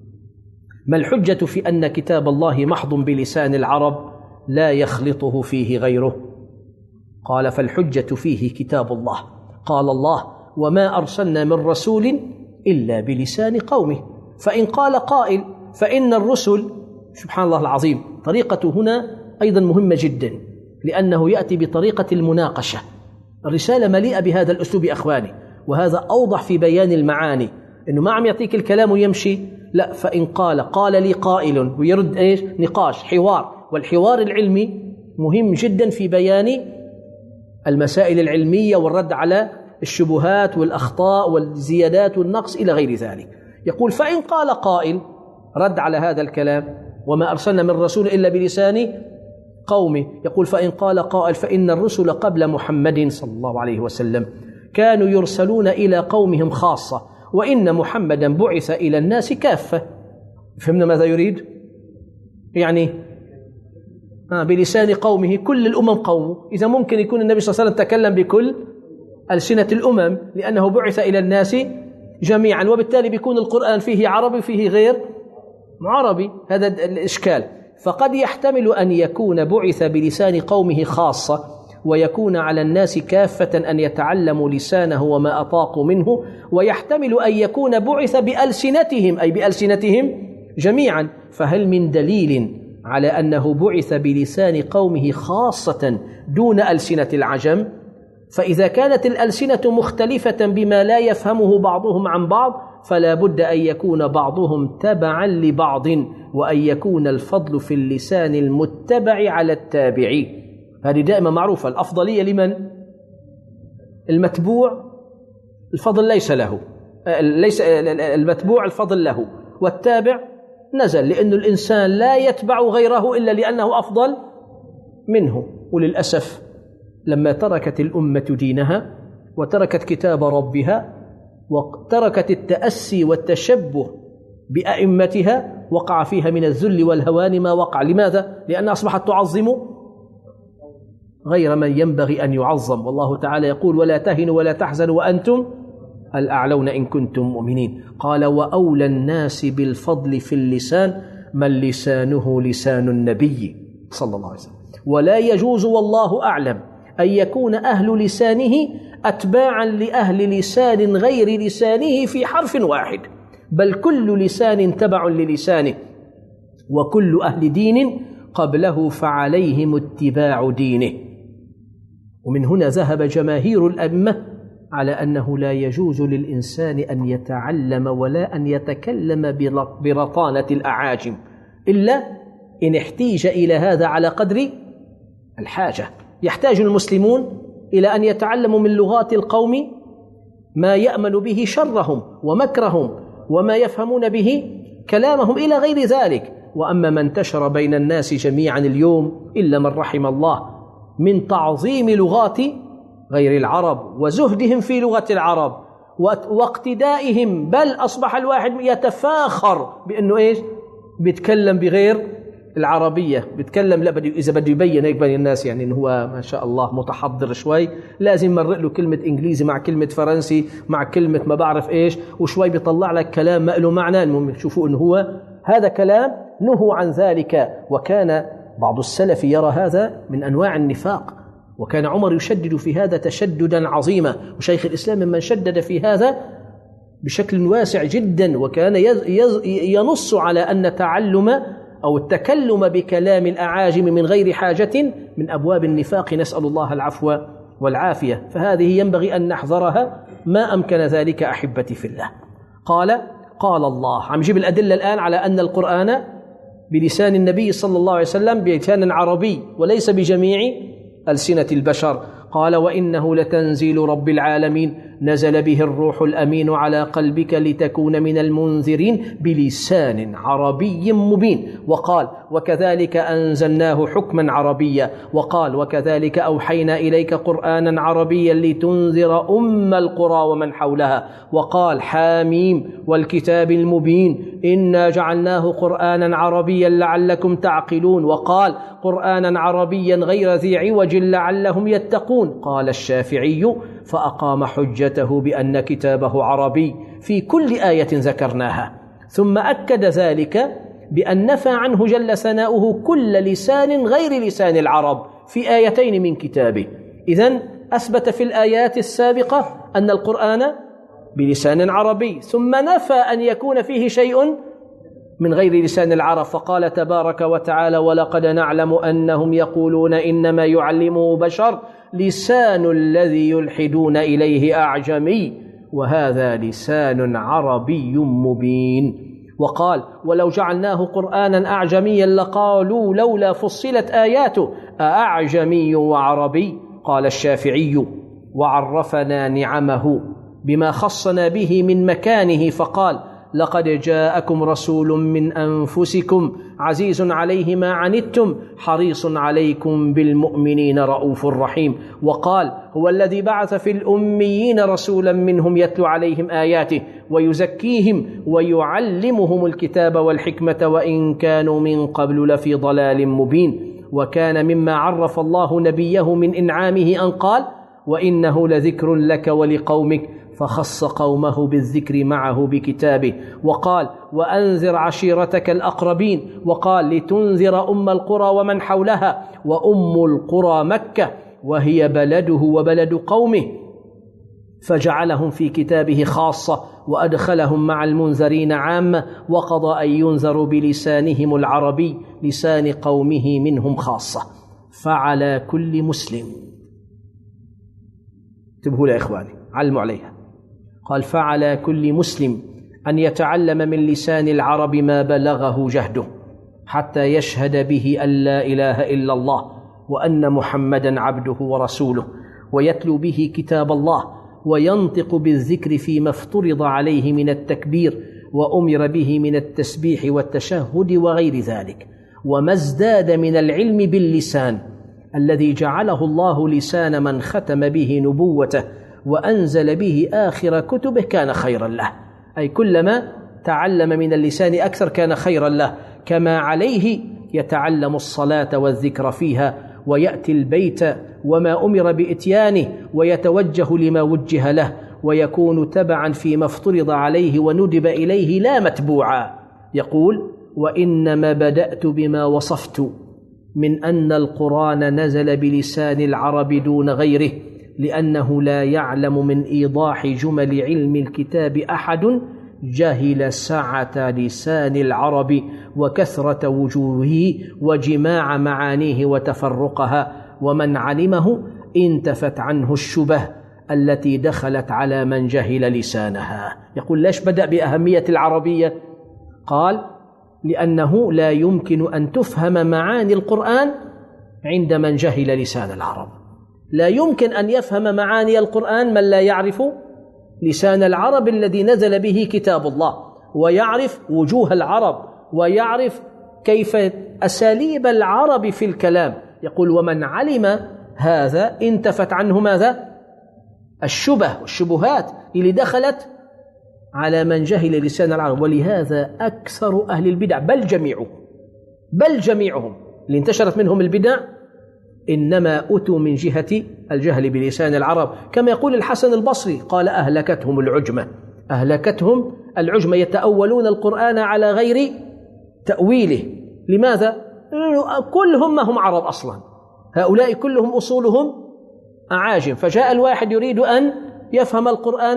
ما الحجة في أن كتاب الله محض بلسان العرب لا يخلطه فيه غيره؟ قال فالحجة فيه كتاب الله. قال الله وما أرسلنا من رسول إلا بلسان قومه. فإن قال قائل فإن الرسل، سبحان الله العظيم، طريقة هنا أيضا مهمة جدا، لأنه يأتي بطريقة المناقشة. الرسالة مليئة بهذا الأسلوب أخواني، وهذا أوضح في بيان المعاني، إنه ما عم يعطيك الكلام ويمشي، لا، فإن قال قال لي قائل ويرد إيش؟ نقاش، حوار. والحوار العلمي مهم جدا في بيان المسائل العلمية والرد على الشبهات والأخطاء والزيادات والنقص إلى غير ذلك. يقول فإن قال قائل، رد على هذا الكلام، وما أرسلنا من رسول إلا بلسان قومه. يقول فإن قال قائل فإن الرسل قبل محمد صلى الله عليه وسلم كانوا يرسلون إلى قومهم خاصة، وإن محمدا بعث إلى الناس كافة. فهمنا ماذا يريد؟ يعني آه بلسان قومه، كل الأمم قومه. إذا ممكن يكون النبي صلى الله عليه وسلم تكلم بكل ألسنة الأمم، لأنه بعث إلى الناس جميعا، وبالتالي بيكون القرآن فيه عربي فيه غير عربي. هذا الإشكال. فقد يحتمل أن يكون بعث بلسان قومه خاصة، ويكون على الناس كافة أن يتعلموا لسانه وما أطاقوا منه، ويحتمل أن يكون بعث بألسنتهم، أي بألسنتهم جميعا. فهل من دليل على أنه بعث بلسان قومه خاصة دون ألسنة العجم؟ فإذا كانت الألسنة مختلفة بما لا يفهمه بعضهم عن بعض، فلا بد أن يكون بعضهم تبعا لبعض، وأن يكون الفضل في اللسان المتبع على التابع. هذه دائما معروفة. الأفضلية لمن؟ المتبوع الفضل ليس له، ليس المتبوع الفضل له، والتابع نزل، لأن الإنسان لا يتبع غيره إلا لأنه أفضل منه. وللأسف لما تركت الأمة دينها وتركت كتاب ربها وتركت التأسي والتشبه بأئمتها، وقع فيها من الذل والهوان ما وقع. لماذا؟ لأن أصبحت تعظم غير من ينبغي أن يعظم. والله تعالى يقول ولا تهنوا ولا تحزنوا وأنتم الأعلون إن كنتم مؤمنين. قال وأولى الناس بالفضل في اللسان من لسانه لسان النبي صلى الله عليه وسلم. ولا يجوز والله أعلم أن يكون أهل لسانه أتباعا لأهل لسان غير لسانه في حرف واحد، بل كل لسان تبع للسانه، وكل أهل دين قبله فعليهم اتباع دينه. ومن هنا ذهب جماهير الأئمة على أنه لا يجوز للإنسان أن يتعلم ولا أن يتكلم برطانة الأعاجم، إلا إن احتيج إلى هذا على قدر الحاجة. يحتاج المسلمون إلى أن يتعلموا من لغات القوم ما يأمن به شرهم ومكرهم وما يفهمون به كلامهم إلى غير ذلك. وأما ما انتشر بين الناس جميعا اليوم إلا من رحم الله من تعظيم لغات غير العرب وزهدهم في لغة العرب واقتدائهم، بل أصبح الواحد يتفاخر بأنه إيش بيتكلم بغير العربية، بيتكلم لا بدي إذا بده يبين هيك بين الناس يعني إنه هو ما شاء الله متحضر شوي، لازم مرق له كلمة إنجليزي مع كلمة فرنسي مع كلمة ما بعرف إيش، وشوي بيطلع لك كلام ما له معنى. المهم شوفوا إنه هو هذا كلام نهوا عن ذلك. وكان بعض السلف يرى هذا من أنواع النفاق، وكان عمر يشدد في هذا تشددا عظيما، وشيخ الإسلام ممن شدد في هذا بشكل واسع جدا، وكان ينص على أن تعلم أو التكلم بكلام الأعاجم من غير حاجة من أبواب النفاق، نسأل الله العفو والعافية. فهذه ينبغي أن نحذرها ما أمكن ذلك أحبتي في الله. قال قال الله، عم جيب الأدلة الآن على أن القرآن بلسان النبي صلى الله عليه وسلم بلسان عربي وليس بجميع ألسنة البشر. قال وإنه لتنزيل رب العالمين نزل به الروح الأمين على قلبك لتكون من المنذرين بلسان عربي مبين. وقال وكذلك أنزلناه حكما عربيا. وقال وكذلك أوحينا إليك قرآنا عربيا لتنذر أم القرى ومن حولها. وقال حاميم والكتاب المبين إنا جعلناه قرآنا عربيا لعلكم تعقلون. وقال قرآنا عربيا غير ذي عوج لعلهم يتقون. قال الشافعي فأقام حجته بأن كتابه عربي في كل آية ذكرناها، ثم أكد ذلك بأن نفى عنه جل ثناؤه كل لسان غير لسان العرب في آيتين من كتابه. إذن أثبت في الآيات السابقة أن القرآن بلسان عربي، ثم نفى أن يكون فيه شيء من غير لسان العرب، فقال تبارك وتعالى: ولقد نعلم أنهم يقولون إنما يعلمه بشر لسان الذي يلحدون إليه أعجمي وهذا لسان عربي مبين. وقال: ولو جعلناه قرآنا أعجميا لقالوا لولا فصلت آياته أأعجمي وعربي. قال الشافعي: وعرفنا نعمه بما خصنا به من مكانه فقال: لقد جاءكم رسول من أنفسكم عزيز عليه ما عنتم حريص عليكم بالمؤمنين رؤوف رحيم. وقال: هو الذي بعث في الأميين رسولا منهم يتلو عليهم آياته ويزكيهم ويعلمهم الكتاب والحكمة وإن كانوا من قبل لفي ضلال مبين. وكان مما عرف الله نبيه من إنعامه أن قال: وإنه لذكر لك ولقومك، فخص قومه بالذكر معه بكتابه. وقال: وأنذر عشيرتك الأقربين. وقال: لتنذر أم القرى ومن حولها، وأم القرى مكة وهي بلده وبلد قومه، فجعلهم في كتابه خاصة وأدخلهم مع المنذرين عامة، وقضى أن ينذروا بلسانهم العربي لسان قومه منهم خاصة. فعلى كل مسلم، انتبهوا يا إخواني، علموا عليها، قال: فعلى كل مسلم أن يتعلم من لسان العرب ما بلغه جهده حتى يشهد به أن لا إله إلا الله وأن محمدا عبده ورسوله، ويتلو به كتاب الله، وينطق بالذكر فيما افترض عليه من التكبير وأمر به من التسبيح والتشهد وغير ذلك. وما ازداد من العلم باللسان الذي جعله الله لسان من ختم به نبوته وأنزل به آخر كتبه كان خيرا له، أي كلما تعلم من اللسان أكثر كان خيرا له. كما عليه يتعلم الصلاة والذكر فيها ويأتي البيت وما أمر بإتيانه ويتوجه لما وجه له، ويكون تبعا فيما افترض عليه وندب إليه لا متبوعا. يقول: وإنما بدأت بما وصفت من أن القرآن نزل بلسان العرب دون غيره، لأنه لا يعلم من إيضاح جمل علم الكتاب أحد جهل سعة لسان العرب وكثرة وجوهه وجماع معانيه وتفرقها، ومن علمه انتفت عنه الشبه التي دخلت على من جهل لسانها. يقول: ليش بدأ بأهمية العربية؟ قال: لأنه لا يمكن أن تفهم معاني القرآن عند من جهل لسان العرب. لا يمكن أن يفهم معاني القرآن من لا يعرف لسان العرب الذي نزل به كتاب الله، ويعرف وجوه العرب، ويعرف كيف أساليب العرب في الكلام. يقول: ومن علم هذا انتفت عنه ماذا؟ الشبه والشبهات اللي دخلت على من جهل لسان العرب. ولهذا أكثر أهل البدع بل جميعهم بل جميعهم اللي انتشرت منهم البدع إنما أتوا من جهة الجهل بلسان العرب. كما يقول الحسن البصري قال: أهلكتهم العجمة أهلكتهم العجمة يتأولون القرآن على غير تأويله. لماذا؟ كلهم ما هم عرب أصلا، هؤلاء كلهم أصولهم أعاجم، فجاء الواحد يريد أن يفهم القرآن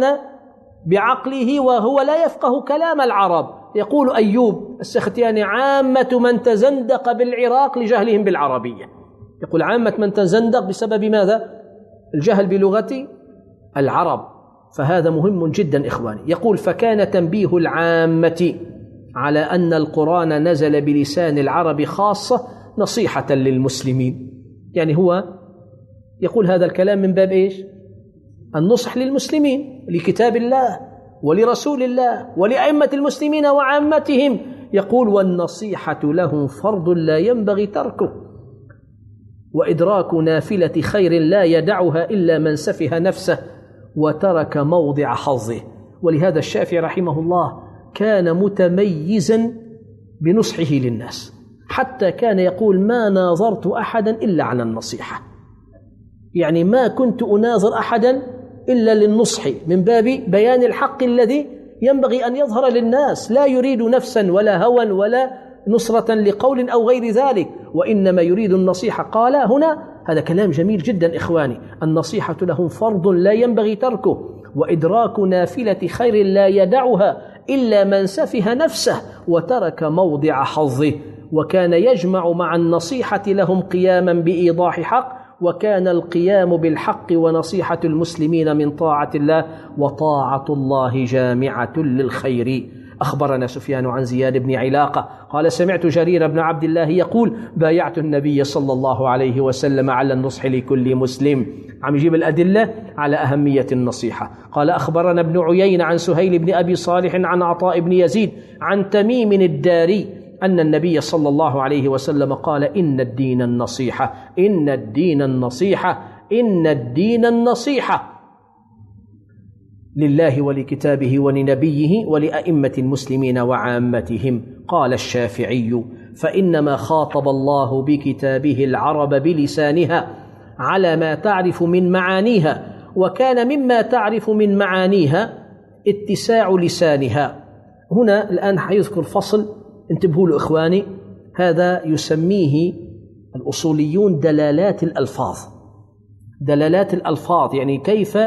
بعقله وهو لا يفقه كلام العرب. يقول أيوب السختياني: عامة من تزندق بالعراق لجهلهم بالعربية. يقول: عامة من تزندق بسبب ماذا؟ الجهل بلغة العرب. فهذا مهم جدا إخواني. يقول: فكان تنبيه العامة على أن القرآن نزل بلسان العرب خاصة نصيحة للمسلمين. يعني هو يقول هذا الكلام من باب إيش؟ النصح للمسلمين، لكتاب الله ولرسول الله ولأئمة المسلمين وعامتهم. يقول: والنصيحة لهم فرض لا ينبغي تركه، وإدراك نافلة خير لا يدعها إلا من سفه نفسه وترك موضع حظه. ولهذا الشافعي رحمه الله كان متميزا بنصحه للناس، حتى كان يقول: ما ناظرت أحدا إلا على النصيحة، يعني ما كنت أناظر أحدا إلا للنصح من باب بيان الحق الذي ينبغي أن يظهر للناس، لا يريد نفسا ولا هوى ولا نصرة لقول أو غير ذلك، وإنما يريد النصيحة. قال هنا هذا كلام جميل جدا إخواني. النصيحة لهم فرض لا ينبغي تركه، وإدراك نافلة خير لا يدعها إلا من سفه نفسه وترك موضع حظه. وكان يجمع مع النصيحة لهم قياما بإيضاح حق، وكان القيام بالحق ونصيحة المسلمين من طاعة الله، وطاعة الله جامعة للخير. أخبرنا سفيان عن زياد بن علاقة قال سمعت جرير بن عبد الله يقول بايعت النبي صلى الله عليه وسلم على النصح لكل مسلم. عم يجيب الأدلة على أهمية النصيحة. قال أخبرنا ابن عيينة عن سهيل بن أبي صالح عن عطاء بن يزيد عن تميم الداري أن النبي صلى الله عليه وسلم قال إن الدين النصيحة، إن الدين النصيحة، إن الدين النصيحة لله ولكتابه ولنبيه ولأئمة المسلمين وعامتهم. قال الشافعي فإنما خاطب الله بكتابه العرب بلسانها على ما تعرف من معانيها، وكان مما تعرف من معانيها اتساع لسانها. هنا الآن حيذكر فصل انتبهوا له إخواني، هذا يسميه الأصوليون دلالات الألفاظ. دلالات الألفاظ يعني كيف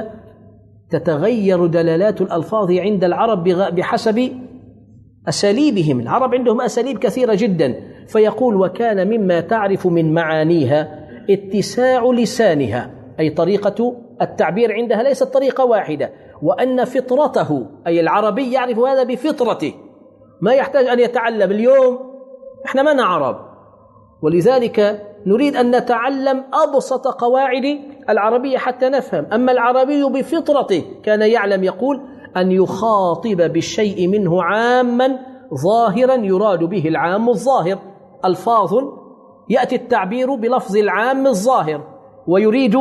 تتغير دلالات الألفاظ عند العرب بحسب أساليبهم. العرب عندهم أساليب كثيرة جدا، فيقول وكان مما تعرف من معانيها اتساع لسانها، أي طريقة التعبير عندها ليست طريقة واحدة، وأن فطرته أي العربي يعرف هذا بفطرته، ما يحتاج أن يتعلم. اليوم إحنا ما نعرب، ولذلك نريد أن نتعلم أبسط قواعد العربية حتى نفهم. أما العربي بفطرته كان يعلم يقول أن يخاطب بالشيء منه عاما ظاهرا يراد به العام الظاهر. ألفاظ يأتي التعبير بلفظ العام الظاهر ويريد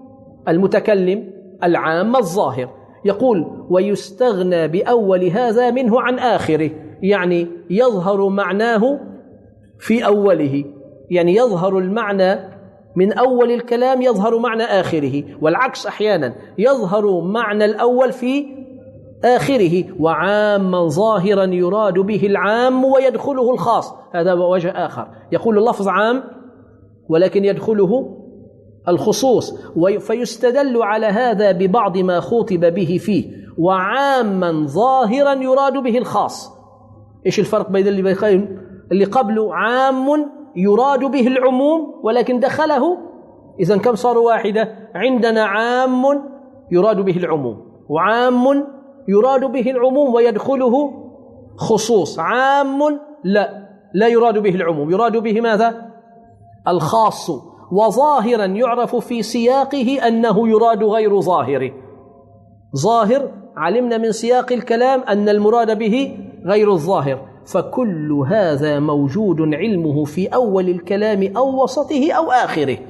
المتكلم العام الظاهر. يقول ويستغنى بأول هذا منه عن آخره، يعني يظهر معناه في أوله، يعني يظهر المعنى من أول الكلام يظهر معنى آخره، والعكس أحيانا يظهر معنى الأول في آخره. وعاما ظاهرا يراد به العام ويدخله الخاص، هذا وجه آخر. يقول اللفظ عام ولكن يدخله الخصوص، فيستدل على هذا ببعض ما خوطب به فيه. وعاما ظاهرا يراد به الخاص. إيش الفرق بين اللي بيخير اللي قبله عام يراد به العموم ولكن دخله؟ إذن كم صاروا واحدة؟ عندنا عام يراد به العموم، وعام يراد به العموم ويدخله خصوص. عام لا لا يراد به العموم، يراد به ماذا؟ الخاص. وظاهرا يعرف في سياقه أنه يراد غير ظاهره. ظاهر علمنا من سياق الكلام أن المراد به غير الظاهر. فكل هذا موجود علمه في أول الكلام أو وسطه أو آخره.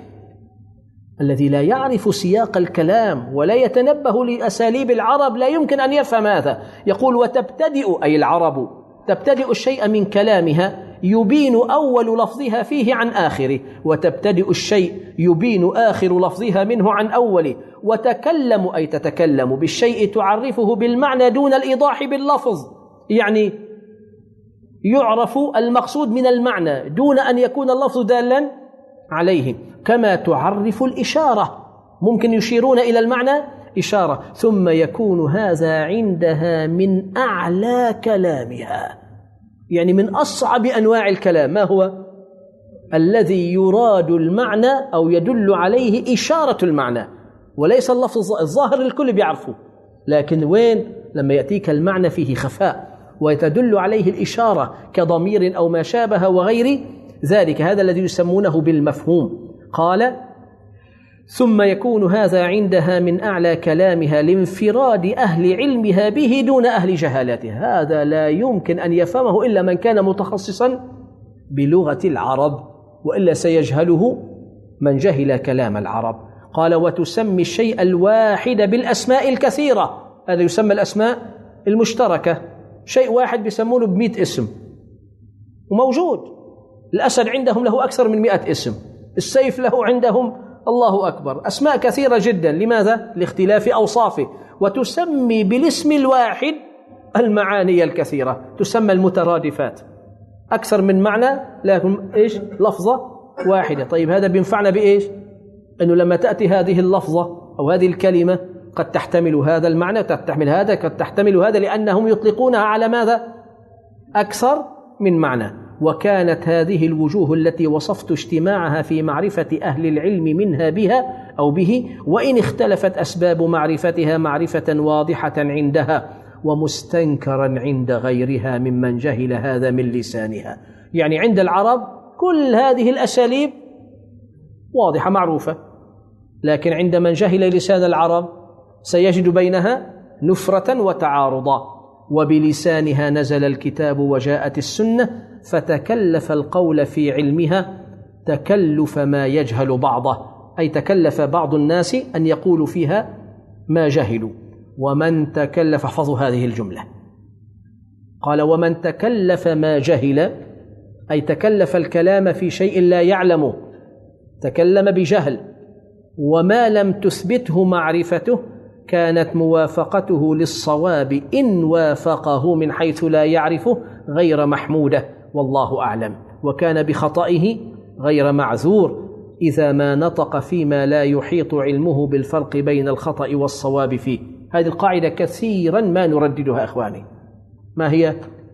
الذي لا يعرف سياق الكلام ولا يتنبه لأساليب العرب لا يمكن أن يفهم هذا. يقول وتبتدئ أي العرب تبتدئ الشيء من كلامها يبين أول لفظها فيه عن آخره، وتبتدئ الشيء يبين آخر لفظها منه عن أوله. وتكلم أي تتكلم بالشيء تعرفه بالمعنى دون الإيضاح باللفظ، يعني يعرف المقصود من المعنى دون أن يكون اللفظ دالا عليه. كما تعرف الإشارة، ممكن يشيرون إلى المعنى إشارة. ثم يكون هذا عندها من أعلى كلامها، يعني من أصعب أنواع الكلام. ما هو؟ الذي يراد المعنى أو يدل عليه إشارة المعنى، وليس اللفظ الظاهر الكل بيعرفه، لكن وين لما يأتيك المعنى فيه خفاء ويتدل عليه الإشارة كضمير أو ما شابه وغير ذلك، هذا الذي يسمونه بالمفهوم. قال ثم يكون هذا عندها من أعلى كلامها لانفراد أهل علمها به دون أهل جهالته. هذا لا يمكن أن يفهمه إلا من كان متخصصا بلغة العرب، وإلا سيجهله من جهل كلام العرب. قال وتسمي الشيء الواحد بالأسماء الكثيرة، هذا يسمى الأسماء المشتركة. شيء واحد بيسمونه بمئة اسم وموجود. الأسد عندهم له أكثر من مئة اسم، السيف له عندهم الله أكبر، أسماء كثيرة جدا. لماذا؟ لاختلاف أوصافه. وتسمي بالاسم الواحد المعاني الكثيرة، تسمى المترادفات، أكثر من معنى لكن إيش؟ لفظة واحدة. طيب هذا بينفعنا بإيش؟ أنه لما تأتي هذه اللفظة أو هذه الكلمة قد تحتمل هذا المعنى، قد تحتمل هذا، قد تحتمل هذا، لأنهم يطلقونها على ماذا؟ أكثر من معنى. وكانت هذه الوجوه التي وصفت اجتماعها في معرفة أهل العلم منها بها أو به، وإن اختلفت أسباب معرفتها معرفة واضحة عندها ومستنكرا عند غيرها ممن جهل هذا من لسانها. يعني عند العرب كل هذه الأساليب واضحة معروفة، لكن عند من جهل لسان العرب سيجد بينها نفرة وتعارضا. وبلسانها نزل الكتاب وجاءت السنة، فتكلف القول في علمها تكلف ما يجهل بعضه، أي تكلف بعض الناس أن يقولوا فيها ما جهلوا. ومن تكلف، احفظوا هذه الجملة، قال ومن تكلف ما جهل، أي تكلف الكلام في شيء لا يعلمه، تكلم بجهل، وما لم تثبته معرفته كانت موافقته للصواب إن وافقه من حيث لا يعرفه غير محمودة، والله أعلم. وكان بخطئه غير معذور إذا ما نطق فيما لا يحيط علمه بالفرق بين الخطأ والصواب فيه. هذه القاعدة كثيرا ما نرددها أخواني. ما هي؟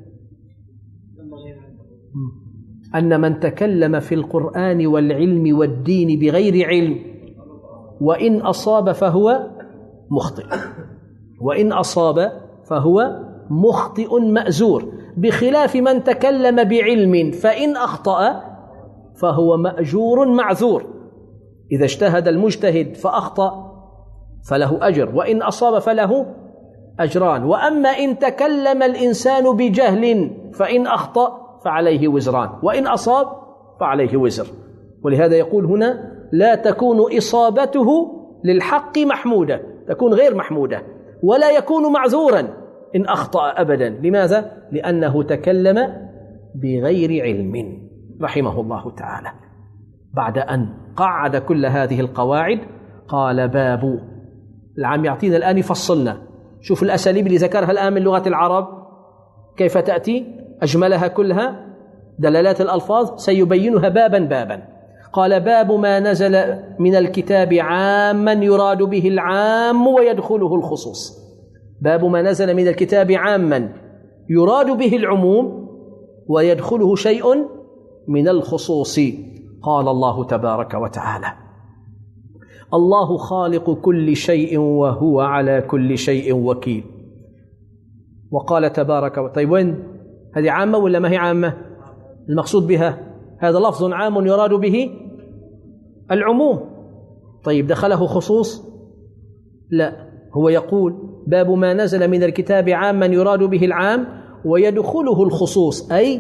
أن من تكلم في القرآن والعلم والدين بغير علم وإن أصاب فهو مخطئ، وإن أصاب فهو مخطئ مأزور، بخلاف من تكلم بعلم فإن أخطأ فهو مأجور معذور. إذا اجتهد المجتهد فأخطأ فله أجر، وإن أصاب فله أجران. وأما إن تكلم الإنسان بجهل فإن أخطأ فعليه وزران، وإن أصاب فعليه وزر. ولهذا يقول هنا لا تكون إصابته للحق محمودة، تكون غير محمودة، ولا يكون معذورا إن أخطأ أبدا. لماذا؟ لأنه تكلم بغير علم رحمه الله تعالى. بعد أن قعد كل هذه القواعد قال باب العام يعطينا الآن يفصلنا. شوف الأساليب اللي ذكرها الآن من لغة العرب كيف تأتي، أجملها كلها دلالات الألفاظ سيبينها بابا بابا. قال باب ما نزل من الكتاب عاما يراد به العام ويدخله الخصوص. باب ما نزل من الكتاب عاما يراد به العموم ويدخله شيء من الخصوص. قال الله تبارك وتعالى الله خالق كل شيء وهو على كل شيء وكيل. وقال تبارك وتعالى، طيب وين هذه عامة ولا ما هي عامة؟ المقصود بها هذا لفظ عام يراد به العموم. طيب دخله خصوص؟ لا، هو يقول باب ما نزل من الكتاب عاما يراد به العام ويدخله الخصوص، أي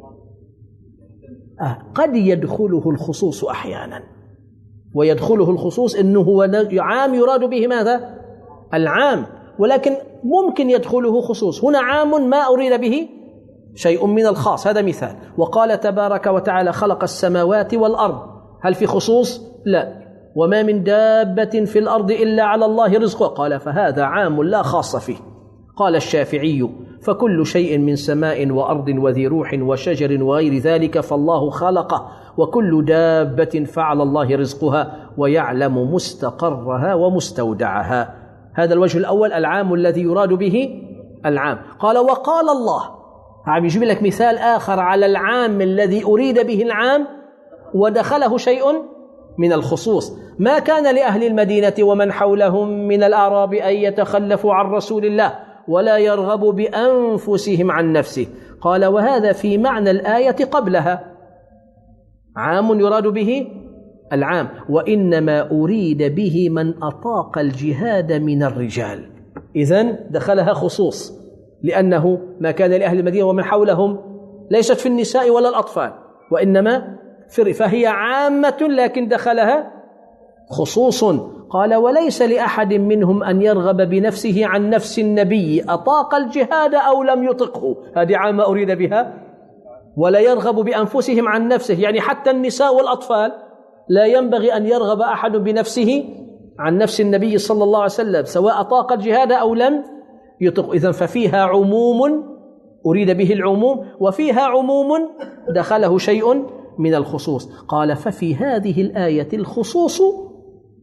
آه قد يدخله الخصوص أحيانا، ويدخله الخصوص إنه هو عام يراد به ماذا؟ العام، ولكن ممكن يدخله خصوص. هنا عام ما أريد به شيء من الخاص، هذا مثال. وقال تبارك وتعالى خلق السماوات والأرض، هل في خصوص؟ لا. وما من دابة في الأرض إلا على الله رزقها، قال فهذا عام لا خاص فيه. قال الشافعي فكل شيء من سماء وأرض وذي روح وشجر وغير ذلك فالله خلقه، وكل دابة فعلى الله رزقها ويعلم مستقرها ومستودعها. هذا الوجه الأول العام الذي يراد به العام. قال وقال الله، عم يجيب لك مثال آخر على العام الذي أريد به العام ودخله شيء من الخصوص. ما كان لأهل المدينة ومن حولهم من الأعراب أن يتخلفوا عن رسول الله ولا يرغبوا بأنفسهم عن نفسه. قال وهذا في معنى الآية قبلها، عام يراد به العام، وإنما أريد به من أطاق الجهاد من الرجال. إذن دخلها خصوص، لأنه ما كان لأهل المدينة ومن حولهم ليست في النساء ولا الأطفال، وإنما في، فهي عامة لكن دخلها خصوص. قال وليس لأحد منهم أن يرغب بنفسه عن نفس النبي أطاق الجهاد أو لم يطقه، هذه عامة أريد بها. ولا يرغب بأنفسهم عن نفسه، يعني حتى النساء والأطفال لا ينبغي أن يرغب أحد بنفسه عن نفس النبي صلى الله عليه وسلم سواء أطاق الجهاد أو لم يطق. إذن ففيها عموم أريد به العموم، وفيها عموم دخله شيء من الخصوص. قال ففي هذه الآية الخصوص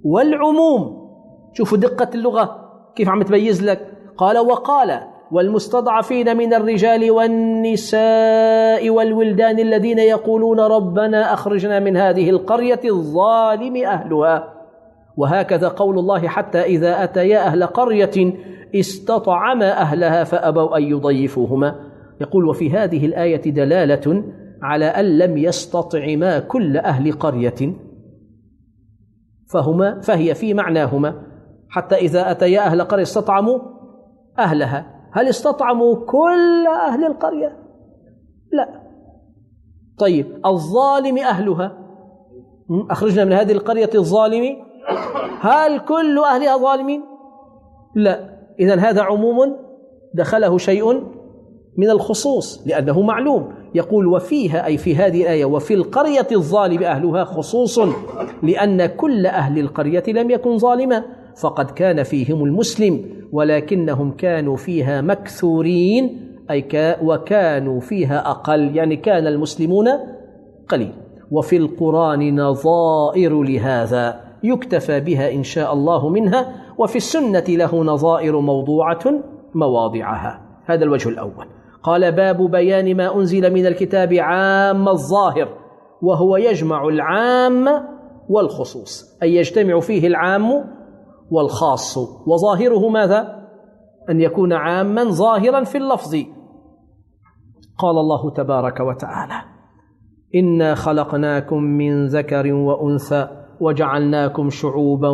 والعموم. شوفوا دقة اللغة كيف عم تميز لك. قال وقال والمستضعفين من الرجال والنساء والولدان الذين يقولون ربنا أخرجنا من هذه القرية الظالم أهلها. وهكذا قول الله حتى إذا أتيا أهل قرية استطعما أهلها فأبوا أن يضيفوهما. يقول وفي هذه الآية دلالة على أن لم يستطعما كل أهل قرية، فهما فهي في معناهما. حتى إذا أتيا أهل قرية استطعموا أهلها، هل استطعموا كل أهل القرية؟ لا. طيب الظالم أهلها، أخرجنا من هذه القرية الظالم، هل كل أهلها ظالمين؟ لا. إذن هذا عموم دخله شيء من الخصوص لأنه معلوم. يقول وفيها أي في هذه الآية وفي القرية الظالم أهلها خصوص، لأن كل أهل القرية لم يكن ظالما، فقد كان فيهم المسلم ولكنهم كانوا فيها مكثورين، أي وكانوا فيها أقل، يعني كان المسلمون قليل. وفي القرآن نظائر لهذا يكتفى بها إن شاء الله منها، وفي السنة له نظائر موضوعة مواضعها. هذا الوجه الأول. قال باب بيان ما أنزل من الكتاب عام الظاهر، وهو يجمع العام والخصوص، أي يجتمع فيه العام والخاص. وظاهره ماذا؟ أن يكون عاما ظاهرا في اللفظ. قال الله تبارك وتعالى إنا خلقناكم من ذكر وأنثى وجعلناكم شعوبا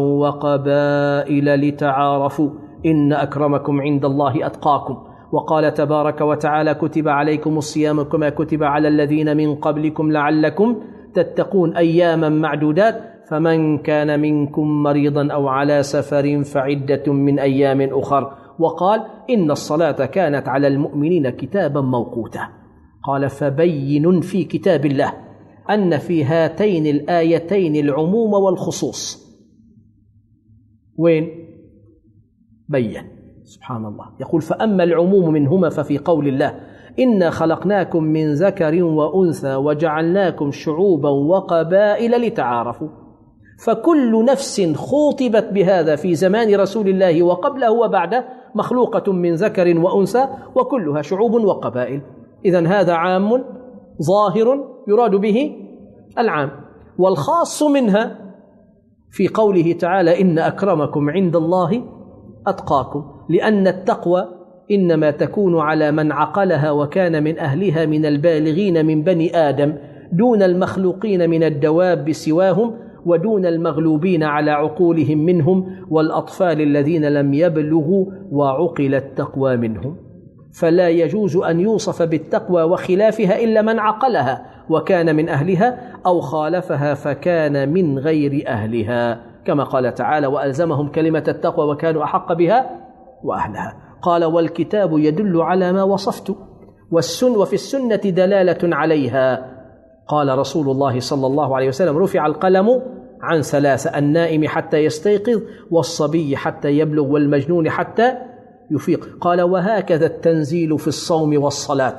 وقبائل لتعارفوا إن أكرمكم عند الله أتقاكم. وقال تبارك وتعالى كتب عليكم الصيام كما كتب على الذين من قبلكم لعلكم تتقون أياما معدودات فمن كان منكم مريضا أو على سفر فعدة من أيام أخر. وقال إن الصلاة كانت على المؤمنين كتابا موقوتا. قال فبين في كتاب الله أن في هاتين الآيتين العموم والخصوص. وين؟ بين سبحان الله. يقول فأما العموم منهما ففي قول الله إنا خلقناكم من ذكر وأنثى وجعلناكم شعوبا وقبائل لتعارفوا، فكل نفس خوطبت بهذا في زمان رسول الله وقبله وبعده مخلوقة من ذكر وأنثى وكلها شعوب وقبائل. إذن هذا عام ظاهر يراد به العام. والخاص منها في قوله تعالى إن أكرمكم عند الله أتقاكم، لأن التقوى إنما تكون على من عقلها وكان من أهلها من البالغين من بني آدم، دون المخلوقين من الدواب سواهم، ودون المغلوبين على عقولهم منهم، والأطفال الذين لم يبلغوا وعقل التقوى منهم. فلا يجوز أن يوصف بالتقوى وخلافها إلا من عقلها وكان من أهلها، أو خالفها فكان من غير أهلها، كما قال تعالى وألزمهم كلمة التقوى وكانوا أحق بها وأهلها. قال والكتاب يدل على ما وصفت، والسن وفي السنة دلالة عليها. قال رسول الله صلى الله عليه وسلم رفع القلم عن ثلاثة: النائم حتى يستيقظ، والصبي حتى يبلغ، والمجنون حتى يفيق. قال وهكذا التنزيل في الصوم والصلاة.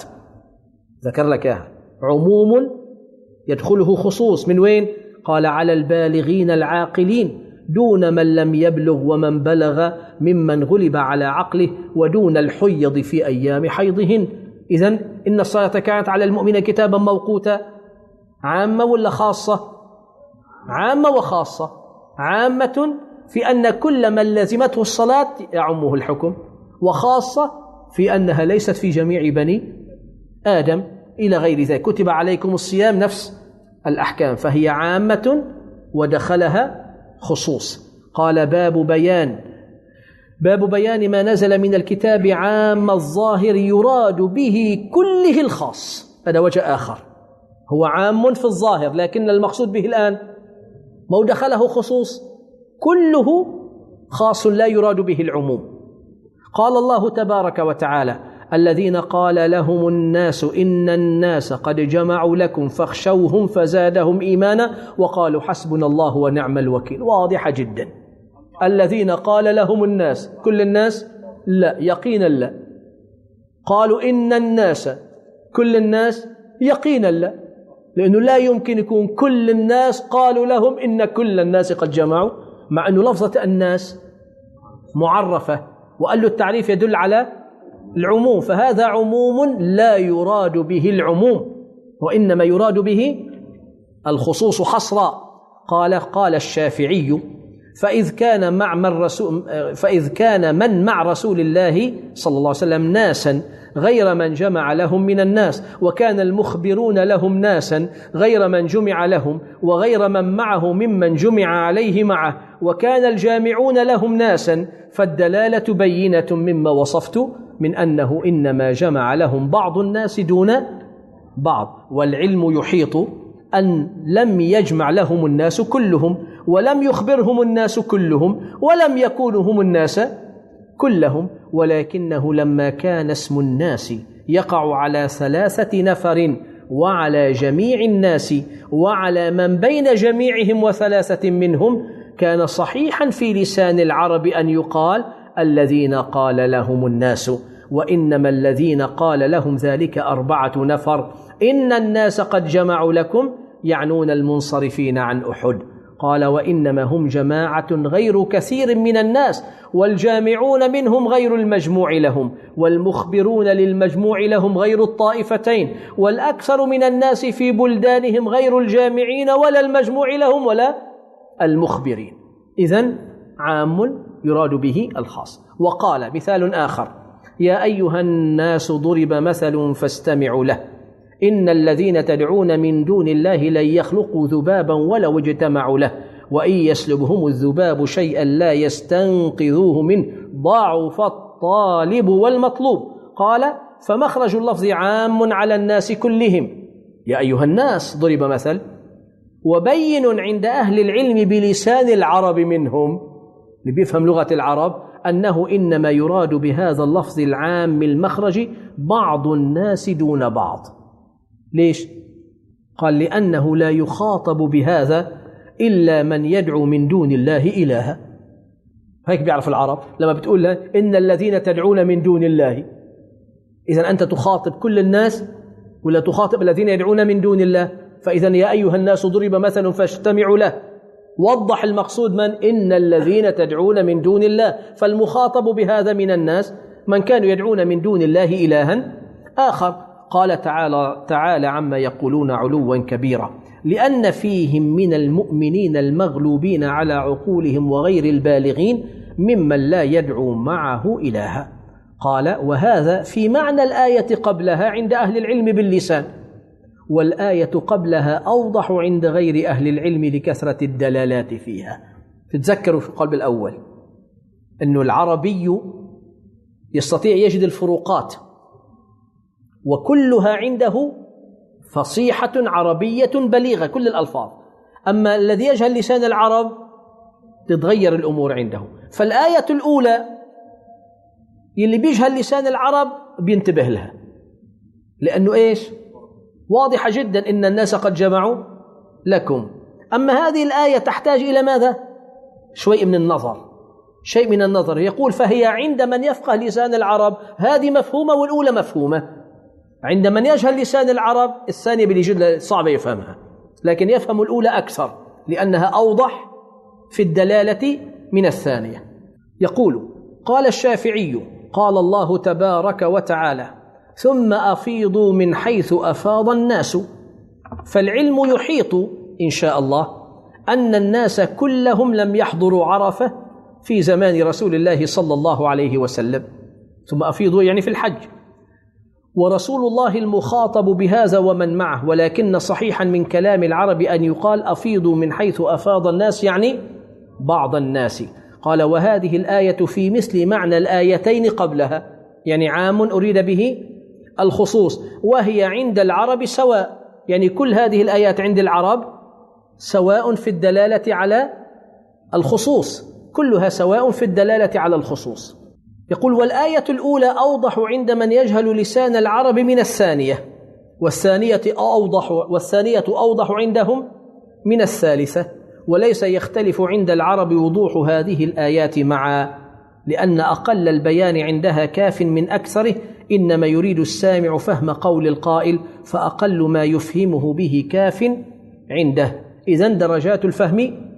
ذكر لك عموم يدخله خصوص من وين؟ قال على البالغين العاقلين دون من لم يبلغ ومن بلغ ممن غلب على عقله، ودون الحيض في أيام حيضهن. إذن إن الصلاة كانت على المؤمن كتابا موقوتا، عامة ولا خاصة؟ عامة وخاصة. عامة في أن كل من لزمته الصلاة يعمه الحكم، وخاصة في أنها ليست في جميع بني آدم إلى غير ذلك. كتب عليكم الصيام نفس الأحكام، فهي عامة ودخلها خصوص. قال باب بيان باب بيان ما نزل من الكتاب عام الظاهر يراد به كله الخاص. هذا وجه آخر، هو عام في الظاهر لكن المقصود به الآن ما دخله خصوص، كله خاص لا يراد به العموم. قال الله تبارك وتعالى الذين قال لهم الناس إن الناس قد جمعوا لكم فاخشوهم فزادهم إيمانا وقالوا حسبنا الله ونعم الوكيل. واضحة جدا. الذين قال لهم الناس، كل الناس؟ لا، يقينا لا. قالوا إن الناس، كل الناس؟ يقينا لا، لأنه لا يمكن يكون كل الناس قالوا لهم إن كل الناس قد جمعوا مع أنه لفظة الناس معرفة، وقال له التعريف يدل على العموم، فهذا عموم لا يراد به العموم، وإنما يراد به الخصوص حصرا. قال قال الشافعي: فإذ كان مع من رسول فإذ كان من مع رسول الله صلى الله عليه وسلم ناسا غير من جمع لهم من الناس، وكان المخبرون لهم ناسا غير من جمع لهم، وغير من معه ممن جمع عليه معه، وكان الجامعون لهم ناسا، فالدلالة بينة مما وصفت من أنه إنما جمع لهم بعض الناس دون بعض. والعلم يحيط أن لم يجمع لهم الناس كلهم، ولم يخبرهم الناس كلهم، ولم يكونوا هم الناس كلهم، ولكنه لما كان اسم الناس يقع على ثلاثة نفر وعلى جميع الناس وعلى من بين جميعهم وثلاثة منهم، كان صحيحا في لسان العرب أن يقال الذين قال لهم الناس، وإنما الذين قال لهم ذلك أربعة نفر، إن الناس قد جمعوا لكم يعنون المنصرفين عن أحد. قال: وإنما هم جماعة غير كثير من الناس، والجامعون منهم غير المجموع لهم، والمخبرون للمجموع لهم غير الطائفتين، والأكثر من الناس في بلدانهم غير الجامعين ولا المجموع لهم ولا المخبرين. إذن عام يراد به الخاص. وقال مثال آخر: يا أيها الناس ضرب مثل فاستمعوا له، إن الذين تدعون من دون الله لن يخلقوا ذبابا ولو اجتمعوا له، وإن يسلبهم الذباب شيئا لا يستنقذوه منه، ضعف الطالب والمطلوب. قال: فمخرج اللفظ عام على الناس كلهم. يا أيها الناس ضرب مثل، وبين عند أهل العلم بلسان العرب منهم اللي بيفهم لغة العرب أنه إنما يراد بهذا اللفظ العام المخرج بعض الناس دون بعض. ليش؟ قال: لأنه لا يخاطب بهذا إلا من يدعو من دون الله إلها. هيك بيعرف العرب لما بتقول له إن الذين تدعون من دون الله، إذن أنت تخاطب كل الناس ولا تخاطب الذين يدعون من دون الله؟ فإذن يا أيها الناس ضرب مثل فاستمعوا له، وضح المقصود من إن الذين تدعون من دون الله، فالمخاطب بهذا من الناس من كانوا يدعون من دون الله إلها آخر. قال تعالى تعالى عما يقولون علوا كبيرا، لأن فيهم من المؤمنين المغلوبين على عقولهم وغير البالغين ممن لا يدعو معه إلها. قال: وهذا في معنى الآية قبلها عند أهل العلم باللسان، والآية قبلها أوضح عند غير أهل العلم لكثرة الدلالات فيها. تتذكروا في القلب الأول أنه العربي يستطيع يجد الفروقات، وكلها عنده فصيحة عربية بليغة كل الألفاظ، أما الذي يجهل لسان العرب تتغير الأمور عنده. فالآية الأولى اللي بيجهل لسان العرب بينتبه لها، لأنه إيش؟ واضحة جدا، إن الناس قد جمعوا لكم. أما هذه الآية تحتاج إلى ماذا؟ شوي من النظر، شيء من النظر. يقول: فهي عند من يفقه لسان العرب هذه مفهومة والأولى مفهومة، عند من يجهل لسان العرب الثانية بالجد صعبة يفهمها، لكن يفهم الأولى أكثر لأنها أوضح في الدلالة من الثانية. يقول: قال الشافعي: قال الله تبارك وتعالى: ثم أفيضوا من حيث أفاض الناس. فالعلم يحيط إن شاء الله أن الناس كلهم لم يحضروا عرفة في زمان رسول الله صلى الله عليه وسلم. ثم أفيضوا يعني في الحج، ورسول الله المخاطب بهذا ومن معه، ولكن صحيحا من كلام العرب أن يقال أفيضوا من حيث أفاض الناس، يعني بعض الناس. قال: وهذه الآية في مثل معنى الآيتين قبلها، يعني عام أريد به الخصوص، وهي عند العرب سواء، يعني كل هذه الآيات عند العرب سواء في الدلالة على الخصوص، كلها سواء في الدلالة على الخصوص. يقول: والآية الأولى أوضح عند من يجهل لسان العرب من الثانية، والثانية أوضح والثانية أوضح عندهم من الثالثة، وليس يختلف عند العرب وضوح هذه الآيات معا، لأن أقل البيان عندها كاف من أكثره، إنما يريد السامع فهم قول القائل، فأقل ما يفهمه به كاف عنده. إذن درجات الفهم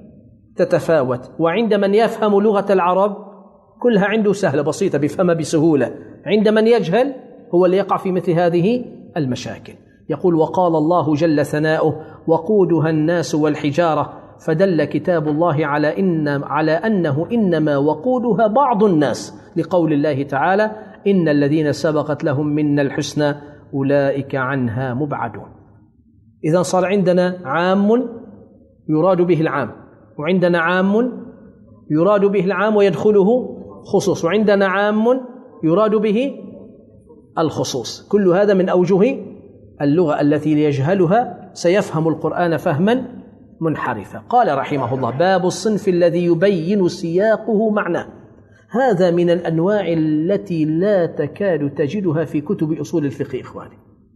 تتفاوت، وعند من يفهم لغة العرب كلها عنده سهلة بسيطة بيفهمها بسهولة، عند من يجهل هو اللي يقع في مثل هذه المشاكل. يقول: وقال الله جل ثناؤه: وقودها الناس والحجارة، فدل كتاب الله على إن على أنه إنما وقودها بعض الناس، لقول الله تعالى: إن الذين سبقت لهم منا الحسنى أولئك عنها مبعدون. إذن صار عندنا عام يراد به العام، وعندنا عام يراد به العام ويدخله خصوص، وعندنا عام يراد به الخصوص. كل هذا من أوجه اللغة التي يجهلها سيفهم القرآن فهما منحرفا. قال رحمه الله: باب الصنف الذي يبين سياقه معناه. هذا من الأنواع التي لا تكاد تجدها في كتب أصول الفقه إخواني.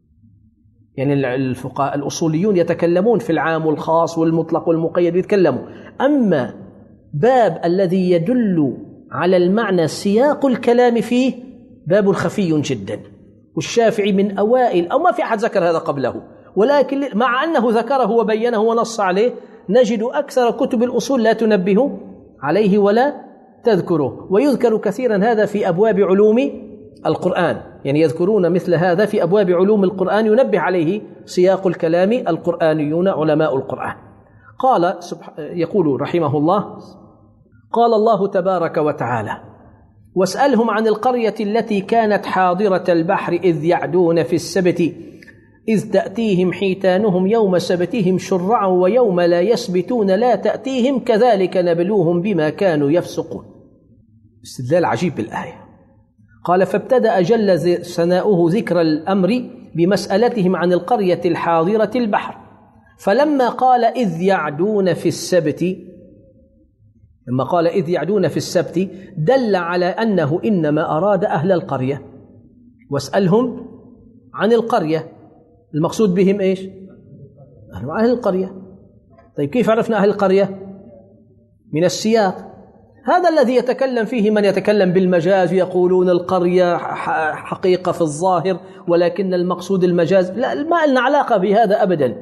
يعني الفقهاء الأصوليون يتكلمون في العام والخاص والمطلق والمقيد يتكلموا، أما باب الذي يدل على المعنى سياق الكلام فيه باب خفي جدا. والشافعي من أوائل، أو ما في أحد ذكر هذا قبله، ولكن مع أنه ذكره وبينه ونص عليه نجد أكثر كتب الأصول لا تنبه عليه ولا تذكره. ويذكر كثيرا هذا في أبواب علوم القرآن، يعني يذكرون مثل هذا في أبواب علوم القرآن ينبه عليه سياق الكلام القرآنيون علماء القرآن. قال يقول رحمه الله: قال الله تبارك وتعالى: واسألهم عن القرية التي كانت حاضرة البحر إذ يعدون في السبت إذ تأتيهم حيتانهم يوم سبتهم شرعا ويوم لا يسبتون لا تأتيهم كذلك نبلوهم بما كانوا يفسقون. استدلال عجيب بالآية. قال: فابتدأ جل ثناؤه ذكر الأمر بمسألتهم عن القرية الحاضرة البحر، فلما قال إذ يعدون في السبت، لما قال إذ يعدون في السبت دل على أنه إنما أراد أهل القرية. واسألهم عن القرية، المقصود بهم إيش؟ أهل القرية. طيب كيف عرفنا أهل القرية؟ من السياق. هذا الذي يتكلم فيه من يتكلم بالمجاز، يقولون القرية حقيقة في الظاهر ولكن المقصود المجاز. لا، ما لنا علاقة بهذا أبدا،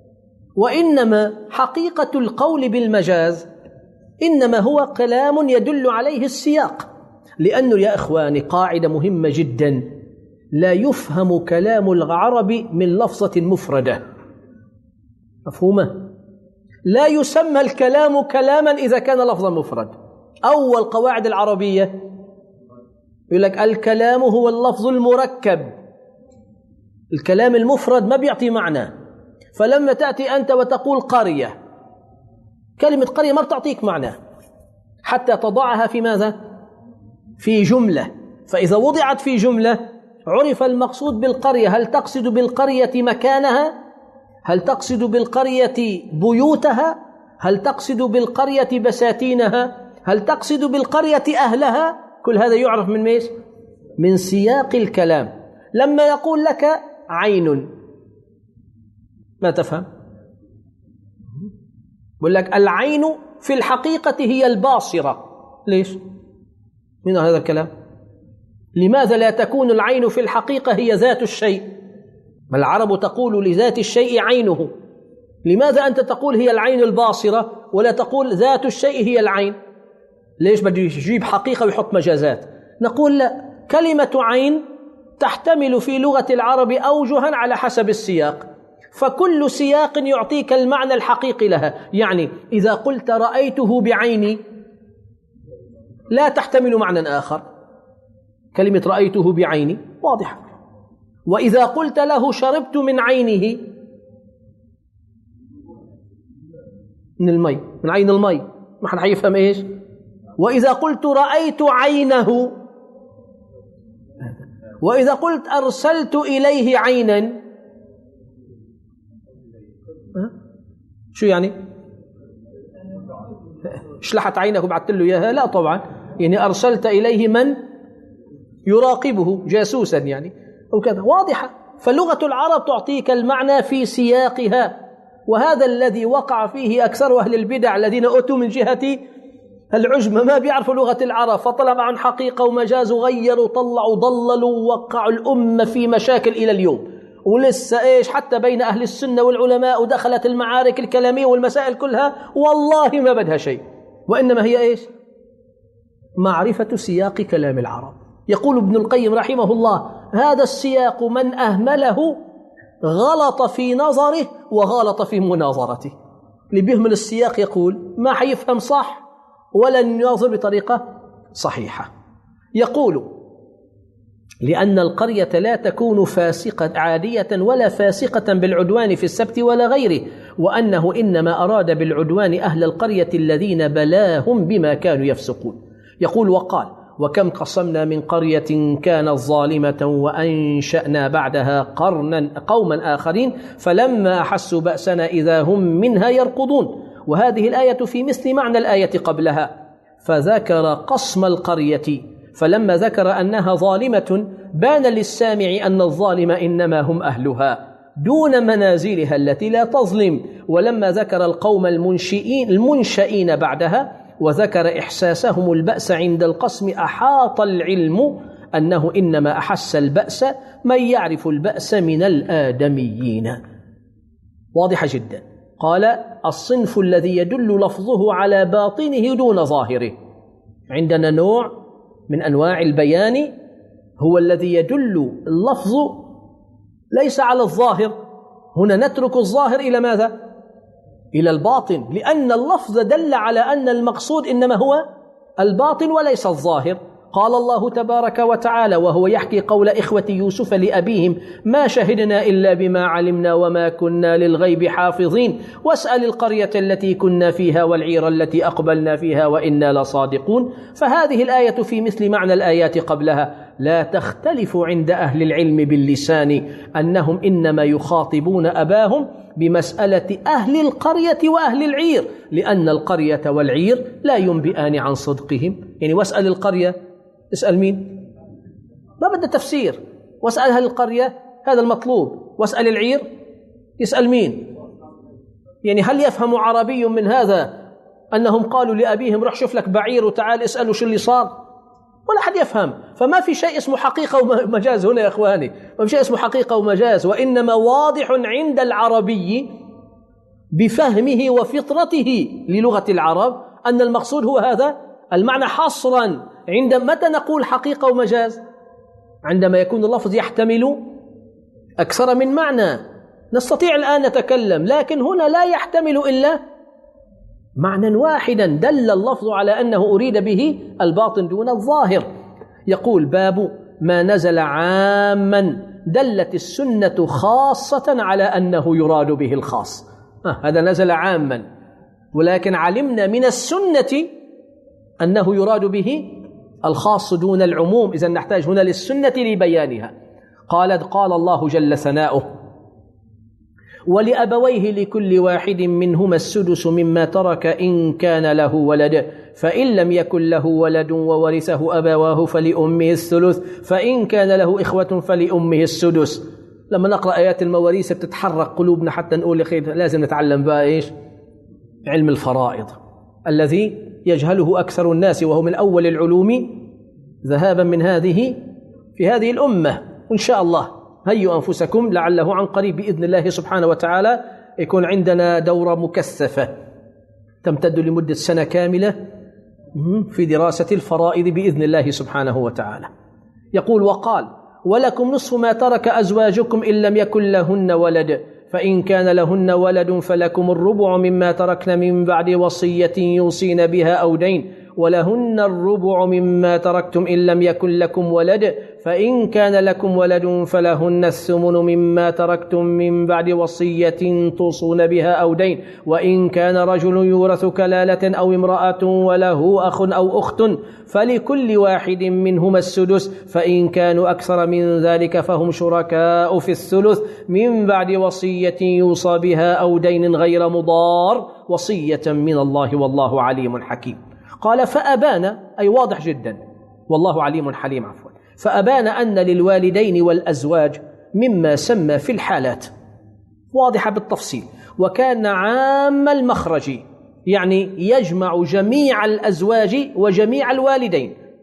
وإنما حقيقة القول بالمجاز إنما هو كلام يدل عليه السياق. لأنه يا إخواني قاعدة مهمة جدا: لا يفهم كلام العرب من لفظة مفردة. مفهومة؟ لا يسمى الكلام كلاما إذا كان لفظا مفرد. أول قواعد العربية يقول لك الكلام هو اللفظ المركب، الكلام المفرد ما بيعطي معنى. فلما تأتي أنت وتقول قرية، كلمة قرية ما بتعطيك معنى حتى تضعها في ماذا؟ في جملة. فإذا وضعت في جملة عرف المقصود بالقرية. هل تقصد بالقرية مكانها؟ هل تقصد بالقرية بيوتها؟ هل تقصد بالقرية بساتينها؟ هل تقصد بالقرية أهلها؟ كل هذا يعرف من ميش؟ من سياق الكلام. لما يقول لك عين ما تفهم؟ يقول لك العين في الحقيقة هي الباصرة. ليش؟ من هذا الكلام؟ لماذا لا تكون العين في الحقيقة هي ذات الشيء؟ ما العرب تقول لذات الشيء عينه، لماذا أنت تقول هي العين الباصرة ولا تقول ذات الشيء هي العين؟ ليش بده يجيب حقيقة ويحط مجازات؟ نقول لا، كلمة عين تحتمل في لغة العرب أوجها على حسب السياق، فكل سياق يعطيك المعنى الحقيقي لها. يعني إذا قلت رأيته بعيني لا تحتمل معنى آخر، كلمة رأيته بعيني واضحة. وإذا قلت له شربت من عينه، من المي، من عين المي، ما حد حيفهم إيش. وإذا قلت رأيت عينه، وإذا قلت أرسلت إليه عينا، شو يعني؟ شلحت عينه وبعثت له إياها؟ لا طبعا، يعني أرسلت إليه من يراقبه جاسوسا يعني أو كذا، واضحة. فلغة العرب تعطيك المعنى في سياقها، وهذا الذي وقع فيه أكثر أهل البدع الذين أتوا من جهة العجمة، ما بيعرفوا لغة العرب، فطلبوا عن حقيقة ومجاز وغيروا طلعوا ضللوا ووقعوا الأمة في مشاكل إلى اليوم. ولسه إيش حتى بين أهل السنة والعلماء ودخلت المعارك الكلامية والمسائل كلها، والله ما بدها شيء، وإنما هي إيش؟ معرفة سياق كلام العرب. يقول ابن القيم رحمه الله: هذا السياق من أهمله غلط في نظره وغلط في مناظرته. اللي بيهمل السياق يقول ما حيفهم صح ولا يناظر بطريقة صحيحة. يقول: لأن القرية لا تكون فاسقة عادية ولا فاسقة بالعدوان في السبت ولا غيره، وأنه إنما أراد بالعدوان أهل القرية الذين بلاهم بما كانوا يفسقون. يقول: وقال: وكم قصمنا من قرية كانت ظالمة وأنشأنا بعدها قرنا قوما آخرين فلما أحسوا بأسنا إذا هم منها يركضون. وهذه الآية في مثل معنى الآية قبلها، فذكر قصم القرية، فلما ذكر أنها ظالمة بان للسامع أن الظالم إنما هم أهلها دون منازلها التي لا تظلم. ولما ذكر القوم المنشئين المنشئين بعدها وذكر إحساسهم البأس عند القسم أحاط العلم أنه إنما أحس البأس من يعرف البأس من الآدميين. واضحة جدا. قال: الصنف الذي يدل لفظه على باطنه دون ظاهره. عندنا نوع من أنواع البيان هو الذي يدل اللفظ ليس على الظاهر، هنا نترك الظاهر إلى ماذا؟ إلى الباطن، لأن اللفظ دل على أن المقصود إنما هو الباطن وليس الظاهر. قال الله تبارك وتعالى وهو يحكي قول إخوة يوسف لأبيهم: ما شهدنا إلا بما علمنا وما كنا للغيب حافظين، واسأل القرية التي كنا فيها والعير التي أقبلنا فيها وإنا لصادقون. فهذه الآية في مثل معنى الآيات قبلها، لا تختلف عند أهل العلم باللسان أنهم إنما يخاطبون أباهم بمسألة أهل القرية وأهل العير، لأن القرية والعير لا ينبئان عن صدقهم. يعني واسأل القرية، اسأل مين؟ ما بدأ تفسير. واسأل أهل القرية هذا المطلوب، واسأل العير يسأل مين؟ يعني هل يفهم عربي من هذا أنهم قالوا لأبيهم روح شوف لك بعير وتعال اسأله شو اللي صار؟ ولا حد يفهم. فما في شيء اسمه حقيقة ومجاز هنا يا إخواني، ما في شيء اسمه حقيقة ومجاز، وإنما واضح عند العربي بفهمه وفطرته للغة العرب أن المقصود هو هذا المعنى حصرا. عند متى نقول حقيقة ومجاز؟ عندما يكون اللفظ يحتمل أكثر من معنى. نستطيع الآن نتكلم، لكن هنا لا يحتمل إلا معنى واحدا دل اللفظ على أنه أريد به الباطن دون الظاهر. يقول: باب ما نزل عاما دلت السنة خاصة على أنه يراد به الخاص. آه هذا نزل عاما، ولكن علمنا من السنة أنه يراد به الخاص دون العموم، إذن نحتاج هنا للسنة لبيانها. قالت: قال الله جل ثناؤه: ولأبويه لكل واحد منهما السدس مما ترك إن كان له ولد، فإن لم يكن له ولد وورثه أبواه فلأمه الثلث، فإن كان له إخوة فلأمه السدس. لما نقرأ آيات المواريث بتتحرك قلوبنا حتى نقول يا أخي لازم نتعلم بقى إيش؟ علم الفرائض الذي يجهله أكثر الناس، وهو من أول العلوم ذهابا من هذه في هذه الأمة. وإن شاء الله هيئوا أنفسكم لعله عن قريب بإذن الله سبحانه وتعالى يكون عندنا دورة مكثفة تمتد لمدة سنة كاملة في دراسة الفرائض بإذن الله سبحانه وتعالى. يقول: وقال: ولكم نصف ما ترك أزواجكم إن لم يكن لهن ولد، فإن كان لهن ولد فلكم الربع مما تركن من بعد وصية يوصين بها أو دين، ولهن الربع مما تركتم إن لم يكن لكم ولد، فإن كان لكم ولد فلهن الثمن مما تركتم من بعد وصية توصون بها أو دين، وإن كان رجل يورث كلالة أو امرأة وله أخ أو أخت فلكل واحد منهما السدس، فإن كانوا أكثر من ذلك فهم شركاء في الثلث من بعد وصية يوصى بها أو دين غير مضار، وصية من الله والله عليم حكيم. قال: فأبان، أي واضح جدا، والله عليم حليم عفوا، فأبان أن للوالدين والأزواج مما سمى في الحالات، واضحة بالتفصيل، وكان عام المخرج، يعني يجمع جميع الأزواج وجميع الوالدين،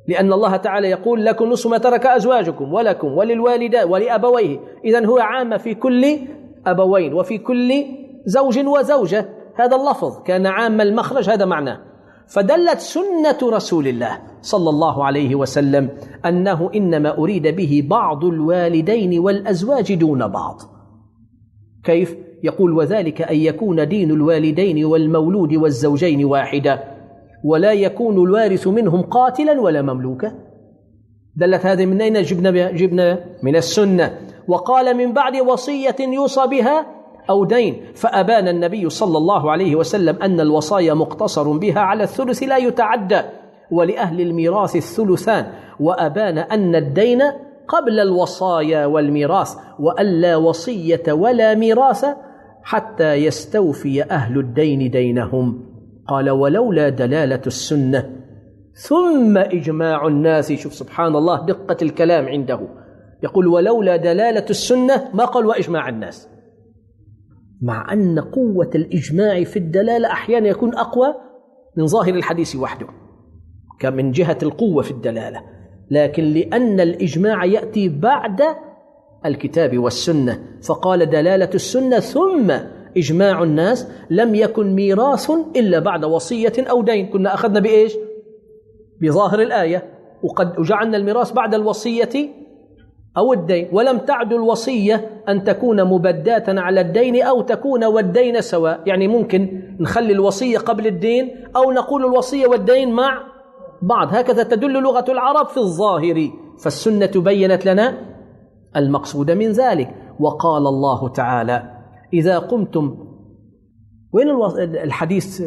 لأن الله تعالى يقول لكم نصف ما ترك أزواجكم ولكم وللوالدين ولأبويه، إذن هو عام في كل أبوين وفي كل زوج وزوجة، هذا اللفظ كان عام المخرج، هذا معناه. فدلت سنة رسول الله صلى الله عليه وسلم أنه إنما أريد به بعض الوالدين والأزواج دون بعض. كيف؟ يقول وذلك أن يكون دين الوالدين والمولود والزوجين واحدة، ولا يكون الوارث منهم قاتلا ولا مملوكا. دلت هذه من أين جبنا؟ جبنا من السنة. وقال من بعد وصية يوصى بها أو دين، فأبان النبي صلى الله عليه وسلم أن الوصايا مقتصر بها على الثلث لا يتعدى، ولأهل الميراث الثلثان، وأبان أن الدين قبل الوصايا والميراث، وألا وصية ولا ميراث حتى يستوفي أهل الدين دينهم. قال ولولا دلالة السنة ثم إجماع الناس. شوف سبحان الله دقة الكلام عنده، يقول ولولا دلالة السنة، ما قال وإجماع الناس، مع أن قوة الإجماع في الدلالة أحيانا يكون أقوى من ظاهر الحديث وحده كمن جهة القوة في الدلالة، لكن لأن الإجماع يأتي بعد الكتاب والسنة، فقال دلالة السنة ثم إجماع الناس. لم يكن ميراث إلا بعد وصية أو دين، كنا أخذنا بإيش؟ بظاهر الآية، وقد جعلنا الميراث بعد الوصية أو الدين، ولم تعد الوصية أن تكون مبداة على الدين أو تكون والدين سواء، يعني ممكن نخلي الوصية قبل الدين أو نقول الوصية والدين مع بعض، هكذا تدل لغة العرب في الظاهر. فالسنة بينت لنا المقصود من ذلك. وقال الله تعالى إذا قمتم، وين الحديث؟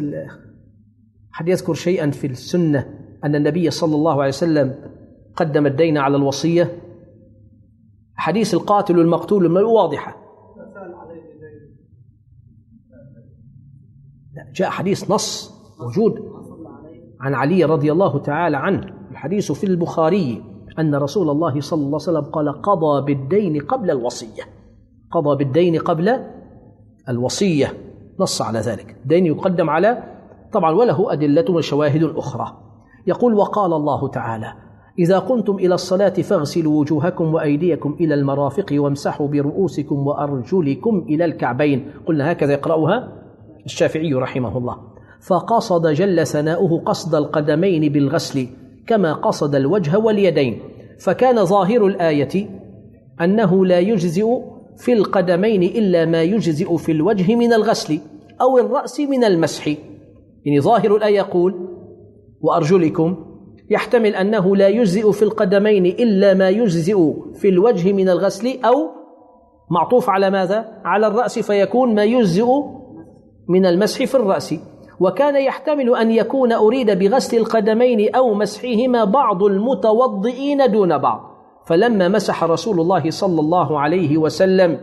حد يذكر شيئا في السنة أن النبي صلى الله عليه وسلم قدم الدين على الوصية؟ حديث القاتل والمقتول واضحة، جاء حديث نص موجود عن علي رضي الله تعالى عنه، الحديث في البخاري أن رسول الله صلى الله عليه وسلم قال قضى بالدين قبل الوصية، قضى بالدين قبل الوصية، نص على ذلك. الدين يقدم على طبعا وله أدلة وشواهد أخرى. يقول وقال الله تعالى إذا قمتم إلى الصلاة فاغسلوا وجوهكم وأيديكم إلى المرافق وامسحوا برؤوسكم وأرجلكم إلى الكعبين. قلنا هكذا يقرأها الشافعي رحمه الله. فقصد جل ثناؤه قصد القدمين بالغسل كما قصد الوجه واليدين، فكان ظاهر الآية أنه لا يجزئ في القدمين إلا ما يجزئ في الوجه من الغسل أو الرأس من المسح. يعني ظاهر الآية يقول وأرجلكم، يحتمل أنه لا يجزئ في القدمين إلا ما يجزئ في الوجه من الغسل، أو معطوف على ماذا؟ على الرأس، فيكون ما يجزئ من المسح في الرأس. وكان يحتمل أن يكون أريد بغسل القدمين أو مسحهما بعض المتوضئين دون بعض، فلما مسح رسول الله صلى الله عليه وسلم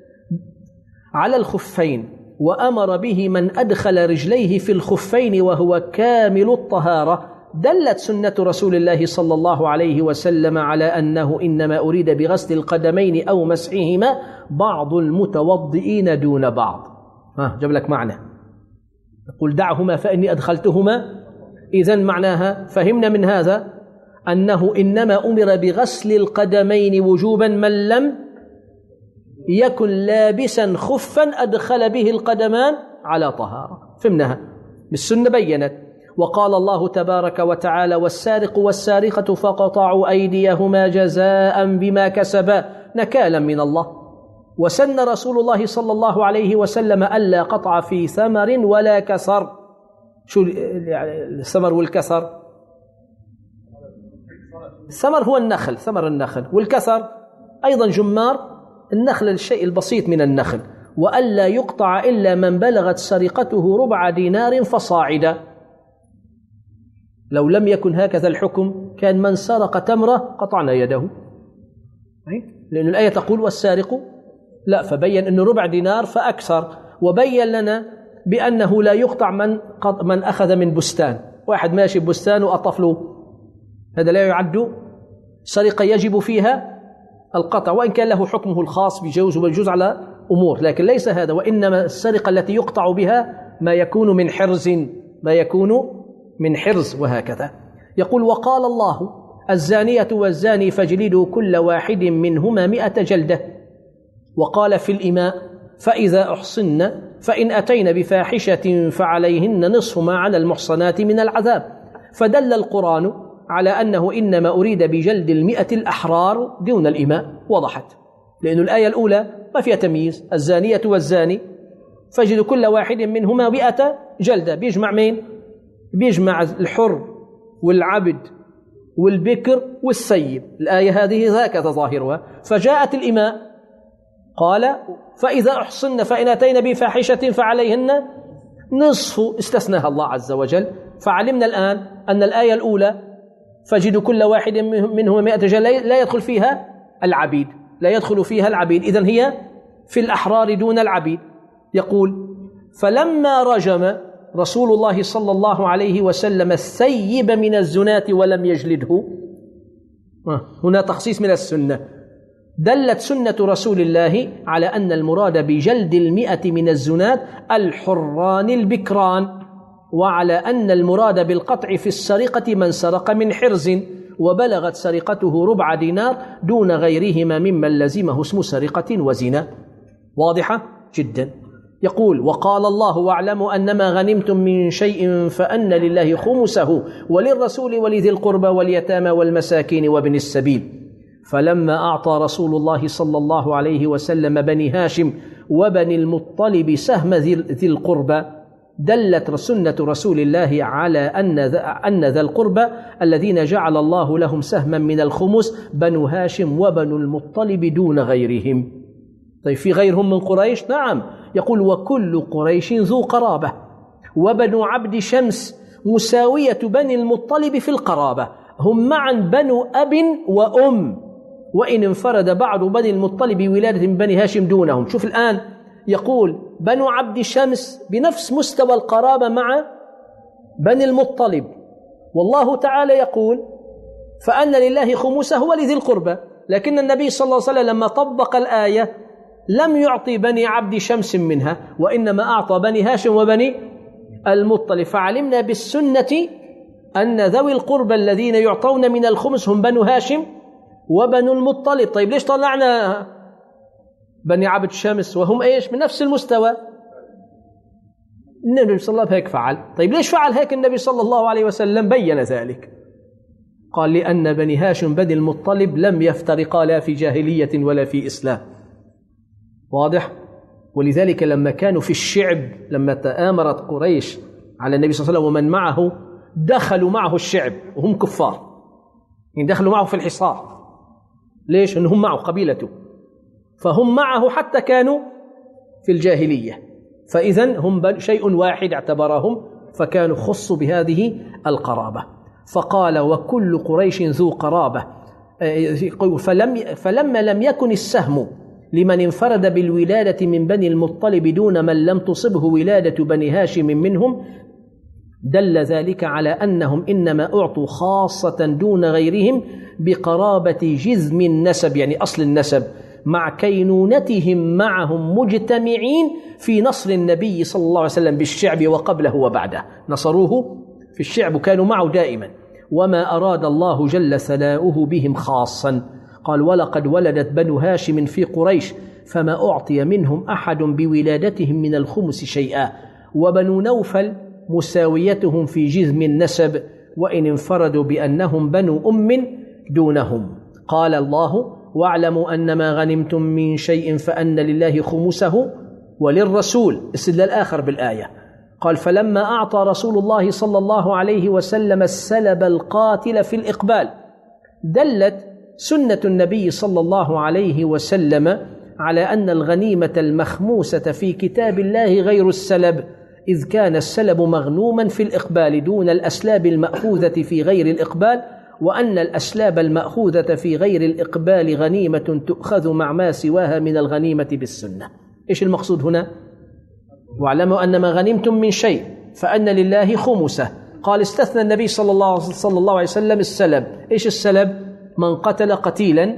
على الخفين وأمر به من أدخل رجليه في الخفين وهو كامل الطهارة، دلت سنة رسول الله صلى الله عليه وسلم على أنه إنما أريد بغسل القدمين أو مسحهما بعض المتوضئين دون بعض. ها جاب لك معنى، قل دعهما فإني أدخلتهما. إذن معناها فهمنا من هذا أنه إنما أمر بغسل القدمين وجوبا من لم يكن لابسا خفا أدخل به القدمان على طهارة. فهمناها بالسنة بينت. وقال الله تبارك وتعالى والسارق والسارقة فقطعوا أيديهما جزاء بما كسبا نكالا من الله. وسن رسول الله صلى الله عليه وسلم ألا قطع في ثمر ولا كسر. شو الثمر والكسر؟ الثمر هو النخل، ثمر النخل، والكسر أيضا جمار النخل، الشيء البسيط من النخل. وألا يقطع إلا من بلغت سرقته ربع دينار فصاعدا. لو لم يكن هكذا الحكم كان من سرق تمرة قطعنا يده، لأن الآية تقول والسارق لا، فبين أنه ربع دينار فأكثر. وبين لنا بأنه لا يقطع من من أخذ من بستان، واحد ماشي ببستان وأطف له، هذا لا يعد سرقة يجب فيها القطع، وإن كان له حكمه الخاص بجوز ويجوز على أمور، لكن ليس هذا. وإنما السرقة التي يقطع بها ما يكون من حرز، ما يكون من حرز وهكذا. يقول وقال الله الزانية والزاني فاجلدوا كل واحد منهما مئة جلدة. وقال في الإماء فإذا أحصن فإن أتين بفاحشة فعليهن نصف ما على المحصنات من العذاب. فدل القرآن على أنه إنما أريد بجلد المئة الأحرار دون الإماء. وضحت، لأن الآية الأولى ما فيها تمييز، الزانية والزاني فاجلدوا كل واحد منهما مئة جلدة، بيجمع مين؟ بيجمع الحر والعبد والبكر والسيب. الآية هذه هكذا ظاهرها. فجاءت الإماء قال فإذا أحصن فإن أتينا بفاحشة فعليهن نصف، استثناها الله عز وجل. فعلمنا الآن أن الآية الأولى فاجلدوا كل واحد منهما مئة جلدة لا يدخل فيها العبيد، لا يدخل فيها العبيد، إذن هي في الأحرار دون العبيد. يقول فلما رجم رسول الله صلى الله عليه وسلم الثيب من الزناة ولم يجلده، هنا تخصيص من السنة، دلت سنة رسول الله على أن المراد بجلد المئة من الزناة الحران البكران، وعلى أن المراد بالقطع في السرقة من سرق من حرز وبلغت سرقته ربع دينار دون غيرهما ممن لزمه اسم سرقة وزنا. واضحة جدا. يقول وقال الله واعلموا أنما غنمتم من شيء فأن لله خمسه وللرسول ولذي القربى واليتامى والمساكين وابن السبيل. فلما أعطى رسول الله صلى الله عليه وسلم بني هاشم وبني المطلب سهم ذي القربى دلت سنة رسول الله على أن أن ذا القربى الذين جعل الله لهم سهما من الخمس بنو هاشم وبنو المطلب دون غيرهم. طيب في غيرهم من قريش؟ نعم. يقول وكل قريش ذو قرابة، وبنو عبد شمس مساوية بني المطلب في القرابة، هم معا بنو أب وأم، وإن انفرد بعض بني المطلب بولادة من بني هاشم دونهم. شوف الآن يقول بنو عبد شمس بنفس مستوى القرابة مع بني المطلب، والله تعالى يقول فأن لله خمسه ولذي القربى، لكن النبي صلى الله عليه وسلم لما طبق الآية لم يعطي بني عبد شمس منها، وإنما أعطى بني هاشم وبني المطلب. فعلمنا بالسنة أن ذوي القربى الذين يعطون من الخمس هم بنو هاشم وبنو المطلب. طيب ليش طلعنا بني عبد شمس وهم ايش من نفس المستوى؟ النبي صلى الله عليه وسلم هيك فعل. طيب ليش فعل هيك النبي صلى الله عليه وسلم؟ بين ذلك، قال لأن بني هاشم بني المطلب لم يفترقا لا في جاهلية ولا في إسلام. واضح؟ ولذلك لما كانوا في الشعب، لما تآمرت قريش على النبي صلى الله عليه وسلم ومن معه، دخلوا معه الشعب وهم كفار، يعني دخلوا معه في الحصار. ليش؟ أنهم معه قبيلته، فهم معه حتى كانوا في الجاهلية، فإذن هم شيء واحد اعتبرهم، فكانوا خصوا بهذه القرابة. فقال وكل قريش ذو قرابة. فلم فلما لم يكن السهم لمن انفرد بالولادة من بني المطلب دون من لم تصبه ولادة بني هاشم منهم، دل ذلك على أنهم إنما أعطوا خاصة دون غيرهم بقرابة جذم النسب، يعني أصل النسب، مع كينونتهم معهم مجتمعين في نصر النبي صلى الله عليه وسلم بالشعب وقبله وبعده. نصروه في الشعب وكانوا معه دائما، وما أراد الله جل ثناؤه بهم خاصا. قال ولقد ولدت بنو هاشم في قريش فما أعطي منهم أحد بولادتهم من الخمس شيئا، وبنو نوفل مساويتهم في جذم النسب وإن انفردوا بأنهم بنو أم دونهم. قال الله واعلموا أنما غنمتم من شيء فأن لله خمسه وللرسول. استدلال آخر بالآية، قال فلما أعطى رسول الله صلى الله عليه وسلم السلب القاتل في الإقبال، دلت سنة النبي صلى الله عليه وسلم على أن الغنيمة المخموسة في كتاب الله غير السلب، إذ كان السلب مغنوما في الإقبال دون الأسلاب المأخوذة في غير الإقبال، وأن الأسلاب المأخوذة في غير الإقبال غنيمة تؤخذ مع ما سواها من الغنيمة بالسنة. إيش المقصود هنا؟ واعلموا أنما غنمتم من شيء فأن لله خمسه. قال استثنى النبي صلى الله, صلى الله عليه وسلم السلب. إيش السلب؟ من قتل قتيلا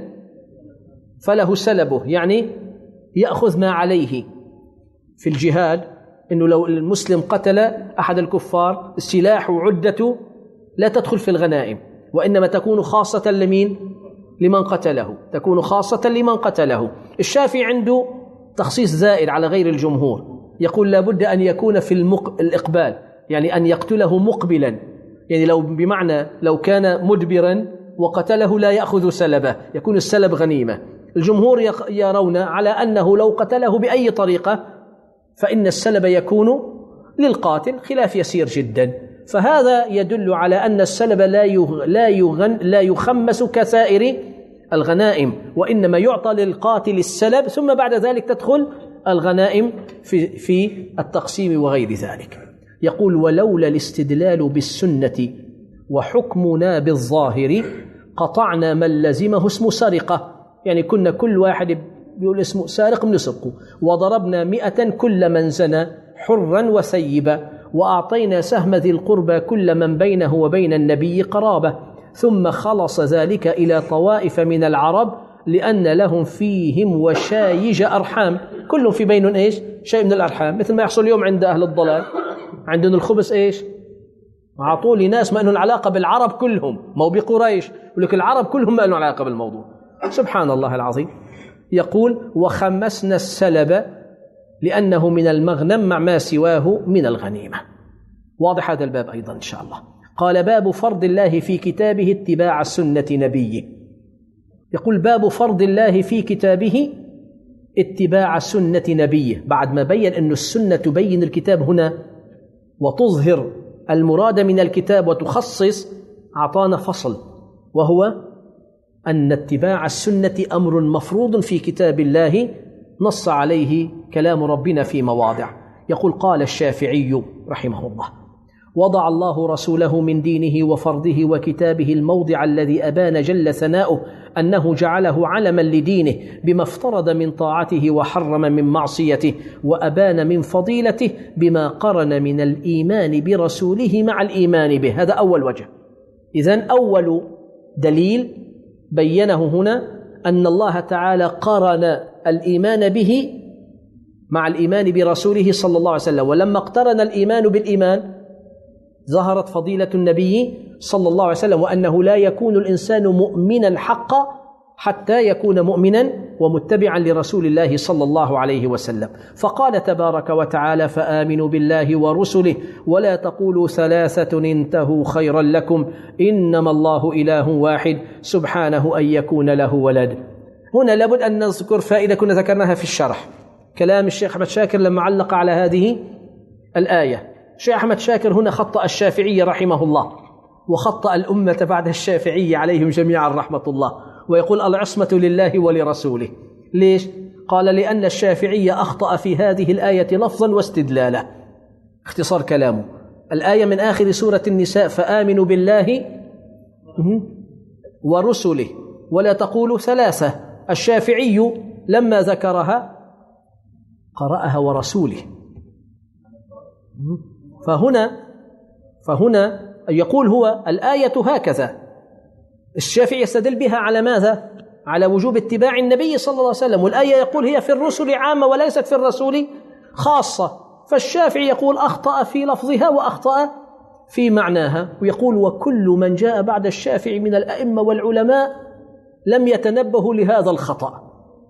فله سلبه، يعني يأخذ ما عليه في الجهاد، إنه لو المسلم قتل أحد الكفار السلاح وعدته لا تدخل في الغنائم، وإنما تكون خاصة لمين؟ لمن قتله، تكون خاصة لمن قتله. الشافعي عنده تخصيص زائد على غير الجمهور، يقول لابد أن يكون في المق... الإقبال، يعني أن يقتله مقبلا، يعني لو بمعنى لو كان مدبرا وقتله لا يأخذ سلبه، يكون السلب غنيمة. الجمهور يرون على أنه لو قتله بأي طريقة فإن السلب يكون للقاتل، خلاف يسير جدا. فهذا يدل على أن السلب لا يغ... لا, يغن... لا يخمس كسائر الغنائم، وإنما يعطى للقاتل السلب ثم بعد ذلك تدخل الغنائم في, في التقسيم وغير ذلك. يقول ولولا الاستدلال بالسنة وحكمنا بالظاهر قطعنا من لزمه اسم سرقة، يعني كنا كل واحد بيقول اسمه سارق بنسرقه، وضربنا مئة كل من زنى حرا وثيبا، وأعطينا سهم ذي القربى كل من بينه وبين النبي قرابة، ثم خلص ذلك إلى طوائف من العرب لأن لهم فيهم وشايج أرحام، كلهم في بينهم إيش؟ شيء من الأرحام، مثل ما يحصل اليوم عند أهل الضلال، عندهم الخبز إيش؟ أعطوا لي ناس ما لهم علاقة بالعرب كلهم، ما هو بقريش، ولكن العرب كلهم ما لهم علاقة بالموضوع. سبحان الله العظيم. يقول وخمسنا السلب لأنه من المغنم مع ما سواه من الغنيمة. واضح هذا الباب أيضا إن شاء الله. قال باب فرض الله في كتابه اتباع سنة نبيه. يقول باب فرض الله في كتابه اتباع سنة نبيه، بعد ما بين أن السنة تبين الكتاب هنا وتظهر المراد من الكتاب وتخصص، أعطانا فصل، وهو أن اتباع السنة أمر مفروض في كتاب الله نص عليه كلام ربنا في مواضع. يقول قال الشافعي رحمه الله وضع الله رسوله من دينه وفرضه وكتابه الموضع الذي أبان جل ثناؤه أنه جعله علما لدينه بما افترض من طاعته وحرم من معصيته، وأبان من فضيلته بما قرن من الإيمان برسوله مع الإيمان به. هذا أول وجه. إذن أول دليل بينه هنا أن الله تعالى قرن الإيمان به مع الإيمان برسوله صلى الله عليه وسلم، ولما اقترن الإيمان بالإيمان ظهرت فضيلة النبي صلى الله عليه وسلم، وأنه لا يكون الإنسان مؤمنا حقا حتى يكون مؤمنا ومتبعا لرسول الله صلى الله عليه وسلم. فقال تبارك وتعالى فآمنوا بالله ورسله ولا تقولوا ثلاثة انتهوا خيرا لكم إنما الله إله واحد سبحانه أن يكون له ولد. هنا لابد أن نذكر فائدة كنا ذكرناها في الشرح، كلام الشيخ أحمد شاكر لما علق على هذه الآية. الشيخ أحمد شاكر هنا خطأ الشافعي رحمه الله وخطأ الأمة بعد الشافعي عليهم جميعا رحمة الله، ويقول العصمة لله ولرسوله. ليش؟ قال لأن الشافعي أخطأ في هذه الآية لفظا واستدلالا. اختصار كلامه، الآية من آخر سورة النساء فآمنوا بالله ورسله ولا تقولوا ثلاثة، الشافعي لما ذكرها قرأها ورسوله. فهنا فهنا يقول هو الآية هكذا، الشافعي يستدل بها على ماذا؟ على وجوب اتباع النبي صلى الله عليه وسلم، والآية يقول هي في الرسل عامة وليست في الرسول خاصة، فالشافعي يقول أخطأ في لفظها وأخطأ في معناها. ويقول وكل من جاء بعد الشافعي من الأئمة والعلماء لم يتنبهوا لهذا الخطأ،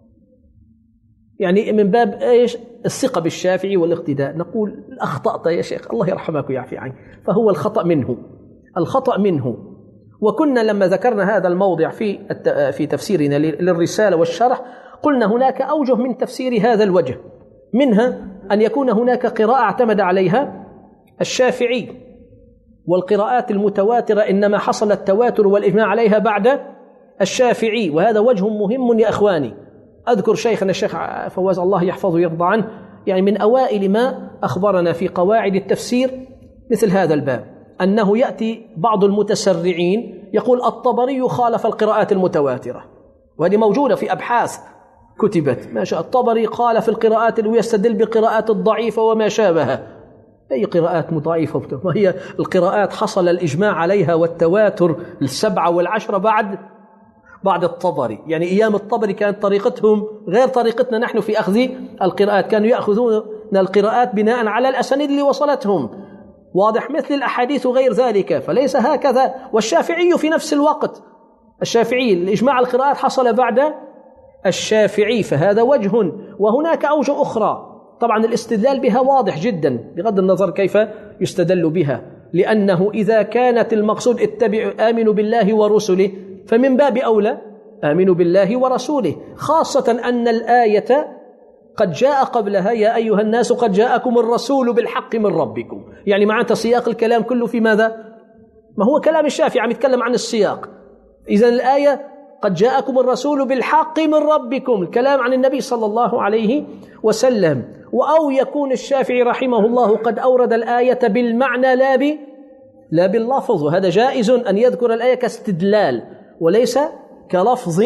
يعني من باب إيش؟ الثقة بالشافعي والاقتداء. نقول أخطأت يا شيخ الله يرحمك ويعفي عنك، فهو الخطأ منه، الخطأ منه. وكنا لما ذكرنا هذا الموضع في في تفسيرنا للرسالة والشرح قلنا هناك أوجه من تفسير هذا الوجه، منها أن يكون هناك قراءة اعتمد عليها الشافعي، والقراءات المتواترة إنما حصل التواتر والإجماع عليها بعد الشافعي، وهذا وجه مهم يا أخواني. أذكر شيخنا الشيخ فواز الله يحفظه ويرضى عنه، يعني من أوائل ما أخبرنا في قواعد التفسير مثل هذا الباب، أنه يأتي بعض المتسرعين يقول الطبري خالف القراءات المتواترة، وهذه موجودة في أبحاث كتبت، ما شاء الطبري قال في القراءات ويستدل بالقراءات الضعيفة وما شابهها. أي قراءات مضاعفة؟ ما هي القراءات حصل الإجماع عليها والتواتر السبعة والعشرة بعد بعد الطبري، يعني أيام الطبري كانت طريقتهم غير طريقتنا نحن في أخذ القراءات، كانوا يأخذون القراءات بناء على الأسانيد اللي وصلتهم، واضح؟ مثل الأحاديث وغير ذلك، فليس هكذا. والشافعي في نفس الوقت، الشافعي الإجماع القراءات حصل بعد الشافعي، فهذا وجه، وهناك أوجه أخرى طبعا الاستدلال بها واضح جدا بغض النظر كيف يستدل بها، لأنه إذا كانت المقصود اتبعوا آمنوا بالله ورسله فمن باب أولى آمنوا بالله ورسوله، خاصة أن الآية قد جاء قبلها يا أيها الناس قد جاءكم الرسول بالحق من ربكم، يعني معناتها سياق الكلام كله في ماذا؟ ما هو كلام الشافعي عم يتكلم عن السياق. إذن الآية قد جاءكم الرسول بالحق من ربكم، الكلام عن النبي صلى الله عليه وسلم. أو يكون الشافعي رحمه الله قد أورد الآية بالمعنى لا ب لا باللفظ، وهذا جائز أن يذكر الآية كاستدلال وليس كلفظ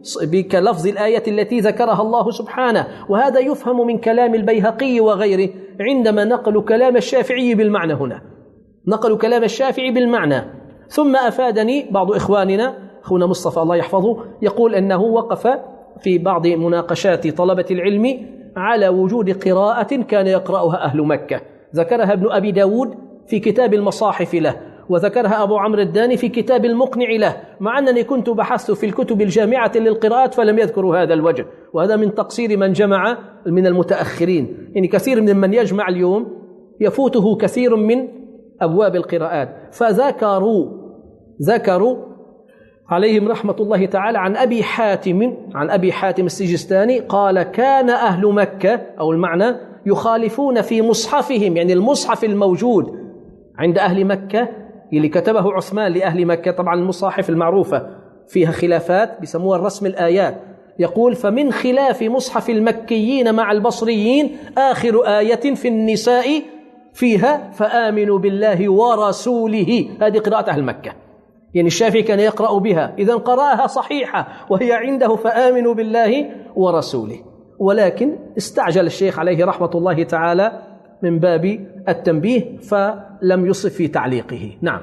كلفظ الآية التي ذكرها الله سبحانه. وهذا يفهم من كلام البيهقي وغيره عندما نقلوا كلام الشافعي بالمعنى، هنا نقلوا كلام الشافعي بالمعنى. ثم أفادني بعض إخواننا، أخونا مصطفى الله يحفظه، يقول أنه وقف في بعض مناقشات طلبة العلم على وجود قراءة كان يقرأها أهل مكة، ذكرها ابن أبي داود في كتاب المصاحف له، وذكرها أبو عمرو الداني في كتاب المقنع له، مع أنني كنت بحثت في الكتب الجامعة للقراءات فلم يذكروا هذا الوجه، وهذا من تقصير من جمع من المتأخرين. يعني كثير من من يجمع اليوم يفوته كثير من أبواب القراءات، فذكروا ذكروا عليهم رحمة الله تعالى عن أبي حاتم عن أبي حاتم السجستاني قال كان أهل مكة، أو المعنى يخالفون في مصحفهم، يعني المصحف الموجود عند أهل مكة اللي كتبه عثمان لأهل مكة، طبعا المصاحف المعروفة فيها خلافات بيسموها الرسم الآيات، يقول فمن خلاف مصحف المكيين مع البصريين آخر آية في النساء فيها فآمنوا بالله ورسوله، هذه قراءة أهل مكة. يعني الشافعي كان يقرأ بها، إذن قرأها صحيحة وهي عنده فآمنوا بالله ورسوله، ولكن استعجل الشيخ عليه رحمة الله تعالى من باب التنبيه فلم يصف في تعليقه. نعم.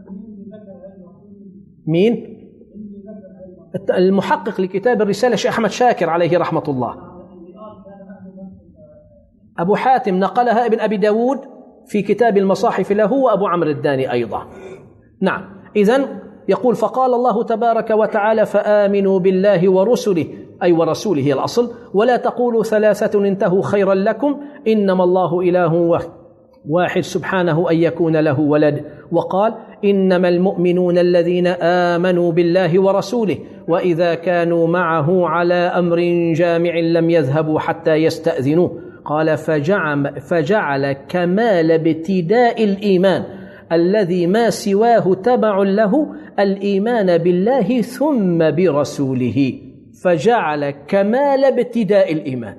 مين؟ المحقق لكتاب الرسالة شيخ أحمد شاكر عليه رحمة الله. أبو حاتم نقلها ابن أبي داود في كتاب المصاحف له، وأبو عمرو الداني أيضا. نعم. إذن يقول فقال الله تبارك وتعالى فآمنوا بالله ورسله، أي ورسوله هي الأصل، ولا تقولوا ثلاثة انتهوا خيرا لكم إنما الله إله واحد سبحانه أن يكون له ولد. وقال إنما المؤمنون الذين آمنوا بالله ورسوله وإذا كانوا معه على أمر جامع لم يذهبوا حتى يستأذنوه. قال فجعل, فجعل كمال ابتداء الإيمان الذي ما سواه تبع له الإيمان بالله ثم برسوله، فجعل كمال ابتداء الإيمان.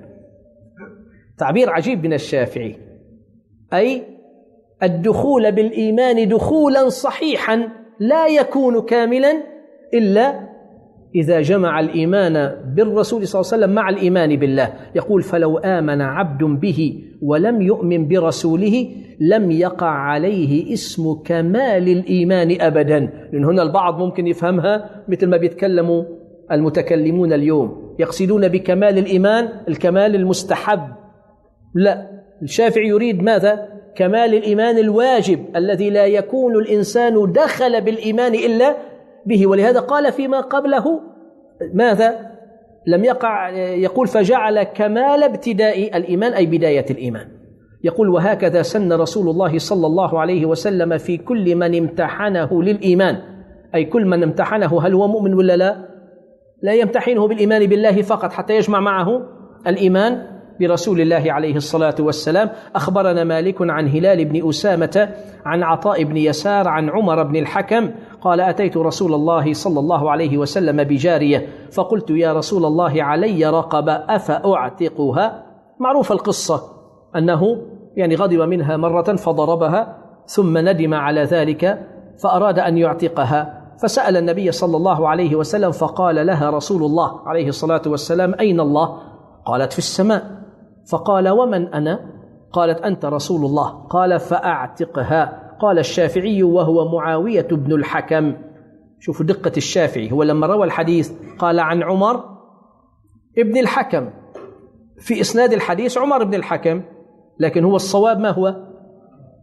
تعبير عجيب من الشافعي، أي الدخول بالإيمان دخولا صحيحا لا يكون كاملا إلا إذا جمع الإيمان بالرسول صلى الله عليه وسلم مع الإيمان بالله. يقول فلو آمن عبد به ولم يؤمن برسوله لم يقع عليه اسم كمال الإيمان أبدا. لأن هنا البعض ممكن يفهمها مثل ما بيتكلموا المتكلمون اليوم، يقصدون بكمال الإيمان الكمال المستحب. لا، الشافعي يريد ماذا؟ كمال الإيمان الواجب الذي لا يكون الإنسان دخل بالإيمان إلا به. ولهذا قال فيما قبله ماذا؟ لم يقع، يقول فجعل كمال ابتداء الإيمان أي بداية الإيمان. يقول وهكذا سن رسول الله صلى الله عليه وسلم في كل من امتحنه للإيمان، أي كل من امتحنه هل هو مؤمن ولا لا، لا يمتحنه بالإيمان بالله فقط حتى يجمع معه الإيمان برسول الله عليه الصلاة والسلام. أخبرنا مالك عن هلال بن أسامة عن عطاء بن يسار عن عمر بن الحكم قال أتيت رسول الله صلى الله عليه وسلم بجارية فقلت يا رسول الله علي رقبة أفأعتقها. معروف القصة أنه يعني غضب منها مرة فضربها ثم ندم على ذلك فأراد أن يعتقها، فسأل النبي صلى الله عليه وسلم فقال لها رسول الله عليه الصلاة والسلام أين الله؟ قالت في السماء. فقال ومن أنا؟ قالت أنت رسول الله. قال فأعتقها. قال الشافعي وهو معاوية بن الحكم. شوفوا دقة الشافعي، هو لما روى الحديث قال عن عمر ابن الحكم، في إسناد الحديث عمر بن الحكم، لكن هو الصواب ما هو؟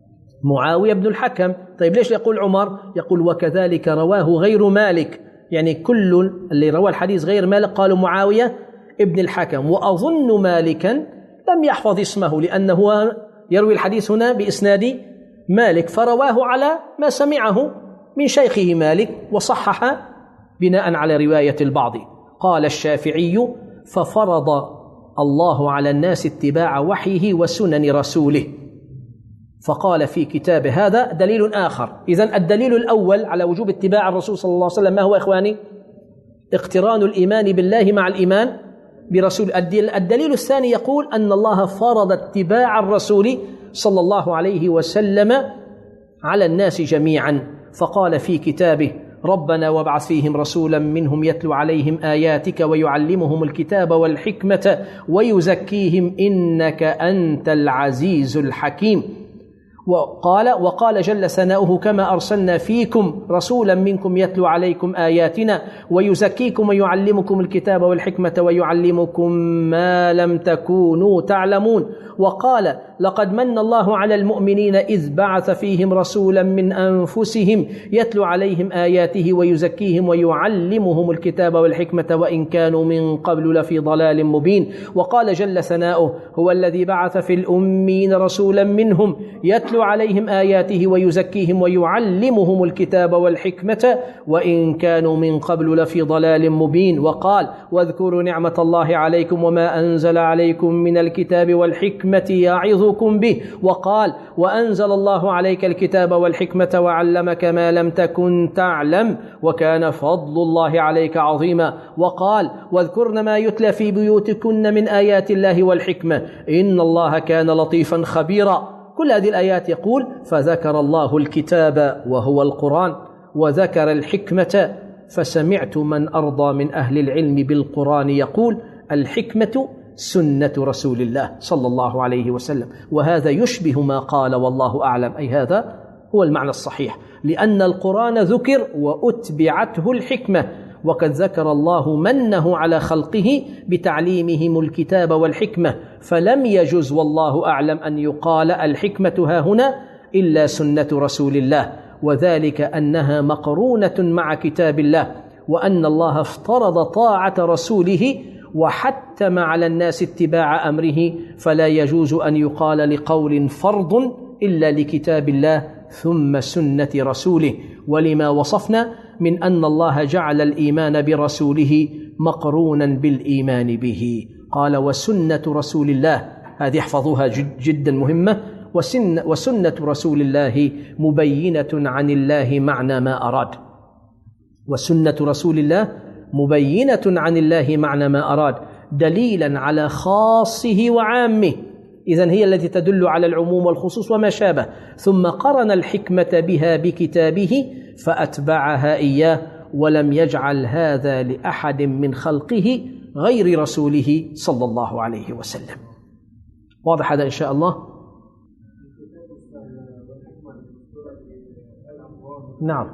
معاوية بن الحكم. طيب ليش يقول عمر؟ يقول وكذلك رواه غير مالك، يعني كل اللي روى الحديث غير مالك قالوا معاوية ابن الحكم، وأظن مالكا لم يحفظ اسمه لأنه يروي الحديث هنا بإسناد مالك، فرواه على ما سمعه من شيخه مالك وصحح بناء على رواية البعض. قال الشافعي ففرض الله على الناس اتباع وحيه وسنن رسوله، فقال في كتاب هذا دليل آخر. إذن الدليل الأول على وجوب اتباع الرسول صلى الله عليه وسلم ما هو إخواني؟ اقتران الإيمان بالله مع الإيمان برسول. الدليل الثاني يقول أن الله فرض اتباع الرسول صلى الله عليه وسلم على الناس جميعا، فقال في كتابه ربنا وابعث فيهم رسولا منهم يتلو عليهم آياتك ويعلمهم الكتاب والحكمة ويزكيهم إنك أنت العزيز الحكيم. وقال وقال جل ثناؤه كما أرسلنا فيكم رسولا منكم يتلو عليكم آياتنا ويزكيكم ويعلمكم الكتاب والحكمة ويعلمكم ما لم تكونوا تعلمون. وقال لقد من الله على المؤمنين إذ بعث فيهم رسولا من أنفسهم يتلو عليهم آياته ويزكيهم ويعلمهم الكتاب والحكمة وإن كانوا من قبل لفي ضلال مبين. وقال جل ثناؤه هو الذي بعث في الأمين رسولا منهم يتلو عليهم آياته ويزكيهم ويعلمهم الكتاب والحكمة وإن كانوا من قبل لفي ضلال مبين. وقال واذكروا نعمة الله عليكم وما أنزل عليكم من الكتاب والحكمة يعظكم به. وقال وأنزل الله عليك الكتاب والحكمة وعلمك ما لم تكن تعلم وكان فضل الله عليك عظيما. وقال واذكرن ما يتلى في بيوتكن من آيات الله والحكمة إن الله كان لطيفا خبيرا. كل هذه الآيات يقول فذكر الله الكتاب وهو القرآن وذكر الحكمة، فسمعت من أرضى من أهل العلم بالقرآن يقول الحكمة سنة رسول الله صلى الله عليه وسلم، وهذا يشبه ما قال والله أعلم، أي هذا هو المعنى الصحيح، لأن القرآن ذكر وأتبعته الحكمة، وقد ذكر الله منه على خلقه بتعليمهم الكتاب والحكمة، فلم يجز والله أعلم أن يقال الحكمة ها هنا إلا سنة رسول الله، وذلك أنها مقرونة مع كتاب الله، وأن الله افترض طاعة رسوله وحتم على الناس اتباع أمره، فلا يجوز أن يقال لقول فرض إلا لكتاب الله ثم سنة رسوله، ولما وصفنا من أن الله جعل الإيمان برسوله مقرونا بالإيمان به. قال وسنة رسول الله، هذه احفظوها جد جدا مهمة، وسن وسنة رسول الله مبينة عن الله معنى ما أراد، وسنة رسول الله مبينة عن الله معنى ما أراد دليلا على خاصه وعامه، إذن هي التي تدل على العموم والخصوص وما شابه، ثم قرن الحكمة بها بكتابه فأتبعها إياه، ولم يجعل هذا لأحد من خلقه غير رسوله صلى الله عليه وسلم. واضح هذا إن شاء الله؟ نعم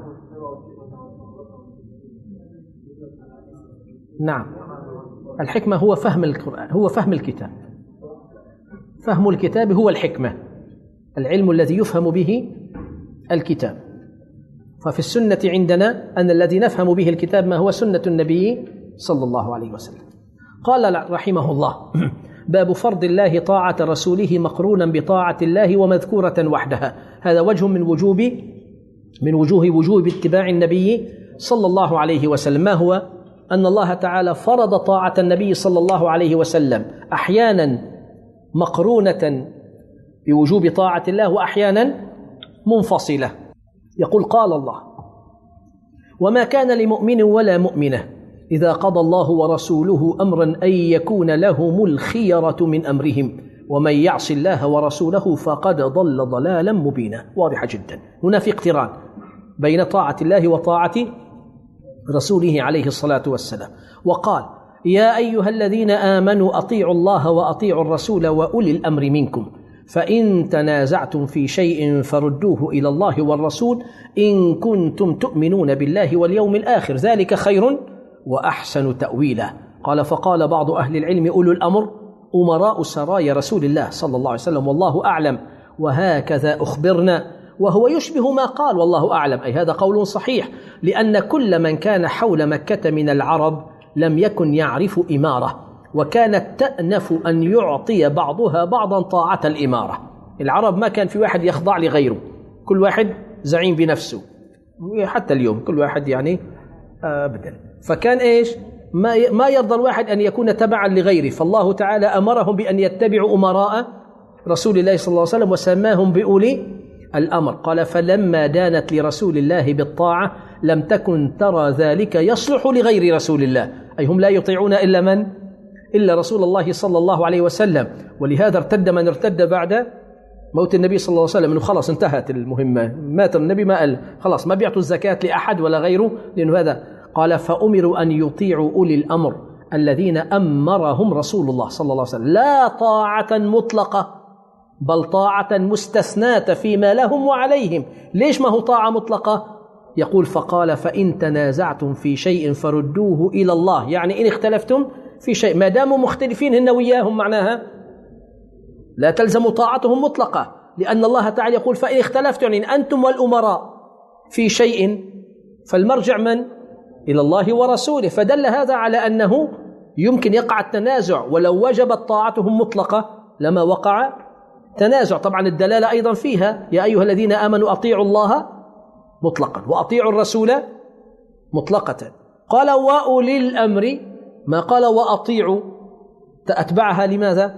نعم الحكمة هو فهم القرآن، هو فهم الكتاب، فهم الكتاب هو الحكمة، العلم الذي يفهم به الكتاب. ففي السنة عندنا أن الذي نفهم به الكتاب ما هو سنة النبي صلى الله عليه وسلم. قال رحمه الله باب فرض الله طاعة رسوله مقرونا بطاعة الله ومذكورة وحدها، هذا وجه من وجوب من وجوه وجوب اتباع النبي صلى الله عليه وسلم. ما هو؟ أن الله تعالى فرض طاعة النبي صلى الله عليه وسلم أحيانا مقرونة بوجوب طاعة الله وأحيانا منفصلة. يقول قال الله وما كان لمؤمن ولا مؤمنة إذا قضى الله ورسوله أمرا أن يكون لهم الخيرة من أمرهم ومن يعص الله ورسوله فقد ضل ضلالا مبينا. واضحة جدا، هنا في اقتران بين طاعة الله وطاعة رسوله عليه الصلاة والسلام. وقال يا أيها الذين آمنوا أطيعوا الله وأطيعوا الرسول وأولي الأمر منكم فإن تنازعتم في شيء فردوه إلى الله والرسول إن كنتم تؤمنون بالله واليوم الآخر ذلك خير وأحسن تأويلا. قال فقال بعض أهل العلم أولو الأمر أمراء سرايا رسول الله صلى الله عليه وسلم والله أعلم، وهكذا أخبرنا، وهو يشبه ما قال والله أعلم، أي هذا قول صحيح، لأن كل من كان حول مكة من العرب لم يكن يعرف إمارة، وكانت تأنف أن يعطي بعضها بعضا طاعة الإمارة. العرب ما كان في واحد يخضع لغيره، كل واحد زعيم بنفسه، حتى اليوم كل واحد يعني أبدا. فكان إيش ما ما يرضى الواحد أن يكون تبعا لغيره، فالله تعالى أمرهم بأن يتبعوا أمراء رسول الله صلى الله عليه وسلم وسماهم بأولي الأمر. قال فلما دانت لرسول الله بالطاعة لم تكن ترى ذلك يصلح لغير رسول الله، أي هم لا يطيعون إلا من؟ إلا رسول الله صلى الله عليه وسلم. ولهذا ارتد من ارتد بعد موت النبي صلى الله عليه وسلم، إنه خلاص انتهت المهمة، مات النبي ما قال خلاص ما بيعطوا الزكاة لأحد ولا غيره، لأنه هذا. قال فأمروا أن يطيعوا أولي الأمر الذين أمرهم رسول الله صلى الله عليه وسلم، لا طاعة مطلقة بل طاعة مستثناة فيما لهم وعليهم. ليش ما هو طاعة مطلقة؟ يقول فقال فإن تنازعتم في شيء فردوه إلى الله، يعني إن اختلفتم في شيء ما داموا مختلفين هن وياهم، معناها لا تلزم طاعتهم مطلقة، لأن الله تعالى يقول فإن اختلفتم يعني أنتم والأمراء في شيء فالمرجع من؟ إلى الله ورسوله. فدل هذا على أنه يمكن يقع التنازع، ولو وجبت طاعتهم مطلقة لما وقع تنازع. طبعا الدلالة أيضا فيها يا أيها الذين آمنوا أطيعوا الله مطلقا وأطيعوا الرسول مطلقة. قال وأولي الأمر، ما قال وأطيعوا، تأتبعها لماذا؟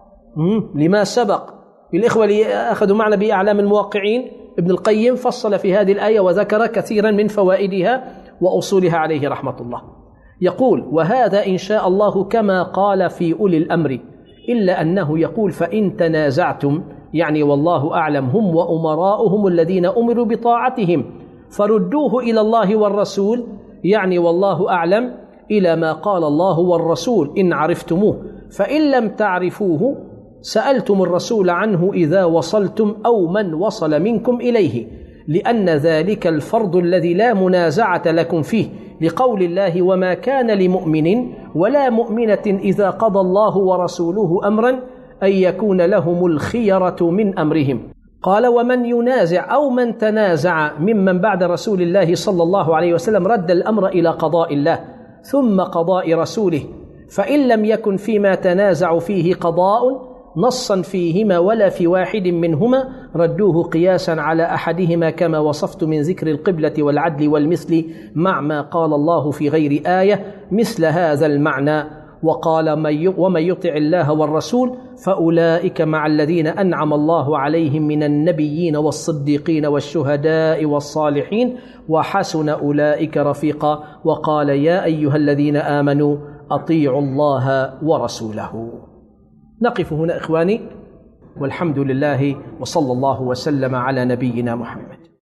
لما سبق. الإخوة اللي أخذوا معنا بأعلام الموقعين ابن القيم فصل في هذه الآية وذكر كثيرا من فوائدها وأصولها عليه رحمة الله. يقول وهذا إن شاء الله كما قال في أولي الأمر، إلا أنه يقول فإن تنازعتم يعني والله أعلم هم وأمراؤهم الذين أمروا بطاعتهم فردوه إلى الله والرسول، يعني والله أعلم إلى ما قال الله والرسول إن عرفتموه، فإن لم تعرفوه سألتم الرسول عنه إذا وصلتم أو من وصل منكم إليه، لأن ذلك الفرض الذي لا منازعة لكم فيه، لقول الله وما كان لمؤمن ولا مؤمنة إذا قضى الله ورسوله أمرا أن يكون لهم الخيرة من أمرهم. قال ومن ينازع أو من تنازع ممن بعد رسول الله صلى الله عليه وسلم رد الأمر إلى قضاء الله ثم قضاء رسوله، فإن لم يكن فيما تنازع فيه قضاء نصا فيهما ولا في واحد منهما ردوه قياسا على أحدهما كما وصفت من ذكر القبلة والعدل والمثل، مع ما قال الله في غير آية مثل هذا المعنى. وقال ومن يطع الله والرسول فأولئك مع الذين أنعم الله عليهم من النبيين والصديقين والشهداء والصالحين وحسن أولئك رفيقا. وقال يا أيها الذين آمنوا أطيعوا الله ورسوله. نقف هنا إخواني، والحمد لله وصلى الله وسلم على نبينا محمد.